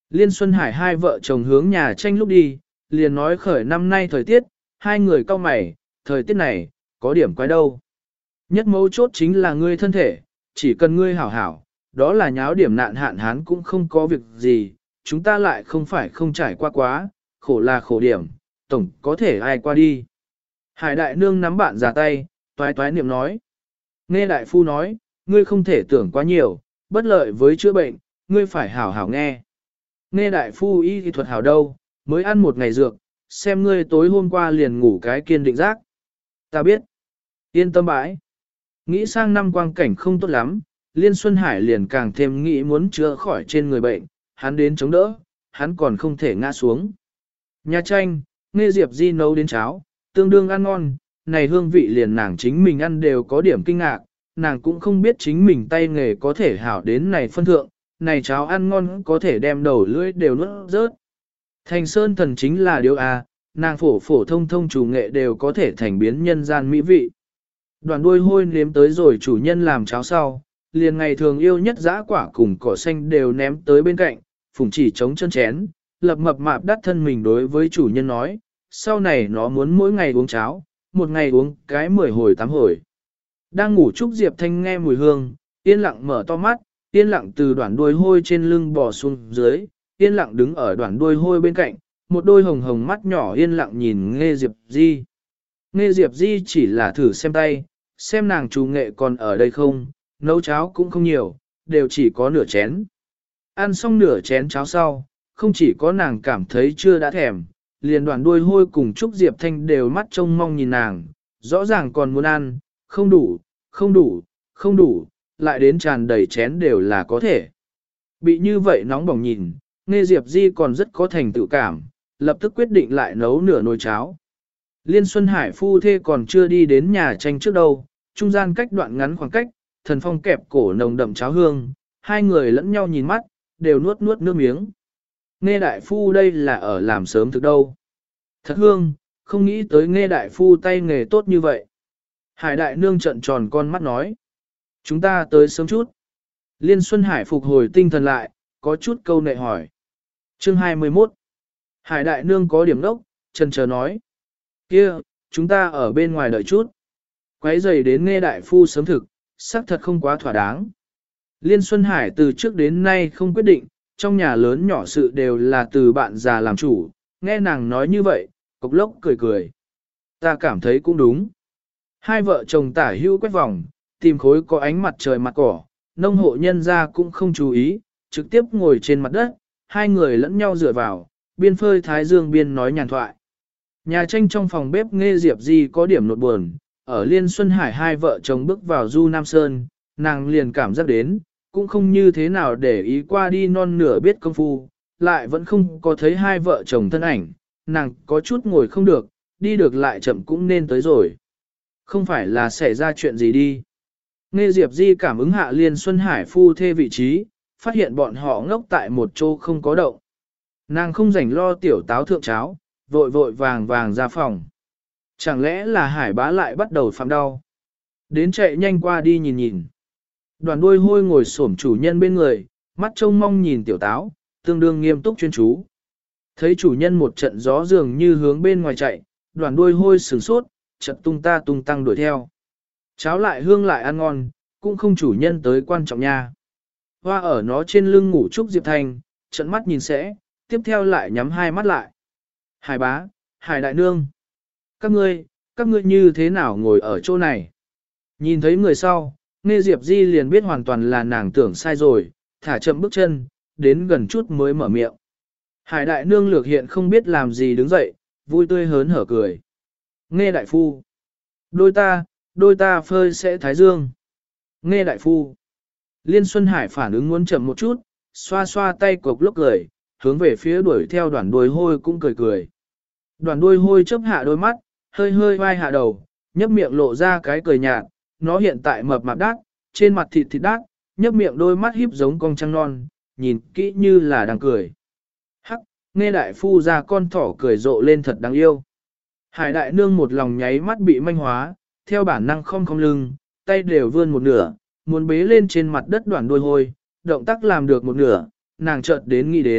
Liên Xuân Hải hai vợ chồng hướng nhà tranh lúc đi, liền nói khởi năm nay thời tiết, hai người cau mày, thời tiết này, có điểm quái đâu. Nhất mấu chốt chính là ngươi thân thể, chỉ cần ngươi hảo hảo, đó là nháo điểm nạn hạn hán cũng không có việc gì, chúng ta lại không phải không trải qua quá, khổ là khổ điểm, tổng có thể ai qua đi. Hải đại nương nắm bạn già tay, toái toái niệm nói. Nghe đại phu nói, ngươi không thể tưởng quá nhiều, bất lợi với chữa bệnh, ngươi phải hảo hảo nghe. Nghe đại phu y thì thuật hảo đâu, mới ăn một ngày dược, xem ngươi tối hôm qua liền ngủ cái kiên định giác. Ta biết. Yên tâm bãi. Nghĩ sang năm quang cảnh không tốt lắm, Liên Xuân Hải liền càng thêm nghĩ muốn chữa khỏi trên người bệnh, hắn đến chống đỡ, hắn còn không thể ngã xuống. Nhà tranh, nghe Diệp Di nấu đến cháo, tương đương ăn ngon, này hương vị liền nàng chính mình ăn đều có điểm kinh ngạc, nàng cũng không biết chính mình tay nghề có thể hảo đến này phân thượng, này cháo ăn ngon có thể đem đầu lưỡi đều nuốt rớt. Thành sơn thần chính là điều à, nàng phổ phổ thông thông chủ nghệ đều có thể thành biến nhân gian mỹ vị. Đoàn đuôi hôi nếm tới rồi chủ nhân làm cháo sau, liền ngày thường yêu nhất dã quả cùng cỏ xanh đều ném tới bên cạnh, phùng chỉ chống chân chén, lập mập mạp đắt thân mình đối với chủ nhân nói, sau này nó muốn mỗi ngày uống cháo, một ngày uống cái mười hồi tám hồi. Đang ngủ Trúc Diệp Thanh nghe mùi hương, yên lặng mở to mắt, yên lặng từ đoạn đuôi hôi trên lưng bò xuống dưới, yên lặng đứng ở đoạn đuôi hôi bên cạnh, một đôi hồng hồng mắt nhỏ yên lặng nhìn Nghe Diệp Di. Nghe Diệp Di chỉ là thử xem tay, xem nàng chủ nghệ còn ở đây không, nấu cháo cũng không nhiều, đều chỉ có nửa chén. Ăn xong nửa chén cháo sau, không chỉ có nàng cảm thấy chưa đã thèm, liền đoàn đuôi hôi cùng Trúc Diệp Thanh đều mắt trông mong nhìn nàng, rõ ràng còn muốn ăn, không đủ, không đủ, không đủ, lại đến tràn đầy chén đều là có thể. Bị như vậy nóng bỏng nhìn, Nghe Diệp Di còn rất có thành tựu cảm, lập tức quyết định lại nấu nửa nồi cháo. Liên Xuân Hải phu thê còn chưa đi đến nhà tranh trước đâu, trung gian cách đoạn ngắn khoảng cách, thần phong kẹp cổ nồng đậm cháo hương, hai người lẫn nhau nhìn mắt, đều nuốt nuốt nước miếng. Nghe đại phu đây là ở làm sớm thực đâu. Thật hương, không nghĩ tới nghe đại phu tay nghề tốt như vậy. Hải đại nương trợn tròn con mắt nói. Chúng ta tới sớm chút. Liên Xuân Hải phục hồi tinh thần lại, có chút câu nệ hỏi. Chương hai mươi mốt. Hải đại nương có điểm đốc, chần chờ nói. Kia, chúng ta ở bên ngoài đợi chút. Quấy giày đến nghe đại phu sớm thực, xác thật không quá thỏa đáng. Liên Xuân Hải từ trước đến nay không quyết định, trong nhà lớn nhỏ sự đều là từ bạn già làm chủ, nghe nàng nói như vậy, cục lốc cười cười. Ta cảm thấy cũng đúng. Hai vợ chồng tả hưu quét vòng, tìm khối có ánh mặt trời mặt cỏ, nông hộ nhân ra cũng không chú ý, trực tiếp ngồi trên mặt đất, hai người lẫn nhau dựa vào, biên phơi thái dương biên nói nhàn thoại. Nhà tranh trong phòng bếp Nghe Diệp Di có điểm nột buồn, ở Liên Xuân Hải hai vợ chồng bước vào Du Nam Sơn, nàng liền cảm giác đến, cũng không như thế nào để ý qua đi non nửa biết công phu, lại vẫn không có thấy hai vợ chồng thân ảnh, nàng có chút ngồi không được, đi được lại chậm cũng nên tới rồi. Không phải là xảy ra chuyện gì đi. Nghe Diệp Di cảm ứng hạ Liên Xuân Hải phu thê vị trí, phát hiện bọn họ ngốc tại một chỗ không có động. Nàng không rảnh lo tiểu táo thượng cháo, vội vội vàng vàng ra phòng. Chẳng lẽ là Hải bá lại bắt đầu phạm đau. Đến chạy nhanh qua đi nhìn nhìn. Đoàn đuôi hôi ngồi xổm chủ nhân bên người, mắt trông mong nhìn tiểu táo, tương đương nghiêm túc chuyên chú. Thấy chủ nhân một trận gió dường như hướng bên ngoài chạy, đoàn đuôi hôi sửng sốt, trận tung ta tung tăng đuổi theo. Cháo lại hương lại ăn ngon, cũng không chủ nhân tới quan trọng nha. Hoa ở nó trên lưng ngủ Trúc Diệp Thanh, trận mắt nhìn sẽ, tiếp theo lại nhắm hai mắt lại. Hải bá, Hải đại nương. Các ngươi, các ngươi như thế nào ngồi ở chỗ này? Nhìn thấy người sau, Nghe Diệp Di liền biết hoàn toàn là nàng tưởng sai rồi, thả chậm bước chân, đến gần chút mới mở miệng. Hải đại nương lược hiện không biết làm gì đứng dậy, vui tươi hớn hở cười. Nghe đại phu. Đôi ta, đôi ta phơi sẽ thái dương. Nghe đại phu. Liên Xuân Hải phản ứng muốn chậm một chút, xoa xoa tay cục lốc cười, hướng về phía đuổi theo đoàn đuôi hôi cũng cười cười. Đoàn đuôi hôi chớp hạ đôi mắt, hơi hơi vai hạ đầu, nhấp miệng lộ ra cái cười nhạt, nó hiện tại mập mạp đát, trên mặt thịt thịt đát, nhấp miệng đôi mắt híp giống con trăng non, nhìn kỹ như là đang cười. Hắc, nghe đại phu ra con thỏ cười rộ lên thật đáng yêu. Hải đại nương một lòng nháy mắt bị manh hóa, theo bản năng không không lưng, tay đều vươn một nửa, muốn bế lên trên mặt đất đoàn đuôi hôi, động tác làm được một nửa, nàng chợt đến nghĩ đến,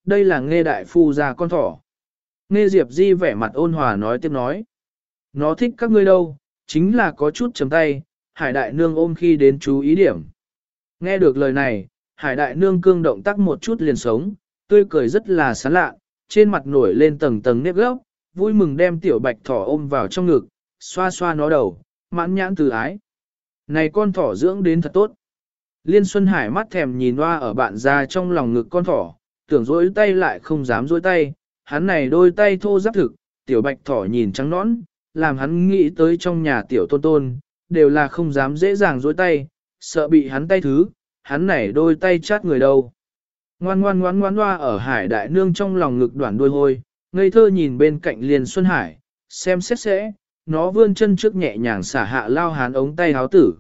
đây là Nghe đại phu ra con thỏ. Nghe Diệp Di vẻ mặt ôn hòa nói tiếp nói. Nó thích các ngươi đâu, chính là có chút chấm tay, Hải đại nương ôm khi đến chú ý điểm. Nghe được lời này, Hải đại nương cương động tác một chút liền sống, tươi cười rất là sán lạ, trên mặt nổi lên tầng tầng nếp gốc, vui mừng đem tiểu bạch thỏ ôm vào trong ngực, xoa xoa nó đầu, mãn nhãn từ ái. Này con thỏ dưỡng đến thật tốt. Liên Xuân Hải mắt thèm nhìn hoa ở bạn ra trong lòng ngực con thỏ, tưởng dối tay lại không dám dối tay, hắn này đôi tay thô ráp thực, tiểu bạch thỏ nhìn trắng nõn, làm hắn nghĩ tới trong nhà tiểu tôn tôn, đều là không dám dễ dàng dối tay, sợ bị hắn tay thứ, hắn này đôi tay chát người đâu. Ngoan ngoan ngoan ngoan hoa ở Hải đại nương trong lòng ngực đoạn đuôi hôi, ngây thơ nhìn bên cạnh Liên Xuân Hải, xem xét sẽ, nó vươn chân trước nhẹ nhàng xả hạ lao hán ống tay háo tử.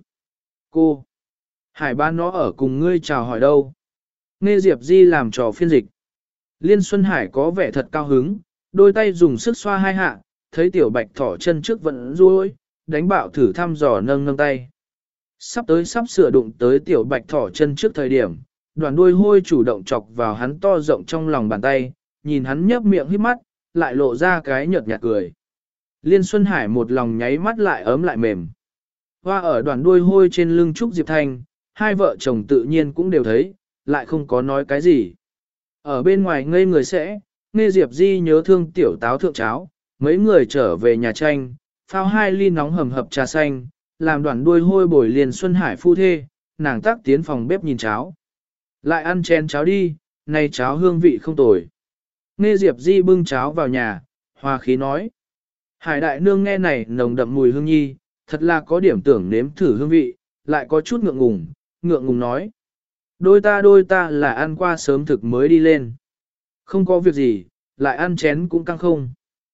Cô! Hải ba nó ở cùng ngươi chào hỏi đâu? Nghe Diệp Di làm trò phiên dịch. Liên Xuân Hải có vẻ thật cao hứng, đôi tay dùng sức xoa hai hạ, thấy tiểu bạch thỏ chân trước vẫn ruôi, đánh bạo thử thăm dò nâng nâng tay. Sắp tới sắp sửa đụng tới tiểu bạch thỏ chân trước thời điểm, đoàn đuôi hôi chủ động chọc vào hắn to rộng trong lòng bàn tay, nhìn hắn nhấp miệng hít mắt, lại lộ ra cái nhợt nhạt cười. Liên Xuân Hải một lòng nháy mắt lại ấm lại mềm. Hoa ở đoàn đuôi hôi trên lưng Trúc Diệp Thanh, hai vợ chồng tự nhiên cũng đều thấy, lại không có nói cái gì. Ở bên ngoài ngây người sẽ, nghe Diệp Di nhớ thương tiểu táo thượng cháo, mấy người trở về nhà tranh, phao hai ly nóng hầm hập trà xanh, làm đoàn đuôi hôi bồi Liên Xuân Hải phu thê, nàng tác tiến phòng bếp nhìn cháo. Lại ăn chén cháo đi, này cháo hương vị không tồi. Nghe Diệp Di bưng cháo vào nhà, hòa khí nói. Hải đại nương nghe này nồng đậm mùi hương nhi, thật là có điểm tưởng nếm thử hương vị, lại có chút ngượng ngùng, ngượng ngùng nói. Đôi ta đôi ta là ăn qua sớm thực mới đi lên. Không có việc gì, lại ăn chén cũng căng không.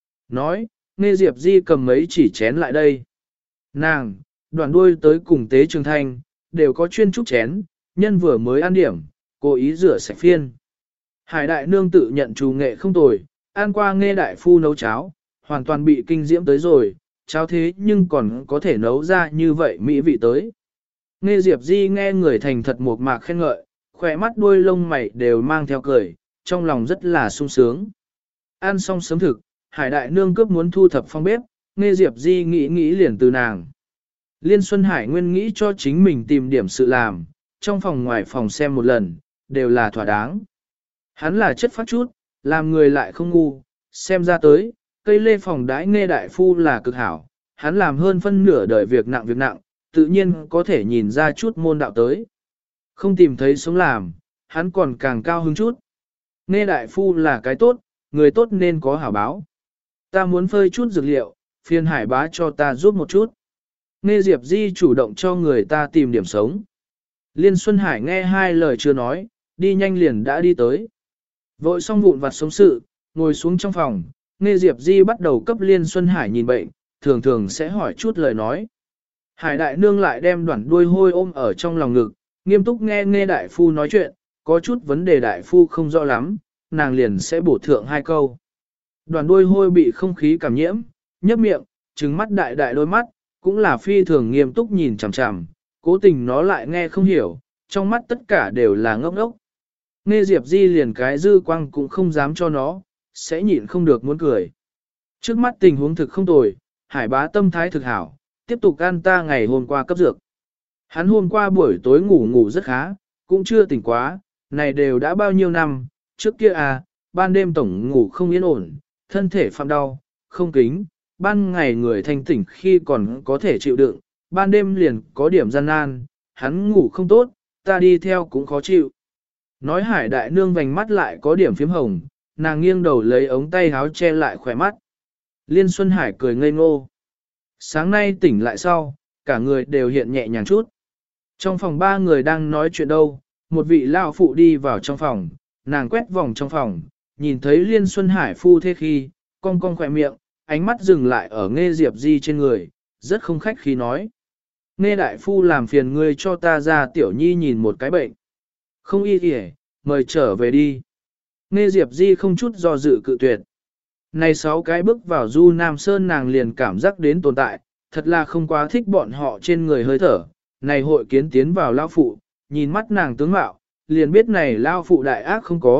Nói, nghe Diệp Di cầm mấy chỉ chén lại đây. Nàng, đoàn đuôi tới cùng tế trường thanh, đều có chuyên trúc chén, nhân vừa mới ăn điểm, cố ý rửa sạch phiên. Hải đại nương tự nhận chủ nghệ không tồi, ăn qua nghe đại phu nấu cháo, hoàn toàn bị kinh diễm tới rồi, cháo thế nhưng còn có thể nấu ra như vậy mỹ vị tới. Nghe Diệp Di nghe người thành thật một mạc khen ngợi, khỏe mắt đuôi lông mày đều mang theo cười, trong lòng rất là sung sướng. Ăn xong sớm thực, Hải đại nương cướp muốn thu thập phòng bếp, nghe Diệp Di nghĩ nghĩ liền từ nàng. Liên Xuân Hải nguyên nghĩ cho chính mình tìm điểm sự làm, trong phòng ngoài phòng xem một lần, đều là thỏa đáng. Hắn là chất phát chút, làm người lại không ngu, xem ra tới, cây lê phòng đãi nghe đại phu là cực hảo, hắn làm hơn phân nửa đời việc nặng việc nặng, tự nhiên có thể nhìn ra chút môn đạo tới. Không tìm thấy sống làm, hắn còn càng cao hứng chút. Nghe đại phu là cái tốt, người tốt nên có hảo báo. Ta muốn phơi chút dược liệu, phiền Hải bá cho ta giúp một chút. Nghe Diệp Di chủ động cho người ta tìm điểm sống. Liên Xuân Hải nghe hai lời chưa nói, đi nhanh liền đã đi tới. Vội xong vụn vặt sống sự, ngồi xuống trong phòng, nghe Diệp Di bắt đầu cấp Liên Xuân Hải nhìn bệnh, thường thường sẽ hỏi chút lời nói. Hải đại nương lại đem đoạn đuôi hôi ôm ở trong lòng ngực, nghiêm túc nghe nghe đại phu nói chuyện, có chút vấn đề đại phu không rõ lắm, nàng liền sẽ bổ thượng hai câu. Đoàn đuôi hôi bị không khí cảm nhiễm, nhấp miệng, trừng mắt đại đại đôi mắt, cũng là phi thường nghiêm túc nhìn chằm chằm, cố tình nó lại nghe không hiểu, trong mắt tất cả đều là ngốc ngốc. Nghe Diệp Di liền cái dư quang cũng không dám cho nó, sẽ nhịn không được muốn cười. Trước mắt tình huống thực không tồi, Hải bá tâm thái thực hảo, tiếp tục ăn ta ngày hôm qua cấp dược. Hắn hôm qua buổi tối ngủ ngủ rất khá, cũng chưa tỉnh quá, này đều đã bao nhiêu năm, trước kia à, ban đêm tổng ngủ không yên ổn, thân thể phạm đau, không kính, ban ngày người thanh tỉnh khi còn có thể chịu đựng, ban đêm liền có điểm gian nan, hắn ngủ không tốt, ta đi theo cũng khó chịu. Nói Hải đại nương vành mắt lại có điểm phím hồng, nàng nghiêng đầu lấy ống tay háo che lại khỏe mắt. Liên Xuân Hải cười ngây ngô. Sáng nay tỉnh lại sau, cả người đều hiện nhẹ nhàng chút. Trong phòng ba người đang nói chuyện đâu, một vị lão phụ đi vào trong phòng, nàng quét vòng trong phòng, nhìn thấy Liên Xuân Hải phu thế khi, cong cong khỏe miệng, ánh mắt dừng lại ở Nghe Diệp Di trên người, rất không khách khí nói. Nghe đại phu làm phiền ngươi cho ta ra tiểu nhi nhìn một cái bệnh. Không y kìa, mời trở về đi. Nghe Diệp Di không chút do dự cự tuyệt. Này sáu cái bước vào Du Nam Sơn nàng liền cảm giác đến tồn tại, thật là không quá thích bọn họ trên người hơi thở. Này hội kiến tiến vào lao phụ, nhìn mắt nàng tướng mạo, liền biết này lao phụ đại ác không có,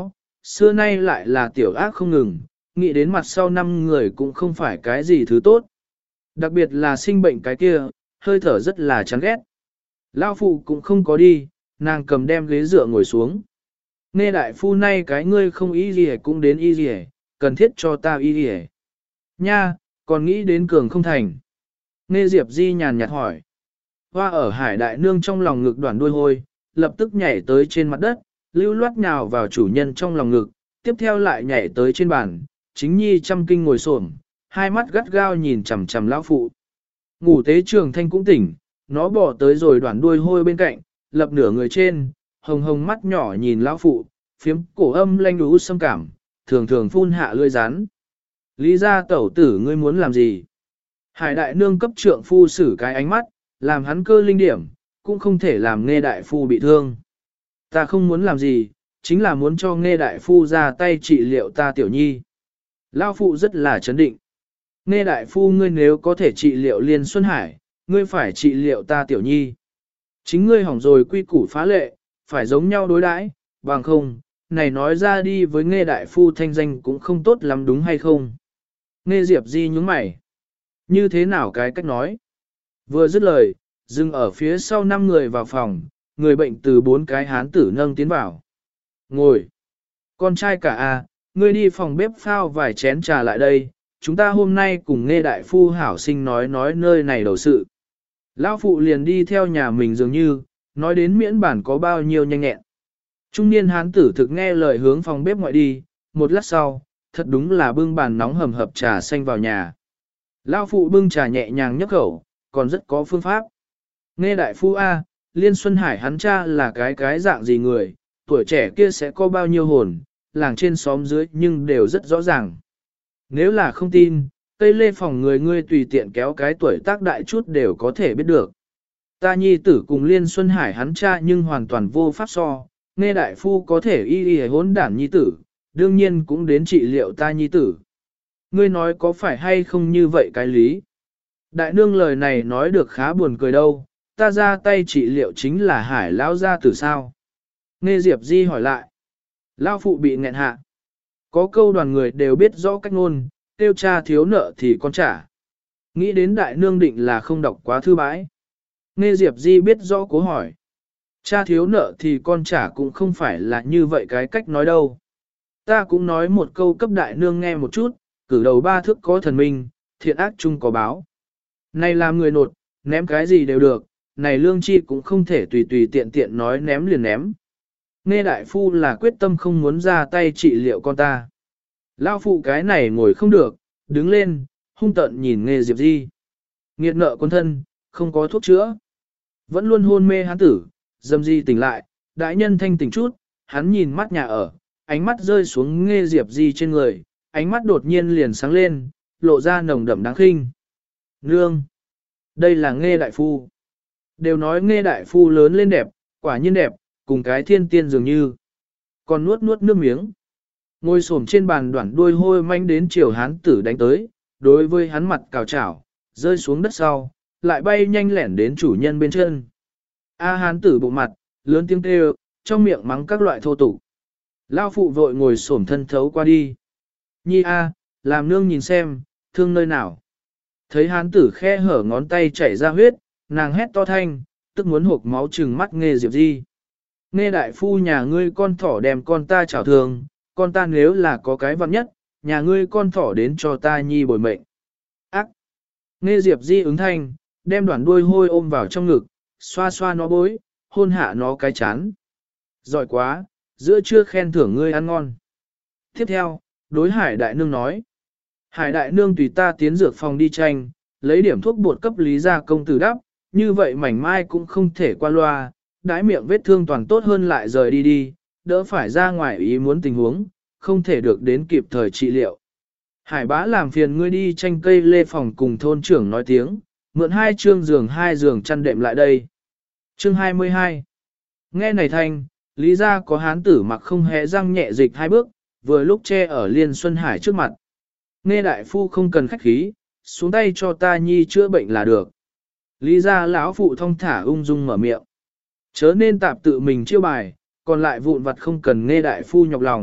xưa nay lại là tiểu ác không ngừng, nghĩ đến mặt sau năm người cũng không phải cái gì thứ tốt. Đặc biệt là sinh bệnh cái kia, hơi thở rất là chán ghét. Lao phụ cũng không có đi, nàng cầm đem ghế dựa ngồi xuống. Nghe đại phu nay cái ngươi không y gì cũng đến y gì, cần thiết cho ta y gì. Nha, còn nghĩ đến cường không thành. Nghe Diệp Di nhàn nhạt hỏi. Hoa ở hải đại nương trong lòng ngực đoạn đuôi hôi, lập tức nhảy tới trên mặt đất, lưu loát nhào vào chủ nhân trong lòng ngực, tiếp theo lại nhảy tới trên bàn, chính nhi chăm kinh ngồi xổm, hai mắt gắt gao nhìn chằm chằm lão phụ. Ngủ tế trường thanh cũng tỉnh, nó bỏ tới rồi đoạn đuôi hôi bên cạnh, lập nửa người trên, hồng hồng mắt nhỏ nhìn lão phụ, phiếm cổ âm lanh lú xâm cảm, thường thường phun hạ lươi rán. Lý gia tẩu tử ngươi muốn làm gì? Hải đại nương cấp trượng phu xử cái ánh mắt, làm hắn cơ linh điểm, cũng không thể làm nghe đại phu bị thương. Ta không muốn làm gì, chính là muốn cho nghe đại phu ra tay trị liệu ta tiểu nhi. Lão phụ rất là chấn định. Nghe đại phu ngươi nếu có thể trị liệu Liên Xuân Hải, ngươi phải trị liệu ta tiểu nhi. Chính ngươi hỏng rồi quy củ phá lệ, phải giống nhau đối đãi, bằng không, này nói ra đi với nghe đại phu thanh danh cũng không tốt lắm đúng hay không. Nghe Diệp Di nhướng mày. Như thế nào cái cách nói? Vừa dứt lời, dừng ở phía sau năm người vào phòng, người bệnh từ bốn cái hán tử nâng tiến vào. Ngồi. Con trai cả à, ngươi đi phòng bếp phao vài chén trà lại đây, chúng ta hôm nay cùng nghe đại phu hảo sinh nói nói nơi này đầu sự. Lão phụ liền đi theo nhà mình dường như, nói đến miễn bản có bao nhiêu nhanh nhẹn. Trung niên hán tử thực nghe lời hướng phòng bếp ngoại đi, một lát sau, thật đúng là bưng bàn nóng hầm hập trà xanh vào nhà. Lão phụ bưng trà nhẹ nhàng nhấp khẩu, còn rất có phương pháp. Nghe đại phu A, Liên Xuân Hải hắn cha là cái cái dạng gì người, tuổi trẻ kia sẽ có bao nhiêu hồn, làng trên xóm dưới nhưng đều rất rõ ràng. Nếu là không tin, cây lê phòng người ngươi tùy tiện kéo cái tuổi tác đại chút đều có thể biết được. Ta nhi tử cùng Liên Xuân Hải hắn cha nhưng hoàn toàn vô pháp so, nghe đại phu có thể y y hỗn đản nhi tử, đương nhiên cũng đến trị liệu ta nhi tử. Ngươi nói có phải hay không như vậy cái lý? Đại nương lời này nói được khá buồn cười đâu, ta ra tay trị liệu chính là Hải lão gia tử sao? Nghe Diệp Di hỏi lại. Lão phụ bị nghẹn hạ. Có câu đoàn người đều biết rõ cách ngôn, tiêu cha thiếu nợ thì con trả. Nghĩ đến đại nương định là không đọc quá thư bãi. Nghe Diệp Di biết rõ cố hỏi. Cha thiếu nợ thì con trả cũng không phải là như vậy cái cách nói đâu. Ta cũng nói một câu cấp đại nương nghe một chút, cử đầu ba thước có thần minh, thiện ác chung có báo. Này làm người nột, ném cái gì đều được, này lương chi cũng không thể tùy tùy tiện tiện nói ném liền ném. Nghe đại phu là quyết tâm không muốn ra tay trị liệu con ta. Lao phụ cái này ngồi không được, đứng lên, hung tợn nhìn Nghe Diệp Di. Nghiệt nợ quân thân, không có thuốc chữa. Vẫn luôn hôn mê hắn tử, Dâm Di tỉnh lại, đại nhân thanh tỉnh chút, hắn nhìn mắt nhà ở, ánh mắt rơi xuống Nghe Diệp Di trên người, ánh mắt đột nhiên liền sáng lên, lộ ra nồng đậm đáng khinh. Nương! Đây là Nghe đại phu. Đều nói Nghe đại phu lớn lên đẹp, quả nhiên đẹp, cùng cái thiên tiên dường như. Còn nuốt nuốt nước miếng. Ngồi xổm trên bàn đoạn đuôi hôi manh đến chiều hán tử đánh tới, đối với hắn mặt cào chảo, rơi xuống đất sau, lại bay nhanh lẻn đến chủ nhân bên chân. A hán tử bụng mặt, lớn tiếng kêu, trong miệng mắng các loại thô tục. Lao phụ vội ngồi xổm thân thấu qua đi. Nhi A, làm nương nhìn xem, thương nơi nào. Thấy hán tử khe hở ngón tay chảy ra huyết, nàng hét to thanh, tức muốn hộp máu trừng mắt Nghe Diệp Di. Nghe đại phu nhà ngươi con thỏ đem con ta chảo thường, con ta nếu là có cái vặn nhất, nhà ngươi con thỏ đến cho ta nhi bồi mệnh. Ác! Nghe Diệp Di ứng thanh, đem đoạn đuôi hôi ôm vào trong ngực, xoa xoa nó bối, hôn hạ nó cái chán. Giỏi quá, giữa trưa khen thưởng ngươi ăn ngon. Tiếp theo, đối Hải đại nương nói. Hải đại nương tùy ta tiến dược phòng đi tranh, lấy điểm thuốc bột cấp lý gia công tử đắp, như vậy mảnh mai cũng không thể qua loa, đái miệng vết thương toàn tốt hơn lại rời đi đi, đỡ phải ra ngoài ý muốn tình huống, không thể được đến kịp thời trị liệu. Hải bá làm phiền ngươi đi tranh cây lê phòng cùng thôn trưởng nói tiếng, mượn hai chương giường hai giường chăn đệm lại đây. Chương hai mươi hai. Nghe này thanh, lý ra có hán tử mặc không hề răng nhẹ dịch hai bước, vừa lúc che ở Liên Xuân Hải trước mặt. Nghe đại phu không cần khách khí, xuống tay cho ta nhi chữa bệnh là được. Lý ra lão phụ thông thả ung dung mở miệng. Chớ nên tạp tự mình chiêu bài, còn lại vụn vặt không cần nghe đại phu nhọc lòng,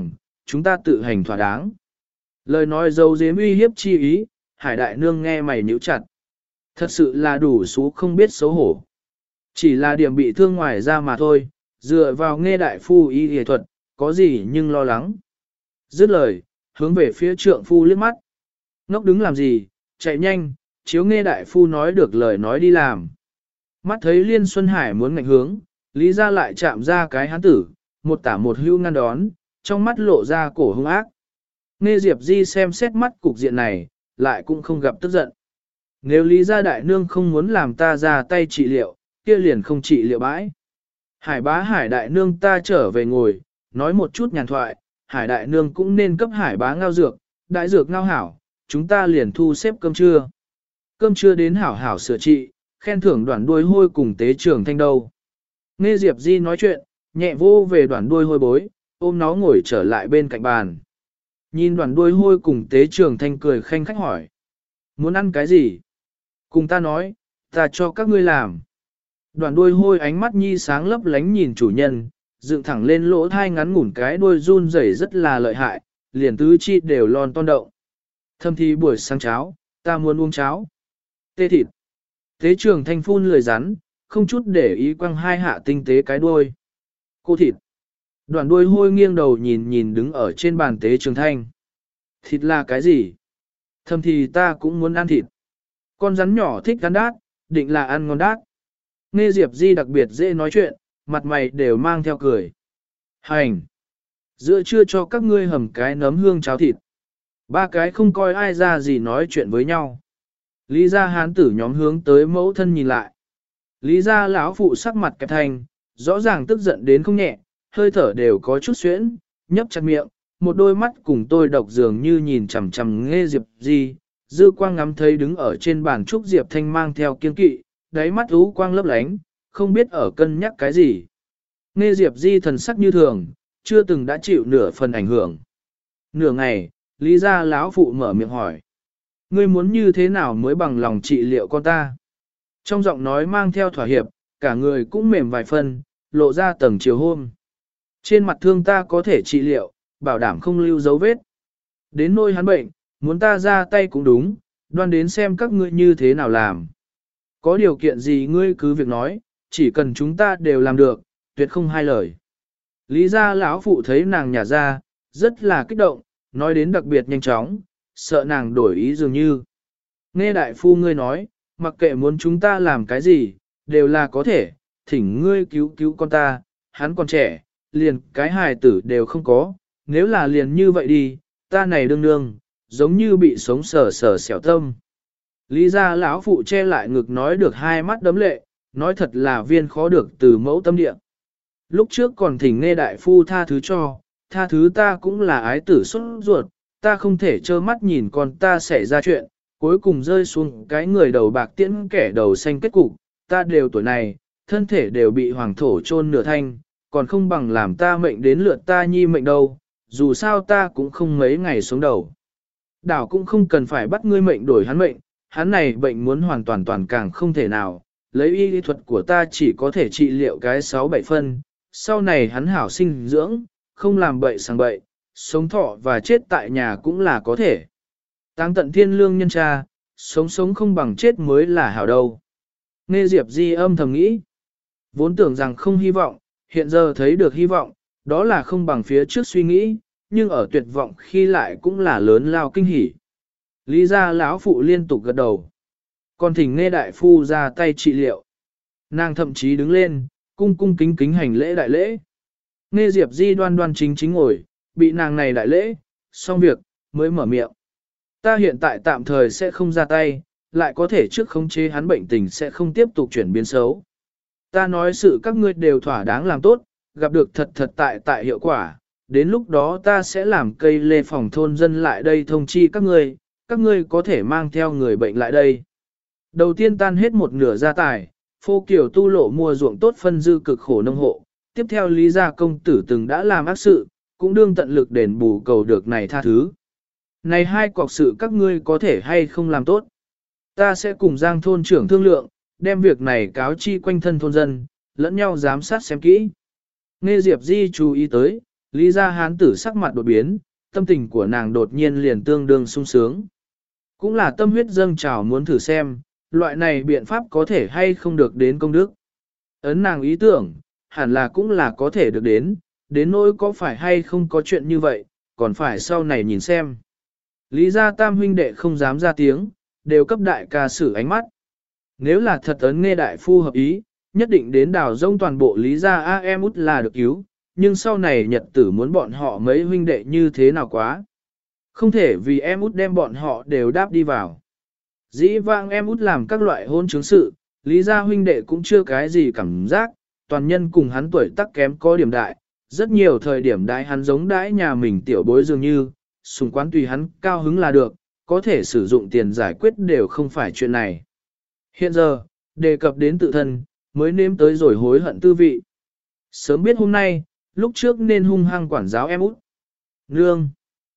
chúng ta tự hành thỏa đáng. Lời nói dấu dếm uy hiếp chi ý, Hải đại nương nghe mày nhíu chặt. Thật sự là đủ số không biết xấu hổ. Chỉ là điểm bị thương ngoài ra mà thôi, dựa vào nghe đại phu y y thuật, có gì nhưng lo lắng. Dứt lời, hướng về phía trượng phu liếc mắt. Ngốc đứng làm gì, chạy nhanh, chiếu nghe đại phu nói được lời nói đi làm. Mắt thấy Liên Xuân Hải muốn ngạnh hướng, Lý ra lại chạm ra cái hán tử, một tả một hưu ngăn đón, trong mắt lộ ra cổ hung ác. Nghe Diệp Di xem xét mắt cục diện này, lại cũng không gặp tức giận. Nếu Lý gia đại nương không muốn làm ta ra tay trị liệu, kia liền không trị liệu bãi. Hải bá hải đại nương ta trở về ngồi, nói một chút nhàn thoại, hải đại nương cũng nên cấp hải bá ngao dược, đại dược ngao hảo, chúng ta liền thu xếp cơm trưa. Cơm trưa đến hảo hảo sửa trị, khen thưởng đoàn đuôi hôi cùng tế trưởng thanh đâu. Nghe Diệp Di nói chuyện, nhẹ vô về đoàn đuôi hôi bối, ôm nó ngồi trở lại bên cạnh bàn. Nhìn đoàn đuôi hôi cùng tế trưởng thanh cười khanh khách hỏi. Muốn ăn cái gì? Cùng ta nói, ta cho các ngươi làm. Đoàn đuôi hôi ánh mắt nhi sáng lấp lánh nhìn chủ nhân, dựng thẳng lên lỗ thai ngắn ngủn cái đuôi run rẩy rất là lợi hại, liền tứ chi đều lon ton động. Thâm thi buổi sáng cháo, ta muốn uống cháo. Tê thịt. Tế trường thanh phun lười rắn, không chút để ý quăng hai hạ tinh tế cái đuôi. Cô thịt. Đoàn đuôi hôi nghiêng đầu nhìn nhìn đứng ở trên bàn tế trường thanh. Thịt là cái gì? Thâm thì ta cũng muốn ăn thịt. Con rắn nhỏ thích gắn đát, định là ăn ngon đát. Nghe Diệp Di đặc biệt dễ nói chuyện, mặt mày đều mang theo cười. Hành! Giữa trưa cho các ngươi hầm cái nấm hương cháo thịt. Ba cái không coi ai ra gì nói chuyện với nhau. Lý gia hán tử nhóm hướng tới mẫu thân nhìn lại. Lý gia lão phụ sắc mặt kẹp thành, rõ ràng tức giận đến không nhẹ, hơi thở đều có chút xuyễn, nhấp chặt miệng, một đôi mắt cùng tôi độc dường như nhìn chằm chằm Nghe Diệp Di. Dư quang ngắm thấy đứng ở trên bàn trúc Diệp Thanh mang theo kiên kỵ, đáy mắt ú quang lấp lánh, không biết ở cân nhắc cái gì. Nghe Diệp Di thần sắc như thường, chưa từng đã chịu nửa phần ảnh hưởng. Nửa ngày, Lý gia lão phụ mở miệng hỏi. Ngươi muốn như thế nào mới bằng lòng trị liệu con ta? Trong giọng nói mang theo thỏa hiệp, cả người cũng mềm vài phân, lộ ra tầng chiều hôm. Trên mặt thương ta có thể trị liệu, bảo đảm không lưu dấu vết. Đến nôi hắn bệnh, muốn ta ra tay cũng đúng, đoan đến xem các ngươi như thế nào làm. Có điều kiện gì ngươi cứ việc nói, chỉ cần chúng ta đều làm được, tuyệt không hai lời. Lý gia lão phụ thấy nàng nhả ra, rất là kích động, nói đến đặc biệt nhanh chóng, sợ nàng đổi ý dường như. Nghe đại phu ngươi nói, mặc kệ muốn chúng ta làm cái gì, đều là có thể, thỉnh ngươi cứu cứu con ta, hắn còn trẻ, liền cái hài tử đều không có, nếu là liền như vậy đi, ta này đương đương, giống như bị sống sờ sờ xẻo tâm. Lý gia lão phụ che lại ngực nói được hai mắt đấm lệ, nói thật là viên khó được từ mẫu tâm địa. Lúc trước còn thỉnh nghe đại phu tha thứ cho, tha thứ ta cũng là ái tử xuất ruột, ta không thể trơ mắt nhìn con ta xảy ra chuyện, cuối cùng rơi xuống cái người đầu bạc tiễn kẻ đầu xanh kết cục, ta đều tuổi này, thân thể đều bị hoàng thổ chôn nửa thanh, còn không bằng làm ta mệnh đến lượt ta nhi mệnh đâu, dù sao ta cũng không mấy ngày sống đầu. Đảo cũng không cần phải bắt ngươi mệnh đổi hắn mệnh, hắn này bệnh muốn hoàn toàn toàn càng không thể nào, lấy y lý thuật của ta chỉ có thể trị liệu cái sáu bảy phân, sau này hắn hảo sinh dưỡng, không làm bậy sang bậy, sống thọ và chết tại nhà cũng là có thể. Táng tận thiên lương nhân cha, sống sống không bằng chết mới là hảo đâu. Nghe Diệp Di âm thầm nghĩ, vốn tưởng rằng không hy vọng, hiện giờ thấy được hy vọng, đó là không bằng phía trước suy nghĩ, nhưng ở tuyệt vọng khi lại cũng là lớn lao kinh hỉ. Lý gia lão phụ liên tục gật đầu. Còn thỉnh nghe đại phu ra tay trị liệu. Nàng thậm chí đứng lên, cung cung kính kính hành lễ đại lễ. Nghe Diệp Di đoan đoan chính chính ngồi, bị nàng này đại lễ, xong việc, mới mở miệng. Ta hiện tại tạm thời sẽ không ra tay, lại có thể trước khống chế hắn bệnh tình sẽ không tiếp tục chuyển biến xấu. Ta nói sự các ngươi đều thỏa đáng làm tốt, gặp được thật thật tại tại hiệu quả, đến lúc đó ta sẽ làm cây lê phòng thôn dân lại đây thông chi các ngươi, các ngươi có thể mang theo người bệnh lại đây. Đầu tiên tan hết một nửa gia tài, phô kiểu tu lộ mua ruộng tốt phân dư cực khổ nông hộ, tiếp theo Lý gia công tử từng đã làm ác sự, cũng đương tận lực đền bù cầu được này tha thứ. Này hai cọc sự các ngươi có thể hay không làm tốt. Ta sẽ cùng Giang thôn trưởng thương lượng, đem việc này cáo chi quanh thân thôn dân, lẫn nhau giám sát xem kỹ. Nghe Diệp Di chú ý tới, Lý gia hán tử sắc mặt đột biến, tâm tình của nàng đột nhiên liền tương đương sung sướng. Cũng là tâm huyết dâng trào muốn thử xem, loại này biện pháp có thể hay không được đến công đức. Ấn nàng ý tưởng, hẳn là cũng là có thể được đến, đến nỗi có phải hay không có chuyện như vậy, còn phải sau này nhìn xem. Lý gia tam huynh đệ không dám ra tiếng, đều cấp đại ca sử ánh mắt. Nếu là thật ấn nghe đại phu hợp ý, nhất định đến đào rông toàn bộ lý gia a em út là được cứu, nhưng sau này nhật tử muốn bọn họ mấy huynh đệ như thế nào quá. Không thể vì em út đem bọn họ đều đáp đi vào. Dĩ vãng em út làm các loại hôn chứng sự, lý gia huynh đệ cũng chưa cái gì cảm giác, toàn nhân cùng hắn tuổi tác kém có điểm đại, rất nhiều thời điểm đãi hắn giống đãi nhà mình tiểu bối dường như, xung quán tùy hắn cao hứng là được, có thể sử dụng tiền giải quyết đều không phải chuyện này. Hiện giờ, đề cập đến tự thân, mới nếm tới rồi hối hận tư vị. Sớm biết hôm nay, lúc trước nên hung hăng quản giáo em út. Nương!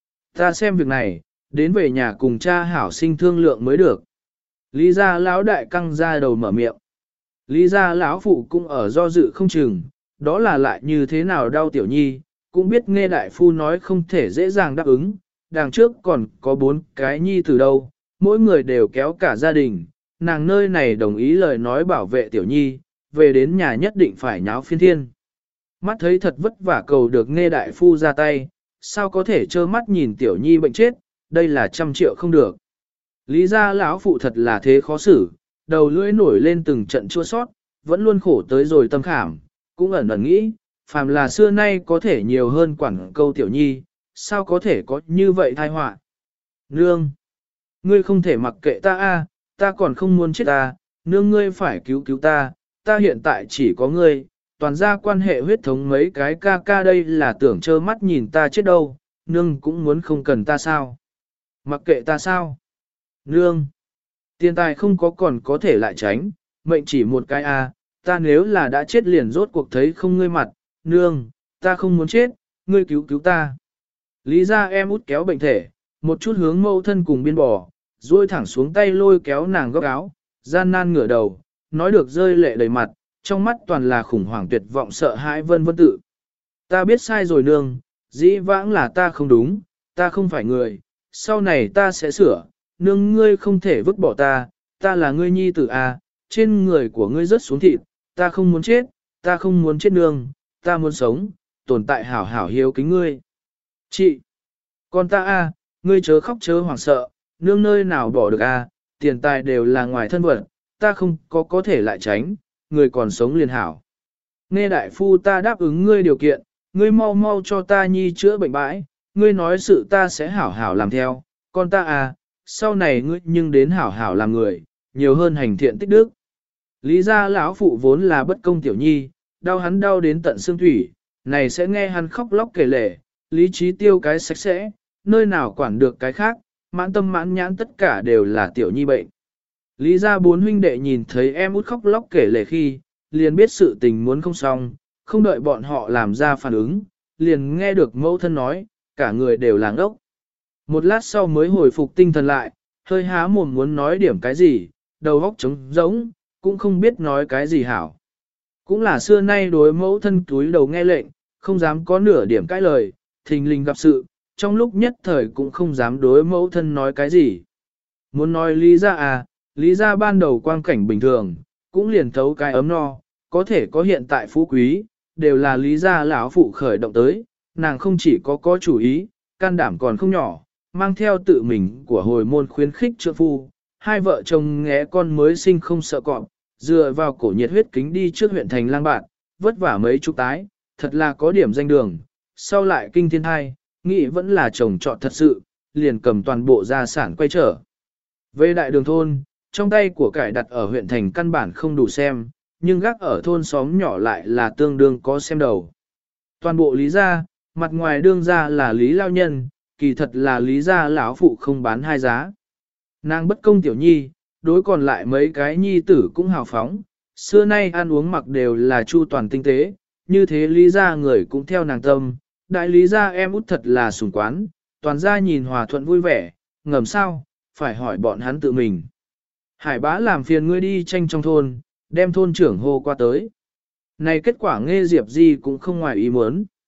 Ta xem việc này, đến về nhà cùng cha hảo sinh thương lượng mới được. Lý gia lão đại căng ra đầu mở miệng. Lý gia lão phụ cũng ở do dự không chừng, đó là lại như thế nào đau tiểu nhi, cũng biết nghe đại phu nói không thể dễ dàng đáp ứng, đằng trước còn có bốn cái nhi từ đâu, mỗi người đều kéo cả gia đình, nàng nơi này đồng ý lời nói bảo vệ tiểu nhi, về đến nhà nhất định phải nháo phiên thiên. Mắt thấy thật vất vả cầu được nghe đại phu ra tay, sao có thể trơ mắt nhìn tiểu nhi bệnh chết, đây là trăm triệu không được. Lý gia lão phụ thật là thế khó xử, đầu lưỡi nổi lên từng trận chua sót, vẫn luôn khổ tới rồi tâm khảm, cũng ẩn ẩn nghĩ, phàm là xưa nay có thể nhiều hơn quản câu tiểu nhi, sao có thể có như vậy tai họa. Nương! Ngươi không thể mặc kệ ta a, ta còn không muốn chết ta, nương ngươi phải cứu cứu ta, ta hiện tại chỉ có ngươi, toàn gia quan hệ huyết thống mấy cái ca ca đây là tưởng trơ mắt nhìn ta chết đâu, nương cũng muốn không cần ta sao. Mặc kệ ta sao? Nương! Tiền tài không có còn có thể lại tránh, mệnh chỉ một cái a, ta nếu là đã chết liền rốt cuộc thấy không ngươi mặt, nương, ta không muốn chết, ngươi cứu cứu ta. Lý ra em út kéo bệnh thể, một chút hướng mâu thân cùng biên bò, duỗi thẳng xuống tay lôi kéo nàng góc áo, gian nan ngửa đầu, nói được rơi lệ đầy mặt, trong mắt toàn là khủng hoảng tuyệt vọng sợ hãi vân vân tự. Ta biết sai rồi nương, dĩ vãng là ta không đúng, ta không phải người, sau này ta sẽ sửa, nương ngươi không thể vứt bỏ ta, ta là ngươi nhi tử a, trên người của ngươi rớt xuống thịt, ta không muốn chết, ta không muốn chết nương, ta muốn sống, tồn tại hảo hảo hiếu kính ngươi. Chị, con ta a, ngươi chớ khóc chớ hoảng sợ, nương nơi nào bỏ được a, tiền tài đều là ngoài thân vật, ta không có có thể lại tránh, người còn sống liền hảo. Nghe đại phu ta đáp ứng ngươi điều kiện, ngươi mau mau cho ta nhi chữa bệnh bãi, ngươi nói sự ta sẽ hảo hảo làm theo, con ta à, sau này ngươi nhưng đến hảo hảo làm người, nhiều hơn hành thiện tích đức. Lý gia lão phụ vốn là bất công tiểu nhi, đau hắn đau đến tận xương thủy, này sẽ nghe hắn khóc lóc kể lể, lý trí tiêu cái sạch sẽ, nơi nào quản được cái khác, mãn tâm mãn nhãn tất cả đều là tiểu nhi bệnh. Lý gia bốn huynh đệ nhìn thấy em út khóc lóc kể lể khi, liền biết sự tình muốn không xong, không đợi bọn họ làm ra phản ứng, liền nghe được mẫu thân nói, cả người đều làng ốc. Một lát sau mới hồi phục tinh thần lại, hơi há mồm muốn nói điểm cái gì, đầu óc trống rỗng, cũng không biết nói cái gì hảo. Cũng là xưa nay đối mẫu thân túi đầu nghe lệnh, không dám có nửa điểm cãi lời, thình lình gặp sự, trong lúc nhất thời cũng không dám đối mẫu thân nói cái gì. Muốn nói lý ra à, lý ra ban đầu quang cảnh bình thường, cũng liền thấu cái ấm no, có thể có hiện tại phú quý, đều là lý ra lão phụ khởi động tới, nàng không chỉ có có chủ ý, can đảm còn không nhỏ, mang theo tự mình của hồi môn khuyến khích trượng phu, hai vợ chồng nghé con mới sinh không sợ cọp, dựa vào cổ nhiệt huyết kính đi trước huyện thành lang bạn, vất vả mấy chục tái, thật là có điểm danh đường, sau lại kinh thiên hai, nghĩ vẫn là chồng chọn thật sự, liền cầm toàn bộ gia sản quay trở. Về đại đường thôn, trong tay của cải đặt ở huyện thành căn bản không đủ xem, nhưng gác ở thôn xóm nhỏ lại là tương đương có xem đầu. Toàn bộ lý gia, mặt ngoài đương gia là lý lao nhân, kỳ thật là lý gia lão phụ không bán hai giá. Nàng bất công tiểu nhi, đối còn lại mấy cái nhi tử cũng hào phóng, xưa nay ăn uống mặc đều là chu toàn tinh tế, như thế lý gia người cũng theo nàng tâm, đại lý gia em út thật là sủng quán, toàn gia nhìn hòa thuận vui vẻ, ngầm sao, phải hỏi bọn hắn tự mình. Hải bá làm phiền ngươi đi tranh trong thôn, đem thôn trưởng hô qua tới. Này kết quả nghe Diệp Di cũng không ngoài ý muốn.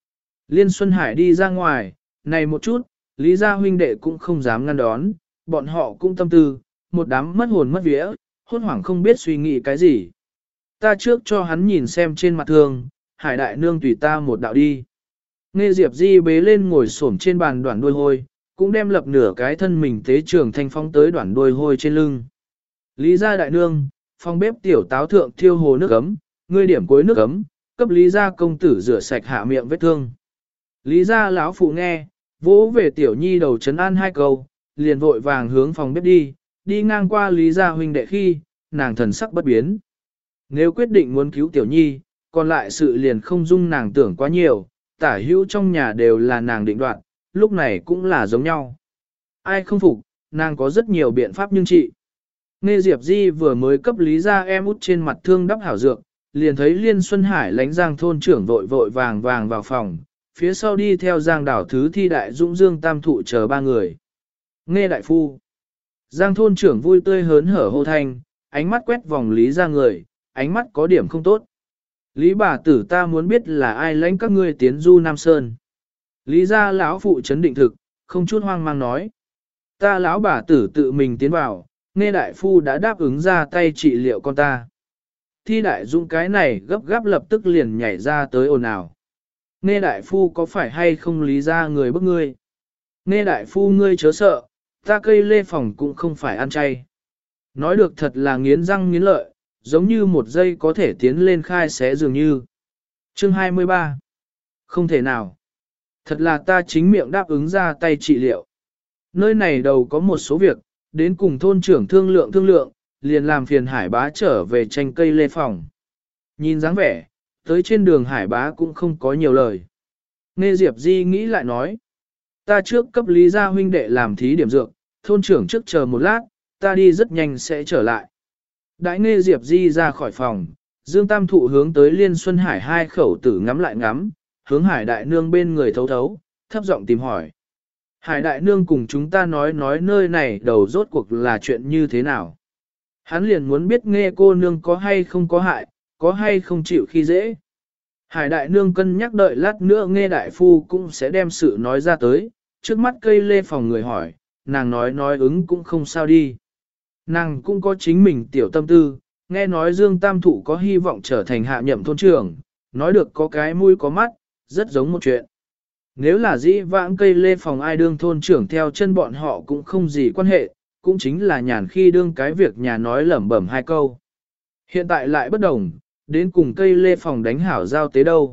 Liên Xuân Hải đi ra ngoài, này một chút, Lý gia huynh đệ cũng không dám ngăn đón, bọn họ cũng tâm tư, một đám mất hồn mất vía, hốt hoảng không biết suy nghĩ cái gì. Ta trước cho hắn nhìn xem trên mặt thương, Hải đại nương tùy ta một đạo đi. Nghe Diệp Di bế lên ngồi xổm trên bàn đoạn đuôi hôi, cũng đem lập nửa cái thân mình tế trường thanh phong tới đoạn đuôi hôi trên lưng. Lý gia đại nương, phòng bếp tiểu táo thượng thiêu hồ nước ấm, ngươi điểm cuối nước ấm, cấp Lý gia công tử rửa sạch hạ miệng vết thương. Lý gia lão phụ nghe, vỗ về tiểu nhi đầu trấn an hai câu, liền vội vàng hướng phòng bếp đi, đi ngang qua Lý gia huynh đệ khi, nàng thần sắc bất biến. Nếu quyết định muốn cứu tiểu nhi, còn lại sự liền không dung nàng tưởng quá nhiều, tả hữu trong nhà đều là nàng định đoạt, lúc này cũng là giống nhau. Ai không phục, nàng có rất nhiều biện pháp nhưng trị. Nghe Diệp Di vừa mới cấp Lý gia em út trên mặt thương đắp hảo dược, liền thấy Liên Xuân Hải lánh Giang thôn trưởng vội vội vàng vàng vào phòng, phía sau đi theo Giang đảo thứ thi đại dũng dương tam thụ chờ ba người. Nghe đại phu. Giang thôn trưởng vui tươi hớn hở hô thanh, ánh mắt quét vòng Lý gia người, ánh mắt có điểm không tốt. Lý bà tử ta muốn biết là ai lãnh các ngươi tiến du Nam Sơn. Lý gia lão phụ chấn định thực, không chút hoang mang nói. Ta lão bà tử tự mình tiến vào, nghe đại phu đã đáp ứng ra tay trị liệu con ta. Thi đại dũng cái này gấp gáp lập tức liền nhảy ra tới ồn ào. Nghe đại phu có phải hay không lý ra người bức ngươi? Nghe đại phu ngươi chớ sợ, ta cây lê phòng cũng không phải ăn chay. Nói được thật là nghiến răng nghiến lợi, giống như một giây có thể tiến lên khai xé dường như. Chương hai mươi ba. Không thể nào. Thật là ta chính miệng đáp ứng ra tay trị liệu. Nơi này đầu có một số việc, đến cùng thôn trưởng thương lượng thương lượng, liền làm phiền Hải bá trở về tranh cây lê phòng. Nhìn dáng vẻ, tới trên đường Hải bá cũng không có nhiều lời. Nghe Diệp Di nghĩ lại nói. Ta trước cấp Lý gia huynh đệ làm thí điểm dược, thôn trưởng trước chờ một lát, ta đi rất nhanh sẽ trở lại. Đãi nghe Diệp Di ra khỏi phòng, Dương Tam Thụ hướng tới Liên Xuân Hải hai khẩu tử ngắm lại ngắm, hướng Hải Đại Nương bên người thấu thấu, thấp giọng tìm hỏi. Hải Đại Nương cùng chúng ta nói nói nơi này đầu rốt cuộc là chuyện như thế nào. Hắn liền muốn biết nghe cô nương có hay không có hại, có hay không chịu khi dễ. Hải Đại Nương cân nhắc đợi lát nữa nghe Đại Phu cũng sẽ đem sự nói ra tới, trước mắt cây lê phòng người hỏi, nàng nói nói ứng cũng không sao đi. Nàng cũng có chính mình tiểu tâm tư, nghe nói Dương Tam Thụ có hy vọng trở thành hạ nhậm thôn trưởng, nói được có cái mũi có mắt, rất giống một chuyện. Nếu là dĩ vãng cây lê phòng ai đương thôn trưởng theo chân bọn họ cũng không gì quan hệ, cũng chính là nhàn khi đương cái việc nhà nói lẩm bẩm hai câu. Hiện tại lại bất đồng, đến cùng cây lê phòng đánh hảo giao tế đâu.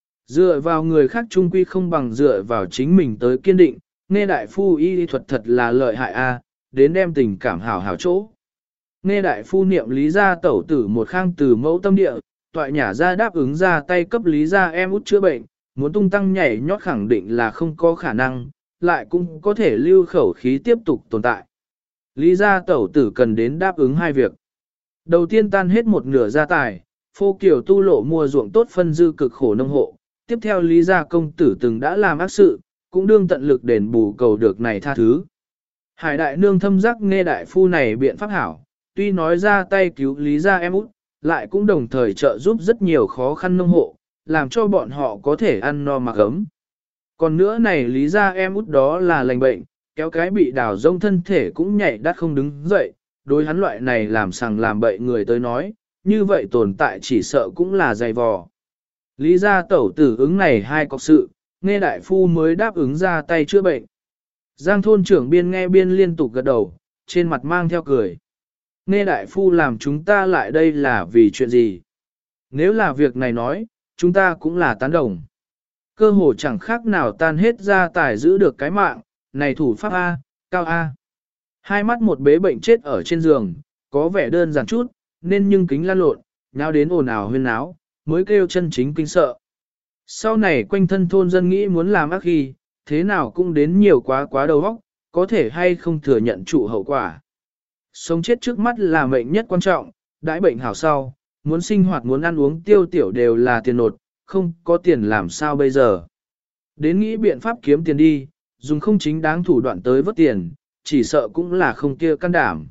Dựa vào người khác trung quy không bằng dựa vào chính mình tới kiên định, nghe đại phu y thuật thật là lợi hại a, đến đem tình cảm hảo hảo chỗ. Nghe đại phu niệm lý gia tẩu tử một khang từ mẫu tâm địa, toại nhả ra đáp ứng ra tay cấp lý gia em út chữa bệnh, muốn tung tăng nhảy nhót khẳng định là không có khả năng, lại cũng có thể lưu khẩu khí tiếp tục tồn tại. Lý gia tẩu tử cần đến đáp ứng hai việc. Đầu tiên tan hết một nửa gia tài, phô kiểu tu lộ mua ruộng tốt phân dư cực khổ nông hộ, tiếp theo lý gia công tử từng đã làm ác sự, cũng đương tận lực đền bù cầu được này tha thứ. Hải đại nương thâm giác nghe đại phu này biện pháp hảo, tuy nói ra tay cứu lý gia em út, lại cũng đồng thời trợ giúp rất nhiều khó khăn nông hộ, làm cho bọn họ có thể ăn no mặc ấm. Còn nữa này lý gia em út đó là lành bệnh, kéo cái bị đào rông thân thể cũng nhảy đắt không đứng dậy, đối hắn loại này làm sằng làm bậy người tới nói, như vậy tồn tại chỉ sợ cũng là dày vò. Lý gia tẩu tử ứng này hai cọc sự, nghe đại phu mới đáp ứng ra tay chữa bệnh. Giang thôn trưởng biên nghe biên liên tục gật đầu, trên mặt mang theo cười. Nghe đại phu làm chúng ta lại đây là vì chuyện gì? Nếu là việc này nói, chúng ta cũng là tán đồng. Cơ hồ chẳng khác nào tan hết gia tài giữ được cái mạng, này thủ pháp A, cao A. Hai mắt một bế bệnh chết ở trên giường, có vẻ đơn giản chút, nên nhưng kính lan lộn, nháo đến ồn ào huyên náo, mới kêu chân chính kinh sợ. Sau này quanh thân thôn dân nghĩ muốn làm ác khi, thế nào cũng đến nhiều quá quá đầu óc, có thể hay không thừa nhận trụ hậu quả. Sống chết trước mắt là mệnh nhất quan trọng, đãi bệnh hảo sau, muốn sinh hoạt muốn ăn uống tiêu tiểu đều là tiền nột, không có tiền làm sao bây giờ. Đến nghĩ biện pháp kiếm tiền đi, dùng không chính đáng thủ đoạn tới vớt tiền, chỉ sợ cũng là không kia can đảm.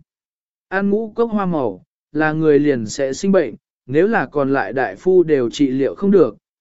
Ăn ngũ cốc hoa màu, là người liền sẽ sinh bệnh, nếu là còn lại đại phu đều trị liệu không được,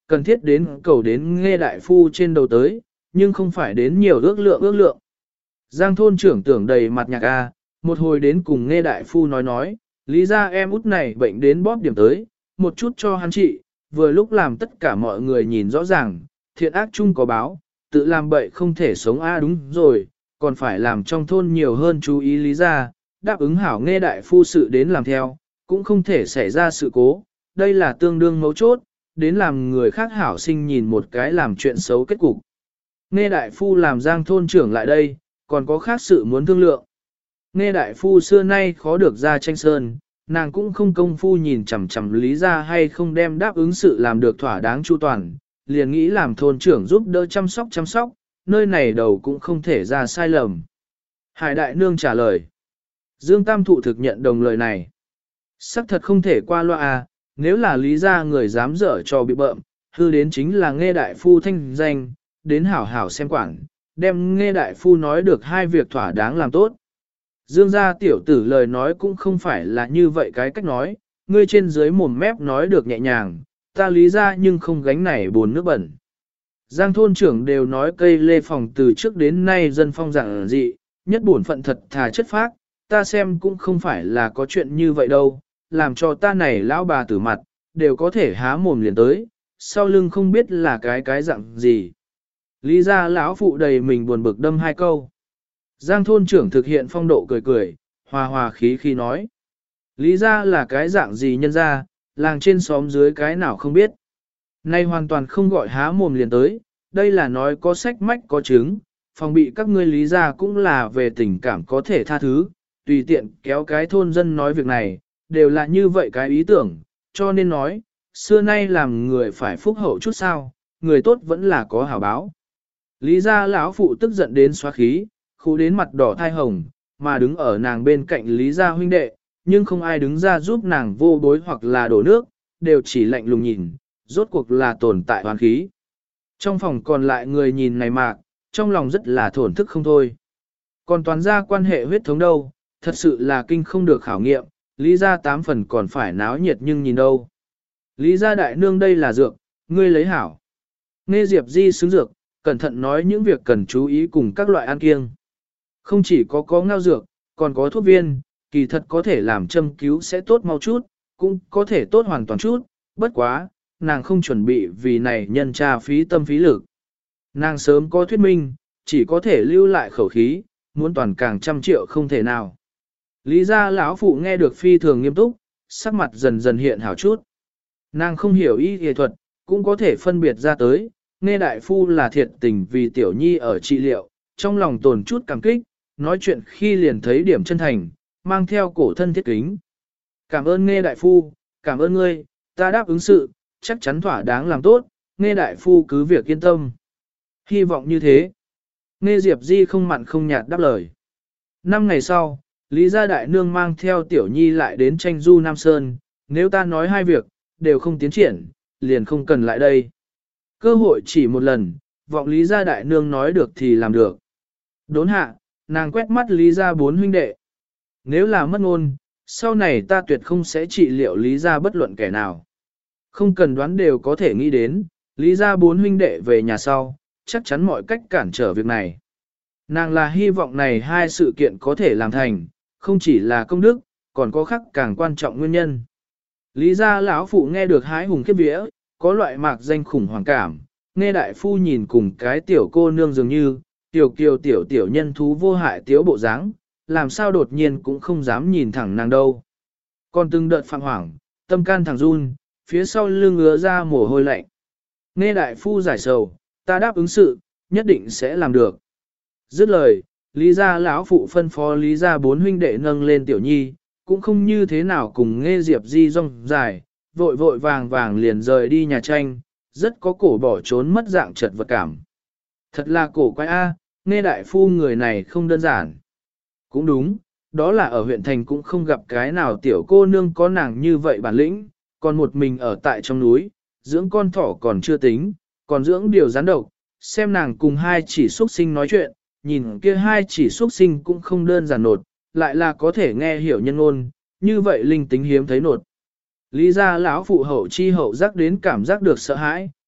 cần thiết đến cầu đến nghe đại phu trên đầu tới, nhưng không phải đến nhiều ước lượng ước lượng. Giang thôn trưởng tưởng đầy mặt nhạc A, một hồi đến cùng nghe đại phu nói nói, lý ra em út này bệnh đến bóp điểm tới, một chút cho hắn trị, vừa lúc làm tất cả mọi người nhìn rõ ràng, thiện ác chung có báo, tự làm bậy không thể sống A đúng rồi, còn phải làm trong thôn nhiều hơn chú ý lý ra, đáp ứng hảo nghe đại phu sự đến làm theo, cũng không thể xảy ra sự cố, đây là tương đương mấu chốt, đến làm người khác hảo sinh nhìn một cái làm chuyện xấu kết cục. Nghe đại phu làm Giang thôn trưởng lại đây, còn có khác sự muốn thương lượng. Nghe đại phu xưa nay khó được ra tranh sơn, nàng cũng không công phu nhìn chằm chằm lý ra hay không đem đáp ứng sự làm được thỏa đáng chu toàn, liền nghĩ làm thôn trưởng giúp đỡ chăm sóc chăm sóc, nơi này đầu cũng không thể ra sai lầm. Hải đại nương trả lời. Dương Tam Thụ thực nhận đồng lời này. Sắc thật không thể qua loa à, nếu là lý ra người dám dở cho bị bợm, hư đến chính là nghe đại phu thanh danh, đến hảo hảo xem quản, đem nghe đại phu nói được hai việc thỏa đáng làm tốt. Dương gia tiểu tử lời nói cũng không phải là như vậy cái cách nói, ngươi trên dưới mồm mép nói được nhẹ nhàng, ta lý ra nhưng không gánh này buồn nước bẩn. Giang thôn trưởng đều nói cây lê phòng từ trước đến nay dân phong dạng dị, nhất bổn phận thật thà chất phác, ta xem cũng không phải là có chuyện như vậy đâu, làm cho ta này lão bà tử mặt, đều có thể há mồm liền tới, sau lưng không biết là cái cái dạng gì. Lý ra lão phụ đầy mình buồn bực đâm hai câu. Giang thôn trưởng thực hiện phong độ cười cười, hòa hòa khí khi nói. Lý ra là cái dạng gì nhân ra, làng trên xóm dưới cái nào không biết. Nay hoàn toàn không gọi há mồm liền tới, đây là nói có sách mách có chứng, phòng bị các ngươi lý ra cũng là về tình cảm có thể tha thứ, tùy tiện kéo cái thôn dân nói việc này, đều là như vậy cái ý tưởng, cho nên nói, xưa nay làm người phải phúc hậu chút sao, người tốt vẫn là có hảo báo. Lý gia lão phụ tức giận đến xóa khí, khu đến mặt đỏ thai hồng, mà đứng ở nàng bên cạnh Lý gia huynh đệ, nhưng không ai đứng ra giúp nàng vô bối hoặc là đổ nước, đều chỉ lạnh lùng nhìn, rốt cuộc là tồn tại hoàn khí. Trong phòng còn lại người nhìn này mạc, trong lòng rất là thổn thức không thôi. Còn toàn gia quan hệ huyết thống đâu, thật sự là kinh không được khảo nghiệm, Lý gia tám phần còn phải náo nhiệt nhưng nhìn đâu. Lý gia đại nương đây là dược, ngươi lấy hảo. Nghe Diệp Di xứng dược, cẩn thận nói những việc cần chú ý cùng các loại ăn kiêng. Không chỉ có có ngao dược, còn có thuốc viên, kỳ thật có thể làm châm cứu sẽ tốt mau chút, cũng có thể tốt hoàn toàn chút, bất quá, nàng không chuẩn bị vì này nhân tra phí tâm phí lực. Nàng sớm có thuyết minh, chỉ có thể lưu lại khẩu khí, muốn toàn càng trăm triệu không thể nào. Lý gia lão phụ nghe được phi thường nghiêm túc, sắc mặt dần dần hiện hảo chút. Nàng không hiểu y y thuật, cũng có thể phân biệt ra tới, nghe đại phu là thiệt tình vì tiểu nhi ở trị liệu, trong lòng tồn chút cảm kích, nói chuyện khi liền thấy điểm chân thành, mang theo cổ thân thiết kính. Cảm ơn nghe đại phu, cảm ơn ngươi, ta đáp ứng sự, chắc chắn thỏa đáng làm tốt, nghe đại phu cứ việc yên tâm. Hy vọng như thế. Nghe Diệp Di không mặn không nhạt đáp lời. Năm ngày sau, Lý gia đại nương mang theo tiểu nhi lại đến tranh du Nam Sơn, nếu ta nói hai việc, đều không tiến triển, liền không cần lại đây. Cơ hội chỉ một lần, vọng Lý gia đại nương nói được thì làm được. Đốn hạ, nàng quét mắt Lý gia bốn huynh đệ. Nếu là mất ngôn, sau này ta tuyệt không sẽ trị liệu Lý gia bất luận kẻ nào. Không cần đoán đều có thể nghĩ đến, Lý gia bốn huynh đệ về nhà sau, chắc chắn mọi cách cản trở việc này. Nàng là hy vọng này hai sự kiện có thể làm thành, không chỉ là công đức, còn có khác càng quan trọng nguyên nhân. Lý gia lão phụ nghe được hái hùng kiếp vía, có loại mạc danh khủng hoảng cảm, nghe đại phu nhìn cùng cái tiểu cô nương dường như, tiểu kiều tiểu tiểu nhân thú vô hại tiếu bộ dáng, làm sao đột nhiên cũng không dám nhìn thẳng nàng đâu. Còn từng đợt phạm hoảng, tâm can thẳng run, phía sau lưng ngứa ra mồ hôi lạnh. Nghe đại phu giải sầu, ta đáp ứng sự, nhất định sẽ làm được. Dứt lời, Lý gia lão phụ phân phó Lý gia bốn huynh đệ nâng lên tiểu nhi, cũng không như thế nào cùng nghe Diệp Di rong dài, vội vội vàng vàng liền rời đi nhà tranh, rất có cổ bỏ trốn mất dạng chật vật cảm. Thật là cổ quái a, nghe đại phu người này không đơn giản. Cũng đúng, đó là ở huyện thành cũng không gặp cái nào tiểu cô nương có nàng như vậy bản lĩnh, còn một mình ở tại trong núi, dưỡng con thỏ còn chưa tính, còn dưỡng điều rắn độc, xem nàng cùng hai chỉ xuất sinh nói chuyện, nhìn kia hai chỉ xuất sinh cũng không đơn giản nột, lại là có thể nghe hiểu nhân ngôn, như vậy linh tính hiếm thấy nột. Lý gia lão phụ hậu chi hậu giác đến cảm giác được sợ hãi,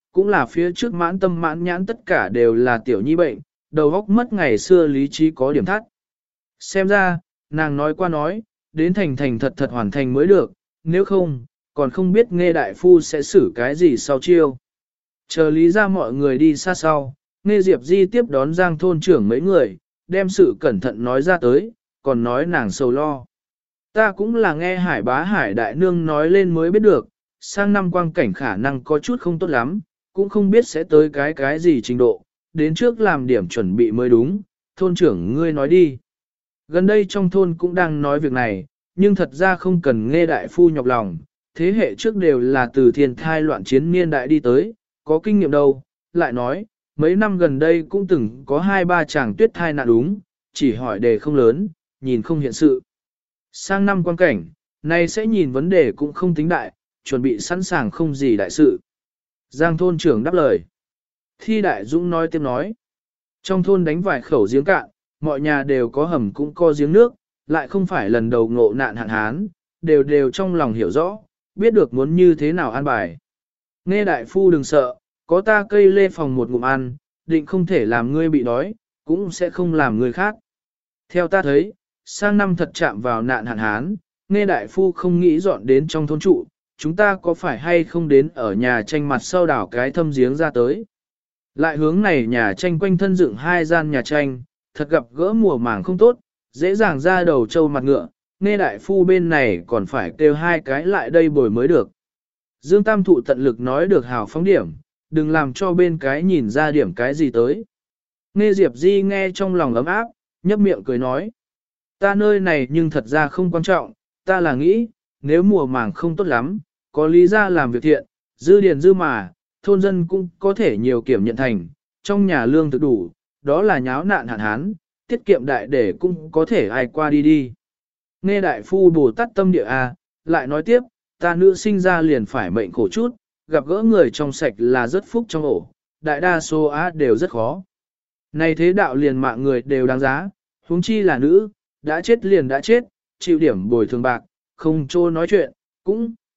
Cũng là phía trước mãn tâm mãn nhãn tất cả đều là tiểu nhi bệnh, đầu óc mất ngày xưa lý trí có điểm thắt. Xem ra, nàng nói qua nói, đến thành thành thật thật hoàn thành mới được, nếu không, còn không biết nghe đại phu sẽ xử cái gì sau chiêu. Chờ lý ra mọi người đi xa sau, nghe Diệp Di tiếp đón Giang thôn trưởng mấy người, đem sự cẩn thận nói ra tới, còn nói nàng sầu lo. Ta cũng là nghe hải bá hải đại nương nói lên mới biết được, sang năm quang cảnh khả năng có chút không tốt lắm, cũng không biết sẽ tới cái cái gì trình độ, đến trước làm điểm chuẩn bị mới đúng, thôn trưởng ngươi nói đi. Gần đây trong thôn cũng đang nói việc này, nhưng thật ra không cần nghe đại phu nhọc lòng, thế hệ trước đều là từ thiên thai loạn chiến niên đại đi tới, có kinh nghiệm đâu, lại nói, mấy năm gần đây cũng từng có hai ba chàng tuyết thai nạn đúng, chỉ hỏi đề không lớn, nhìn không hiện sự. Sang năm quan cảnh, này sẽ nhìn vấn đề cũng không tính đại, chuẩn bị sẵn sàng không gì đại sự. Giang thôn trưởng đáp lời. Thi Đại Dũng nói tiếp nói. Trong thôn đánh vài khẩu giếng cạn, mọi nhà đều có hầm cũng có giếng nước, lại không phải lần đầu ngộ nạn hạn hán, đều đều trong lòng hiểu rõ, biết được muốn như thế nào an bài. Nghe đại phu đừng sợ, có ta cây lê phòng một ngụm ăn, định không thể làm ngươi bị đói, cũng sẽ không làm người khác. Theo ta thấy, sang năm thật chạm vào nạn hạn hán, nghe đại phu không nghĩ dọn đến trong thôn trụ, chúng ta có phải hay không đến ở nhà tranh mặt sau đảo cái thâm giếng ra tới. Lại hướng này nhà tranh quanh thân dựng hai gian nhà tranh, thật gặp gỡ mùa màng không tốt, dễ dàng ra đầu trâu mặt ngựa, nghe đại phu bên này còn phải kêu hai cái lại đây bồi mới được. Dương Tam Thụ tận lực nói được hào phóng điểm, đừng làm cho bên cái nhìn ra điểm cái gì tới. Nghe Diệp Di nghe trong lòng ấm áp, nhấp miệng cười nói. Ta nơi này nhưng thật ra không quan trọng, ta là nghĩ, nếu mùa màng không tốt lắm, có lý ra làm việc thiện, dư điền dư mà, thôn dân cũng có thể nhiều kiểm nhận thành, trong nhà lương thực đủ, đó là nháo nạn hạn hán, tiết kiệm đại để cũng có thể ai qua đi đi. Nghe đại phu Bồ Tát tâm địa a, lại nói tiếp, ta nữ sinh ra liền phải mệnh khổ chút, gặp gỡ người trong sạch là rất phúc trong ổ, đại đa số á đều rất khó. Này thế đạo liền mạng người đều đáng giá, huống chi là nữ, đã chết liền đã chết, chịu điểm bồi thường bạc, không trô nói chuyện, cũng